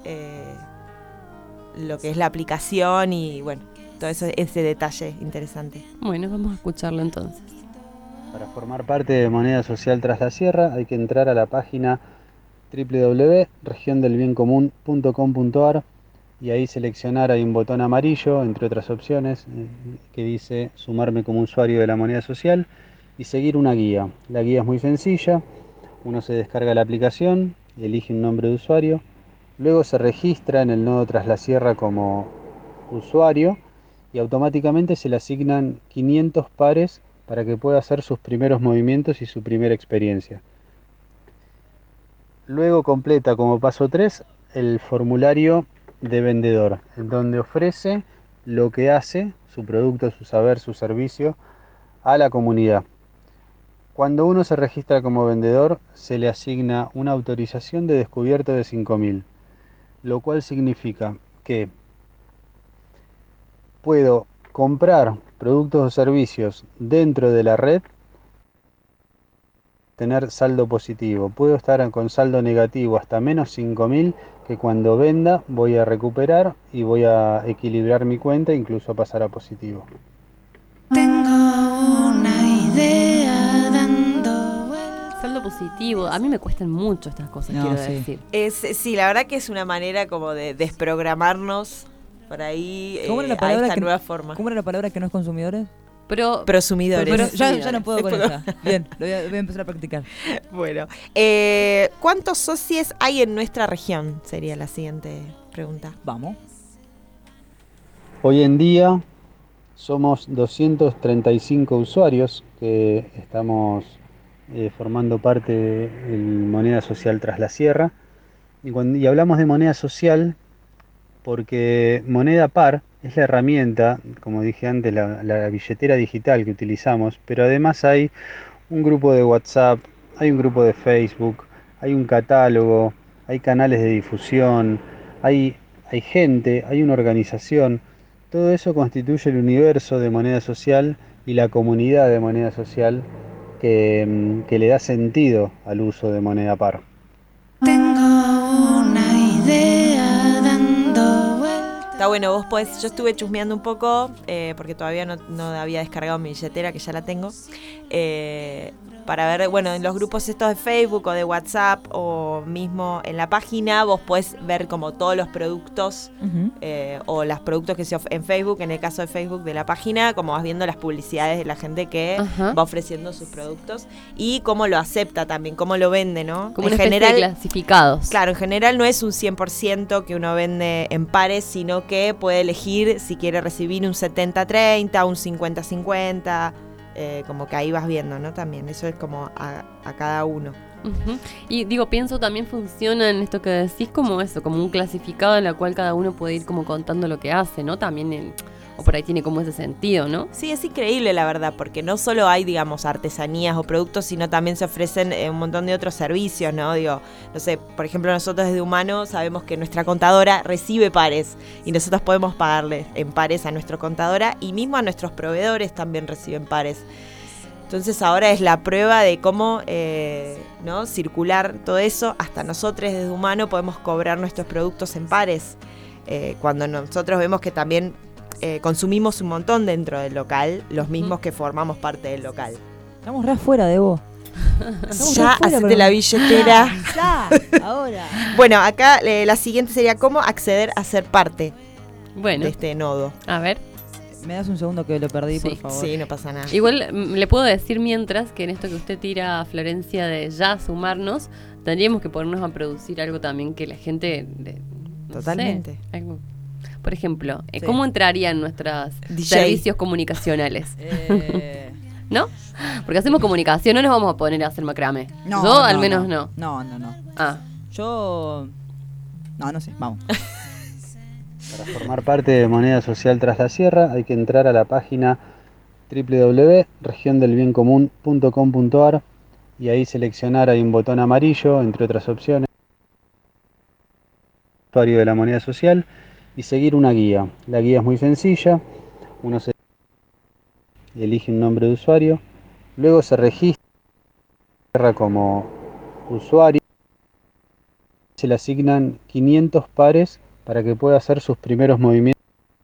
lo que es la aplicación y bueno, todo ese detalle interesante. Bueno, vamos a escucharlo entonces. Para formar parte de Moneda Social Tras la Sierra hay que entrar a la página www.regiondelbiencomún.com.ar y ahí seleccionar, hay un botón amarillo, entre otras opciones, que dice sumarme como usuario de la moneda social y seguir una guía. La guía es muy sencilla, uno se descarga la aplicación, elige un nombre de usuario, luego se registra en el nodo Tras la Sierra como usuario y automáticamente se le asignan 500 pares para que pueda hacer sus primeros movimientos y su primera experiencia. Luego completa como paso 3 el formulario de vendedor, en donde ofrece lo que hace, su producto, su saber, su servicio, a la comunidad. Cuando uno se registra como vendedor, se le asigna una autorización de descubierto de 5.000, lo cual significa que puedo comprar productos o servicios dentro de la red, tener saldo positivo. Puedo estar con saldo negativo hasta menos 5.000, que cuando venda voy a recuperar y voy a equilibrar mi cuenta, incluso pasar a positivo. Tengo una idea dando vueltas. Saldo positivo, a mí me cuestan mucho estas cosas, quiero decir. Sí, la verdad que es una manera como de desprogramarnos por ahí a esta nueva forma. ¿Cómo era la palabra que no es consumidores? Prosumidores. Pero ya no puedo con esa. Bien, voy a empezar a practicar. Bueno, ¿cuántos socios hay en nuestra región? Sería la siguiente pregunta. Vamos. Hoy en día somos 235 usuarios que estamos formando parte de Moneda Social Tras la Sierra. Y hablamos de moneda social porque Moneda Par es la herramienta, como dije antes, la billetera digital que utilizamos, pero además hay un grupo de WhatsApp, hay un grupo de Facebook, hay un catálogo, hay canales de difusión, hay gente, hay una organización. Todo eso constituye el universo de moneda social y la comunidad de moneda social que le da sentido al uso de Moneda Par. Tengo una idea dando vueltas. Está bueno, vos podés, yo estuve chusmeando un poco, porque todavía no había descargado mi billetera, que ya la tengo, para ver, bueno, en los grupos estos de Facebook o de WhatsApp o mismo en la página vos podés ver como todos los productos o los productos que en Facebook, en el caso de Facebook de la página, como vas viendo las publicidades de la gente que va ofreciendo sus productos y cómo lo acepta también, cómo lo vende, ¿no? Como en general, de clasificados. Claro, en general no es un 100% que uno vende en pares, sino que puede elegir si quiere recibir un 70-30, un 50-50, como que ahí vas viendo, ¿no? También, eso es como a cada uno. Y digo, pienso también funciona en esto que decís como eso, como un clasificado en la cual cada uno puede ir como contando lo que hace, ¿no? También o por ahí tiene como ese sentido, ¿no? Sí, es increíble la verdad, porque no solo hay, digamos, artesanías o productos, sino también se ofrecen un montón de otros servicios, ¿no? Digo, no sé, por ejemplo, nosotros desde Humano sabemos que nuestra contadora recibe pares y nosotros podemos pagarle en pares a nuestra contadora y mismo a nuestros proveedores también reciben pares. Entonces ahora es la prueba de cómo ¿no? circular todo eso. Hasta nosotros desde Humano podemos cobrar nuestros productos en pares. Cuando nosotros vemos que también consumimos un montón dentro del local, los mismos que formamos parte del local. Estamos re afuera de vos. Ya, hacete la billetera. Ya, ahora. Bueno, acá la siguiente sería cómo acceder a ser parte de este nodo. A ver. ¿Me das un segundo que lo perdí, por favor? Sí, no pasa nada. Igual le puedo decir mientras que en esto que usted tira, Florencia, de ya sumarnos, tendríamos que ponernos a producir algo también que la gente... Totalmente. Sé, algo, por ejemplo, ¿cómo entrarían nuestros servicios comunicacionales? ¿No? Porque hacemos comunicación, no nos vamos a poner a hacer macramé. No, yo al menos no. No. Yo... No sé, vamos. Para formar parte de Moneda Social Tras la Sierra hay que entrar a la página www.regiondelbiencomún.com.ar y ahí seleccionar, hay un botón amarillo, entre otras opciones, usuario de la Moneda Social y seguir una guía. La guía es muy sencilla, uno se elige un nombre de usuario, luego se registra como usuario, se le asignan 500 pares para que pueda hacer sus primeros movimientos.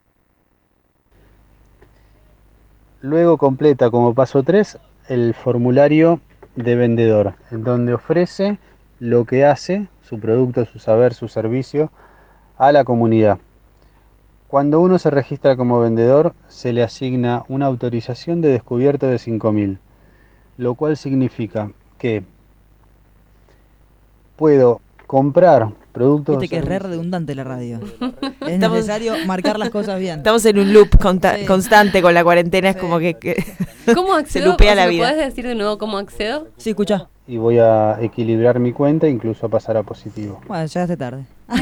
Luego completa como paso 3 el formulario de vendedor, en donde ofrece lo que hace, su producto, su saber, su servicio, a la comunidad. Cuando uno se registra como vendedor, se le asigna una autorización de descubierto de 5.000, lo cual significa que puedo comprar productos... Viste que es re redundante la radio. Es necesario marcar las cosas bien. Estamos en un loop constante con la cuarentena, es como que ¿Cómo accedo? se lupea la vida. ¿Puedes decir de nuevo cómo accedo? Sí, escucha. Y voy a equilibrar mi cuenta, incluso a pasar a positivo. Bueno, llegaste tarde.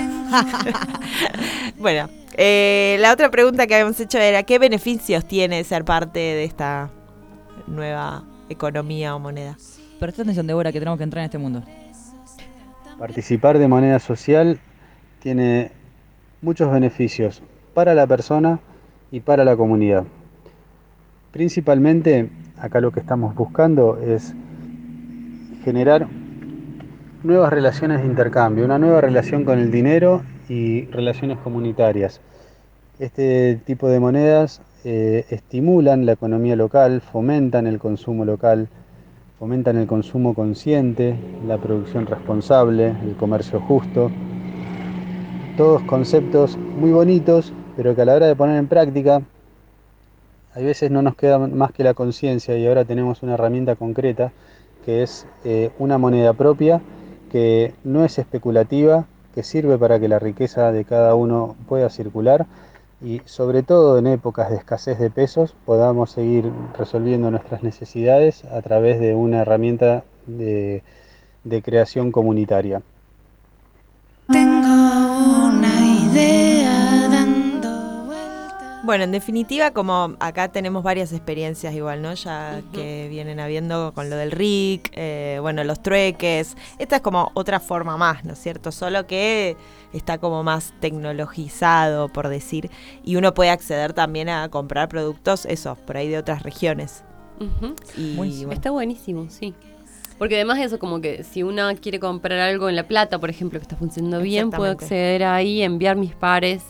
Bueno, la otra pregunta que habíamos hecho era ¿qué beneficios tiene ser parte de esta nueva economía o moneda? Presta atención, Débora, que tenemos que entrar en este mundo. Participar de Moneda Social tiene muchos beneficios para la persona y para la comunidad. Principalmente, acá lo que estamos buscando es generar nuevas relaciones de intercambio, una nueva relación con el dinero y relaciones comunitarias. Este tipo de monedas estimulan la economía local, fomentan el consumo local, fomentan el consumo consciente, la producción responsable, el comercio justo. Todos conceptos muy bonitos, pero que a la hora de poner en práctica, hay veces no nos queda más que la conciencia y ahora tenemos una herramienta concreta que es una moneda propia que no es especulativa, que sirve para que la riqueza de cada uno pueda circular y sobre todo en épocas de escasez de pesos podamos seguir resolviendo nuestras necesidades a través de una herramienta de creación comunitaria. Tengo una idea dando vueltas. Bueno, en definitiva, como acá tenemos varias experiencias igual, ¿no? Ya que vienen habiendo con lo del RIC, bueno, los trueques. Esta es como otra forma más, ¿no es cierto? Solo que está como más tecnologizado, por decir, y uno puede acceder también a comprar productos, eso, por ahí de otras regiones. Y bueno. Está buenísimo, sí. Porque además eso, como que si uno quiere comprar algo en La Plata, por ejemplo, que está funcionando bien, puedo acceder ahí, enviar mis pares y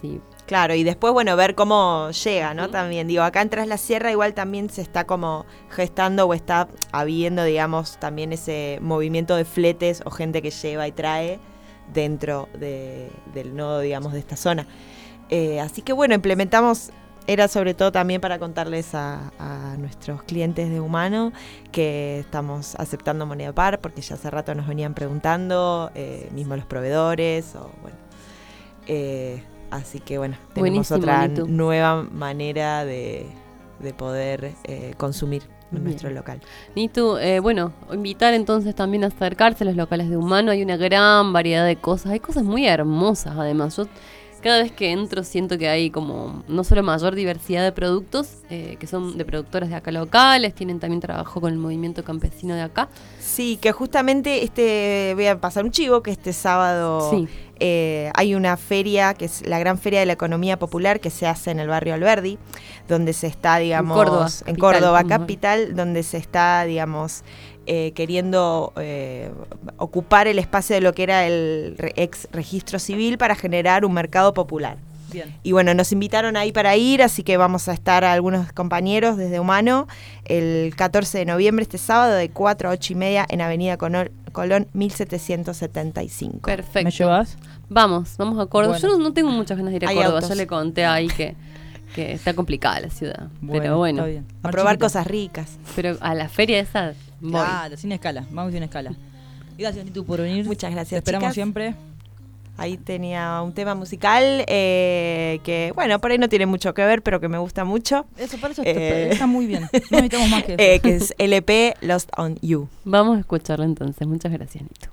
Claro, y después, bueno, ver cómo llega, ¿no? También, digo, acá en Tras la Sierra igual también se está como gestando o está habiendo, digamos, también ese movimiento de fletes o gente que lleva y trae dentro del nodo, digamos, de esta zona. Así que, bueno, implementamos, era sobre todo también para contarles a nuestros clientes de Humano que estamos aceptando moneda par, porque ya hace rato nos venían preguntando, mismo los proveedores, o bueno... así que bueno, tenemos buenísimo, otra Nitu. nueva manera de poder consumir en nuestro local. Nitu, bueno, invitar entonces también a acercarse a los locales de Humano. Hay una gran variedad de cosas, hay cosas muy hermosas además. Yo cada vez que entro siento que hay como no solo mayor diversidad de productos, que son de productores de acá locales, tienen también trabajo con el movimiento campesino de acá. Sí, que justamente voy a pasar un chivo, que este sábado Sí. Hay una feria, que es la Gran Feria de la Economía Popular, que se hace en el barrio Alberdi, donde se está, digamos, en Córdoba capital, donde se está, digamos, queriendo ocupar el espacio de lo que era el ex registro civil para generar un mercado popular. Bien. Y bueno, nos invitaron ahí para ir, así que vamos a estar algunos compañeros desde Humano el 14 de noviembre, este sábado, de 4 a 8 y media en Avenida Colón 1775. Perfecto. ¿Me llevas? Vamos a Córdoba. Bueno. Yo no tengo muchas ganas de ir a Hay Córdoba, autos. ya le conté ahí que está complicada la ciudad. Bueno, pero bueno, está bien. A probar cosas ricas. pero a la feria esa voy. Claro, sin escala, vamos sin escala. Gracias, Nitu, por venir. Muchas gracias, Te esperamos chicas. siempre. Ahí tenía un tema musical que, bueno, por ahí no tiene mucho que ver, pero que me gusta mucho. Eso, para eso está muy bien. No necesitamos más que eso. Que es LP Lost on You. Vamos a escucharlo entonces. Muchas gracias, Nitu.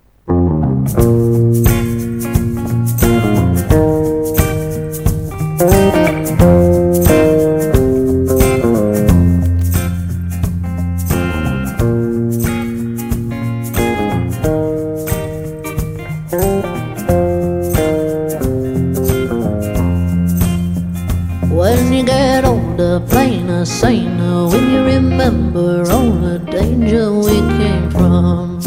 When you get older, plainer, saner, when you remember all the danger we came from,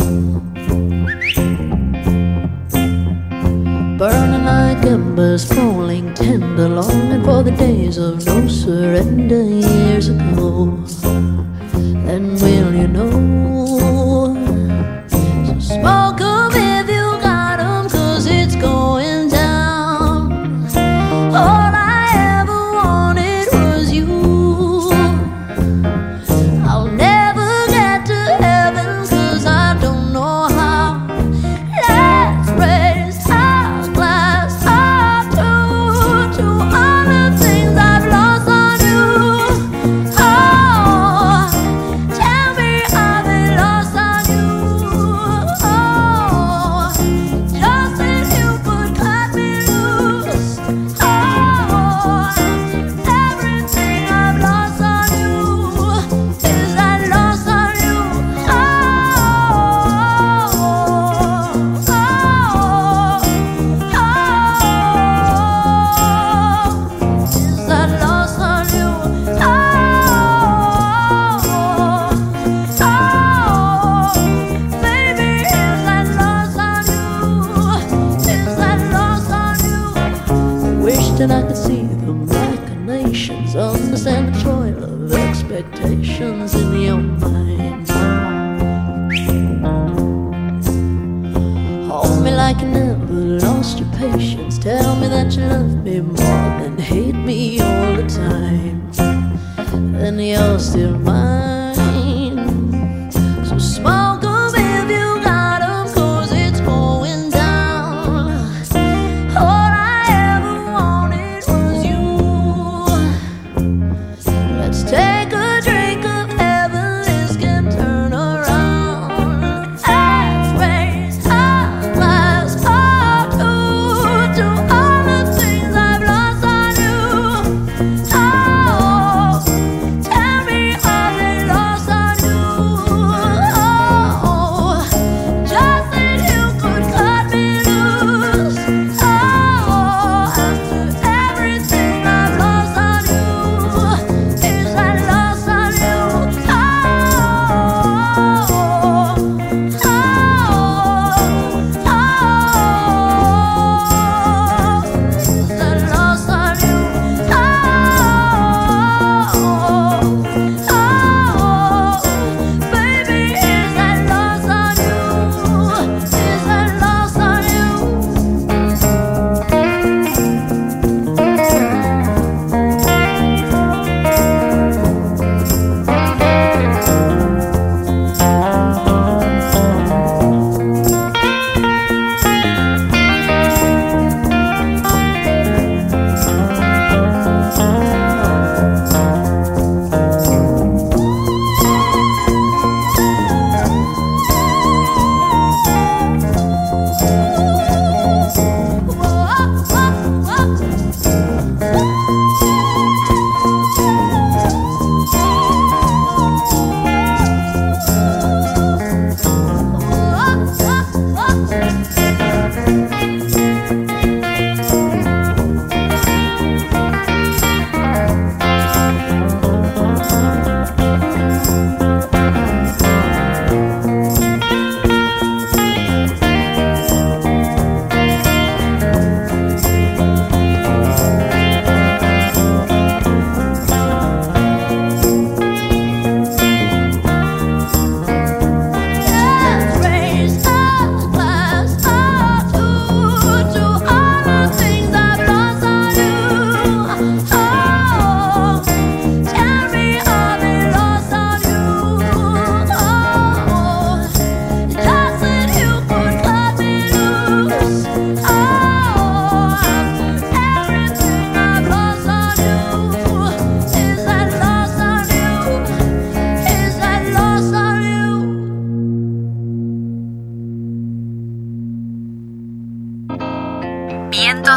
burning like embers, falling tender, longing for the days of no surrender years ago. And will you know? So smoke 'em if you got 'em, 'cause it's going down. All I ever wanted was you. I'll never get to heaven 'cause I don't know how. Let's raise our glass up to all the things I've lost on you. Oh, tell me I've been lost on you. Oh, just as you would cut me loose. Oh, everything I've lost on you is that lost on you. Oh, is that lost on you. Baby, is that lost on you? Is that lost on you? Wish that I could see the machinations, understand the toil of expectations in your mind. Hold me like you never lost your patience. Tell me that you love me more than hate me all the time. Then you're still mine. So smoke 'em if you got 'em, 'cause it's going down. All I ever wanted was you. Let's take a drink of heaven, this can turn around. Let's raise our glass up to all the things I've lost on you. Oh, tell me I've been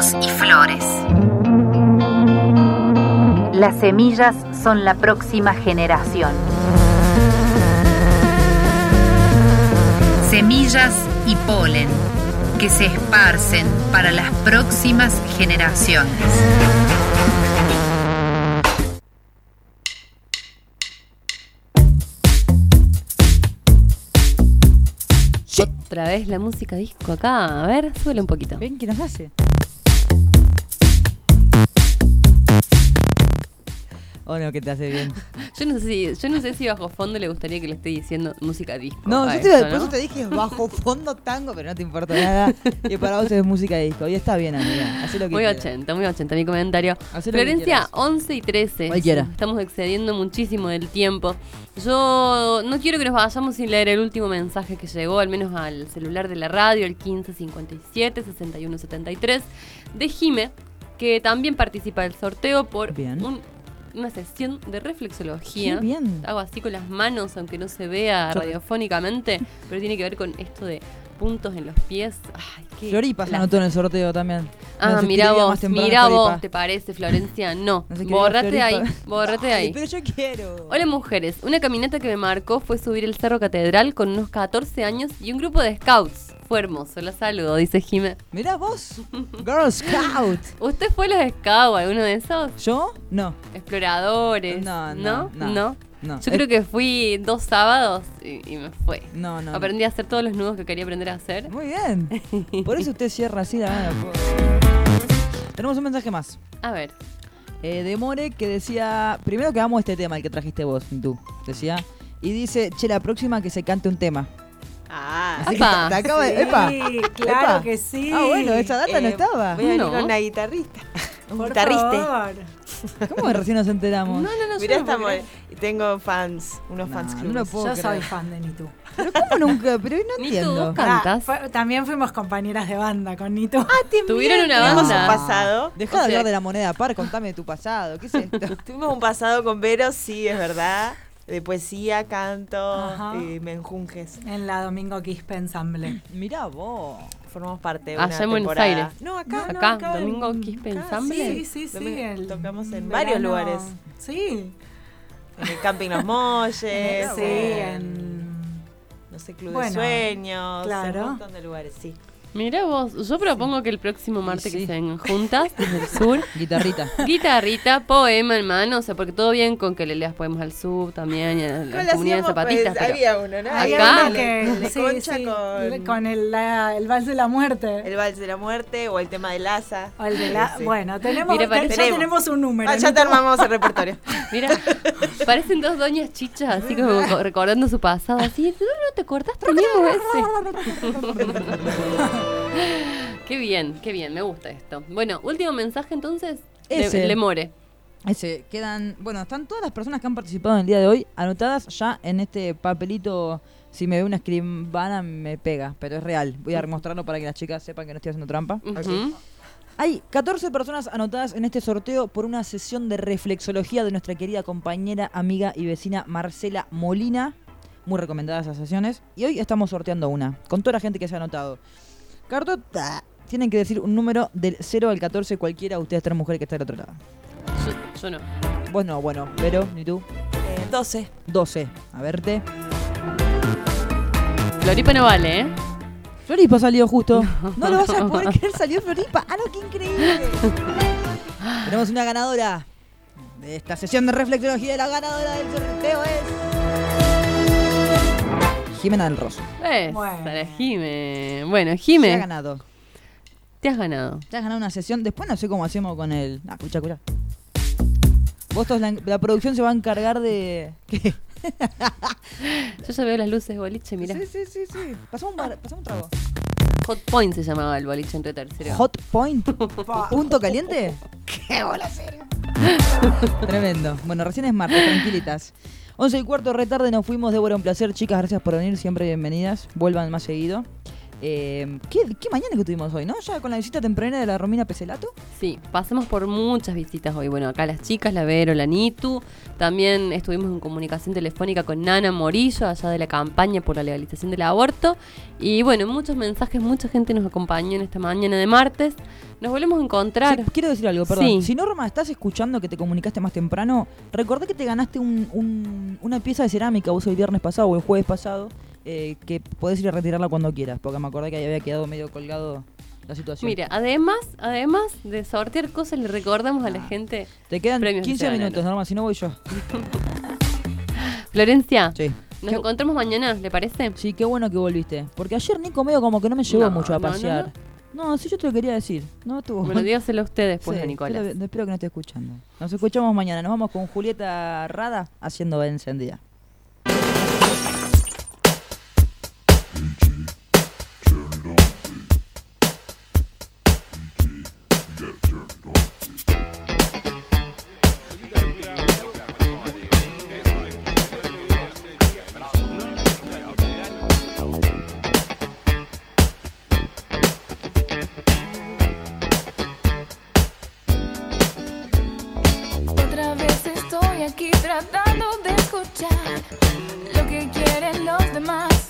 frutos y flores. Las semillas son la próxima generación. Semillas y polen que se esparcen para las próximas generaciones. Otra vez la música disco acá. A ver, súbele un poquito. Ven, ¿qué nos hace? ¿O no, que te hace bien? Yo no sé si bajo fondo le gustaría que le esté diciendo música disco. No, a yo eso, por eso te dije bajo fondo tango, pero no te importa nada. Y para vos es música disco. Y está bien, amiga. Hacé lo que muy quieras. 80, muy 80 mi comentario. Hacé lo que Florencia, quieras. 11 y 13. Cualquiera. Estamos excediendo muchísimo del tiempo. Yo no quiero que nos vayamos sin leer el último mensaje que llegó, al menos al celular de la radio, el 1557-6173, de Jime, que también participa del sorteo por una sesión de reflexología. Qué bien. Hago así con las manos, aunque no se vea radiofónicamente, pero tiene que ver con esto de puntos en los pies. Ay, qué Floripa se anotó en el sorteo también. Ah, Nos mirá escribía vos, más temprano mirá Floripa. vos, ¿te parece, Florencia? No, Nos escribía bórrate ahí, Floripa. bórrate Ay, ahí. pero yo quiero. Hola mujeres, una caminata que me marcó fue subir el Cerro Catedral con unos 14 años y un grupo de scouts. Fue hermoso, la saludo, dice Jime. Mirá vos, Girl Scout. ¿Usted fue a los scouts, alguno de esos? ¿Yo? No. Exploradores. No. Yo creo que fui 2 sábados y me fue. No. Aprendí a hacer todos los nudos que quería aprender a hacer. Muy bien. Por eso usted cierra así la mano. Tenemos un mensaje más. A ver. De More, que decía, primero que amo este tema, el que trajiste vos, tú, decía, y dice, che, la próxima que se cante un tema. Así que te acaba de... ¡Epa! Claro ¡Epa! que sí. Ah, bueno, esa data no estaba. Voy a venir con una guitarrista. Un Por guitarriste. favor. ¿Cómo que recién nos enteramos? Mirá, estamos. Y tengo fans, unos fans clubes. no lo puedo Yo creer. soy fan de Nitu. Pero ¿cómo nunca? Pero no entiendo. También fuimos compañeras de banda con Nitu. Ah, ¿Tuvieron una Tuvimos banda? un pasado. Deja de hablar de la moneda par, contame de tu pasado. ¿Qué es esto? Tuvimos un pasado con Vero, sí, es verdad. De poesía, canto, menjunjes. En la Domingo Quispe Ensemble. Mirá vos. Formamos parte de Allá una en Buenos temporada. Aires. No, acá. Acá, Domingo Quispe Ensemble. Sí. Tocamos en verano. varios lugares. Sí. En el Camping Los Molles. Sí, en... No sé, Club Bueno, de Sueños. claro. En un montón de lugares, sí. Mirá vos, yo propongo que el próximo martes que estén juntas desde el sur. Guitarrita, poema en mano, o sea, porque todo bien con que le leas poemas al sub también, y a la comunidad de zapatistas. Pues, había uno, ¿no? Acá, con el Vals de la Muerte. El Vals de la Muerte o el tema de Laza. O el de la... Sí. Bueno, tenemos, Mira, ya tenemos un número. Ya te armamos el repertorio. Mira, parecen 2 doñas chichas, así como recordando su pasado, así, ¿tú no te acordás? Teníamos ese. Qué bien, me gusta esto. Bueno, último mensaje entonces. Ese. Le More. Ese, quedan... Bueno, están todas las personas que han participado en el día de hoy anotadas ya en este papelito. Si me ve una escribana me pega, pero es real. Voy a remostrarlo para que las chicas sepan que no estoy haciendo trampa. Ujú. Hay 14 personas anotadas en este sorteo por una sesión de reflexología de nuestra querida compañera, amiga y vecina Marcela Molina. Muy recomendadas esas sesiones. Y hoy estamos sorteando una, con toda la gente que se ha anotado. Cartota, tienen que decir un número del 0 al 14, cualquiera de ustedes 3 mujeres que está del otro lado. Yo no. Vos no, bueno, pero, ni tú. 12. 12, a verte. Floripa no vale, ¿eh? Floripa salió justo. No lo vas a poder creer, salió Floripa. ¡Ah, no, qué increíble! Tenemos una ganadora de esta sesión de reflexología. La ganadora del sorteo es... Jimena del Rosso. Para Jime. Bueno, Jime. Se ha ganado. Te has ganado. Te has ganado una sesión. Después no sé cómo hacemos con el... Ah, escucha. Vos la producción se va a encargar de... ¿Qué? Yo ya veo las luces de boliche, mirá. Sí. Pasamos un trago. Hot Point se llamaba el boliche entre tercero. Hot Point. ¿Punto caliente? ¡Qué bola serio! Tremendo. Bueno, recién es martes, tranquilitas. 11:15 retarde, nos fuimos. Débora, un placer. Chicas, gracias por venir. Siempre bienvenidas. Vuelvan más seguido. ¿Qué mañana que tuvimos hoy, no? Ya con la visita temprana de la Romina Peselato. Sí, pasamos por muchas visitas hoy. Bueno, acá las chicas, la Vero, la Nitu. También estuvimos en comunicación telefónica con Nana Morillo, allá de la campaña por la legalización del aborto. Y bueno, muchos mensajes, mucha gente nos acompañó en esta mañana de martes. Nos volvemos a encontrar. Sí, quiero decir algo, perdón. Sí. Si Norma, estás escuchando que te comunicaste más temprano, recordé que te ganaste una pieza de cerámica vos el viernes pasado o el jueves pasado, que podés ir a retirarla cuando quieras, porque me acordé que ahí había quedado medio colgado la situación. Mira, además de sortear cosas, le recordamos a la gente. Te quedan premios 15 minutos, Norma, si no voy yo. Florencia, sí. Nos encontramos mañana, ¿le parece? Sí, qué bueno que volviste. Porque ayer Nico medio como que no me llevó mucho a pasear. No, sí, yo te lo quería decir. No estuvo. Bueno, dígaselo a usted después, sí, a Nicolás. Espero que no esté escuchando. Nos escuchamos mañana. Nos vamos con Julieta Rada haciendo encendida. Otra vez estoy aquí tratando de escuchar lo que quieren los demás.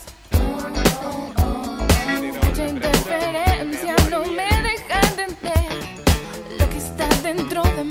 Mucha interferencia no me deja entender lo que está dentro de mí.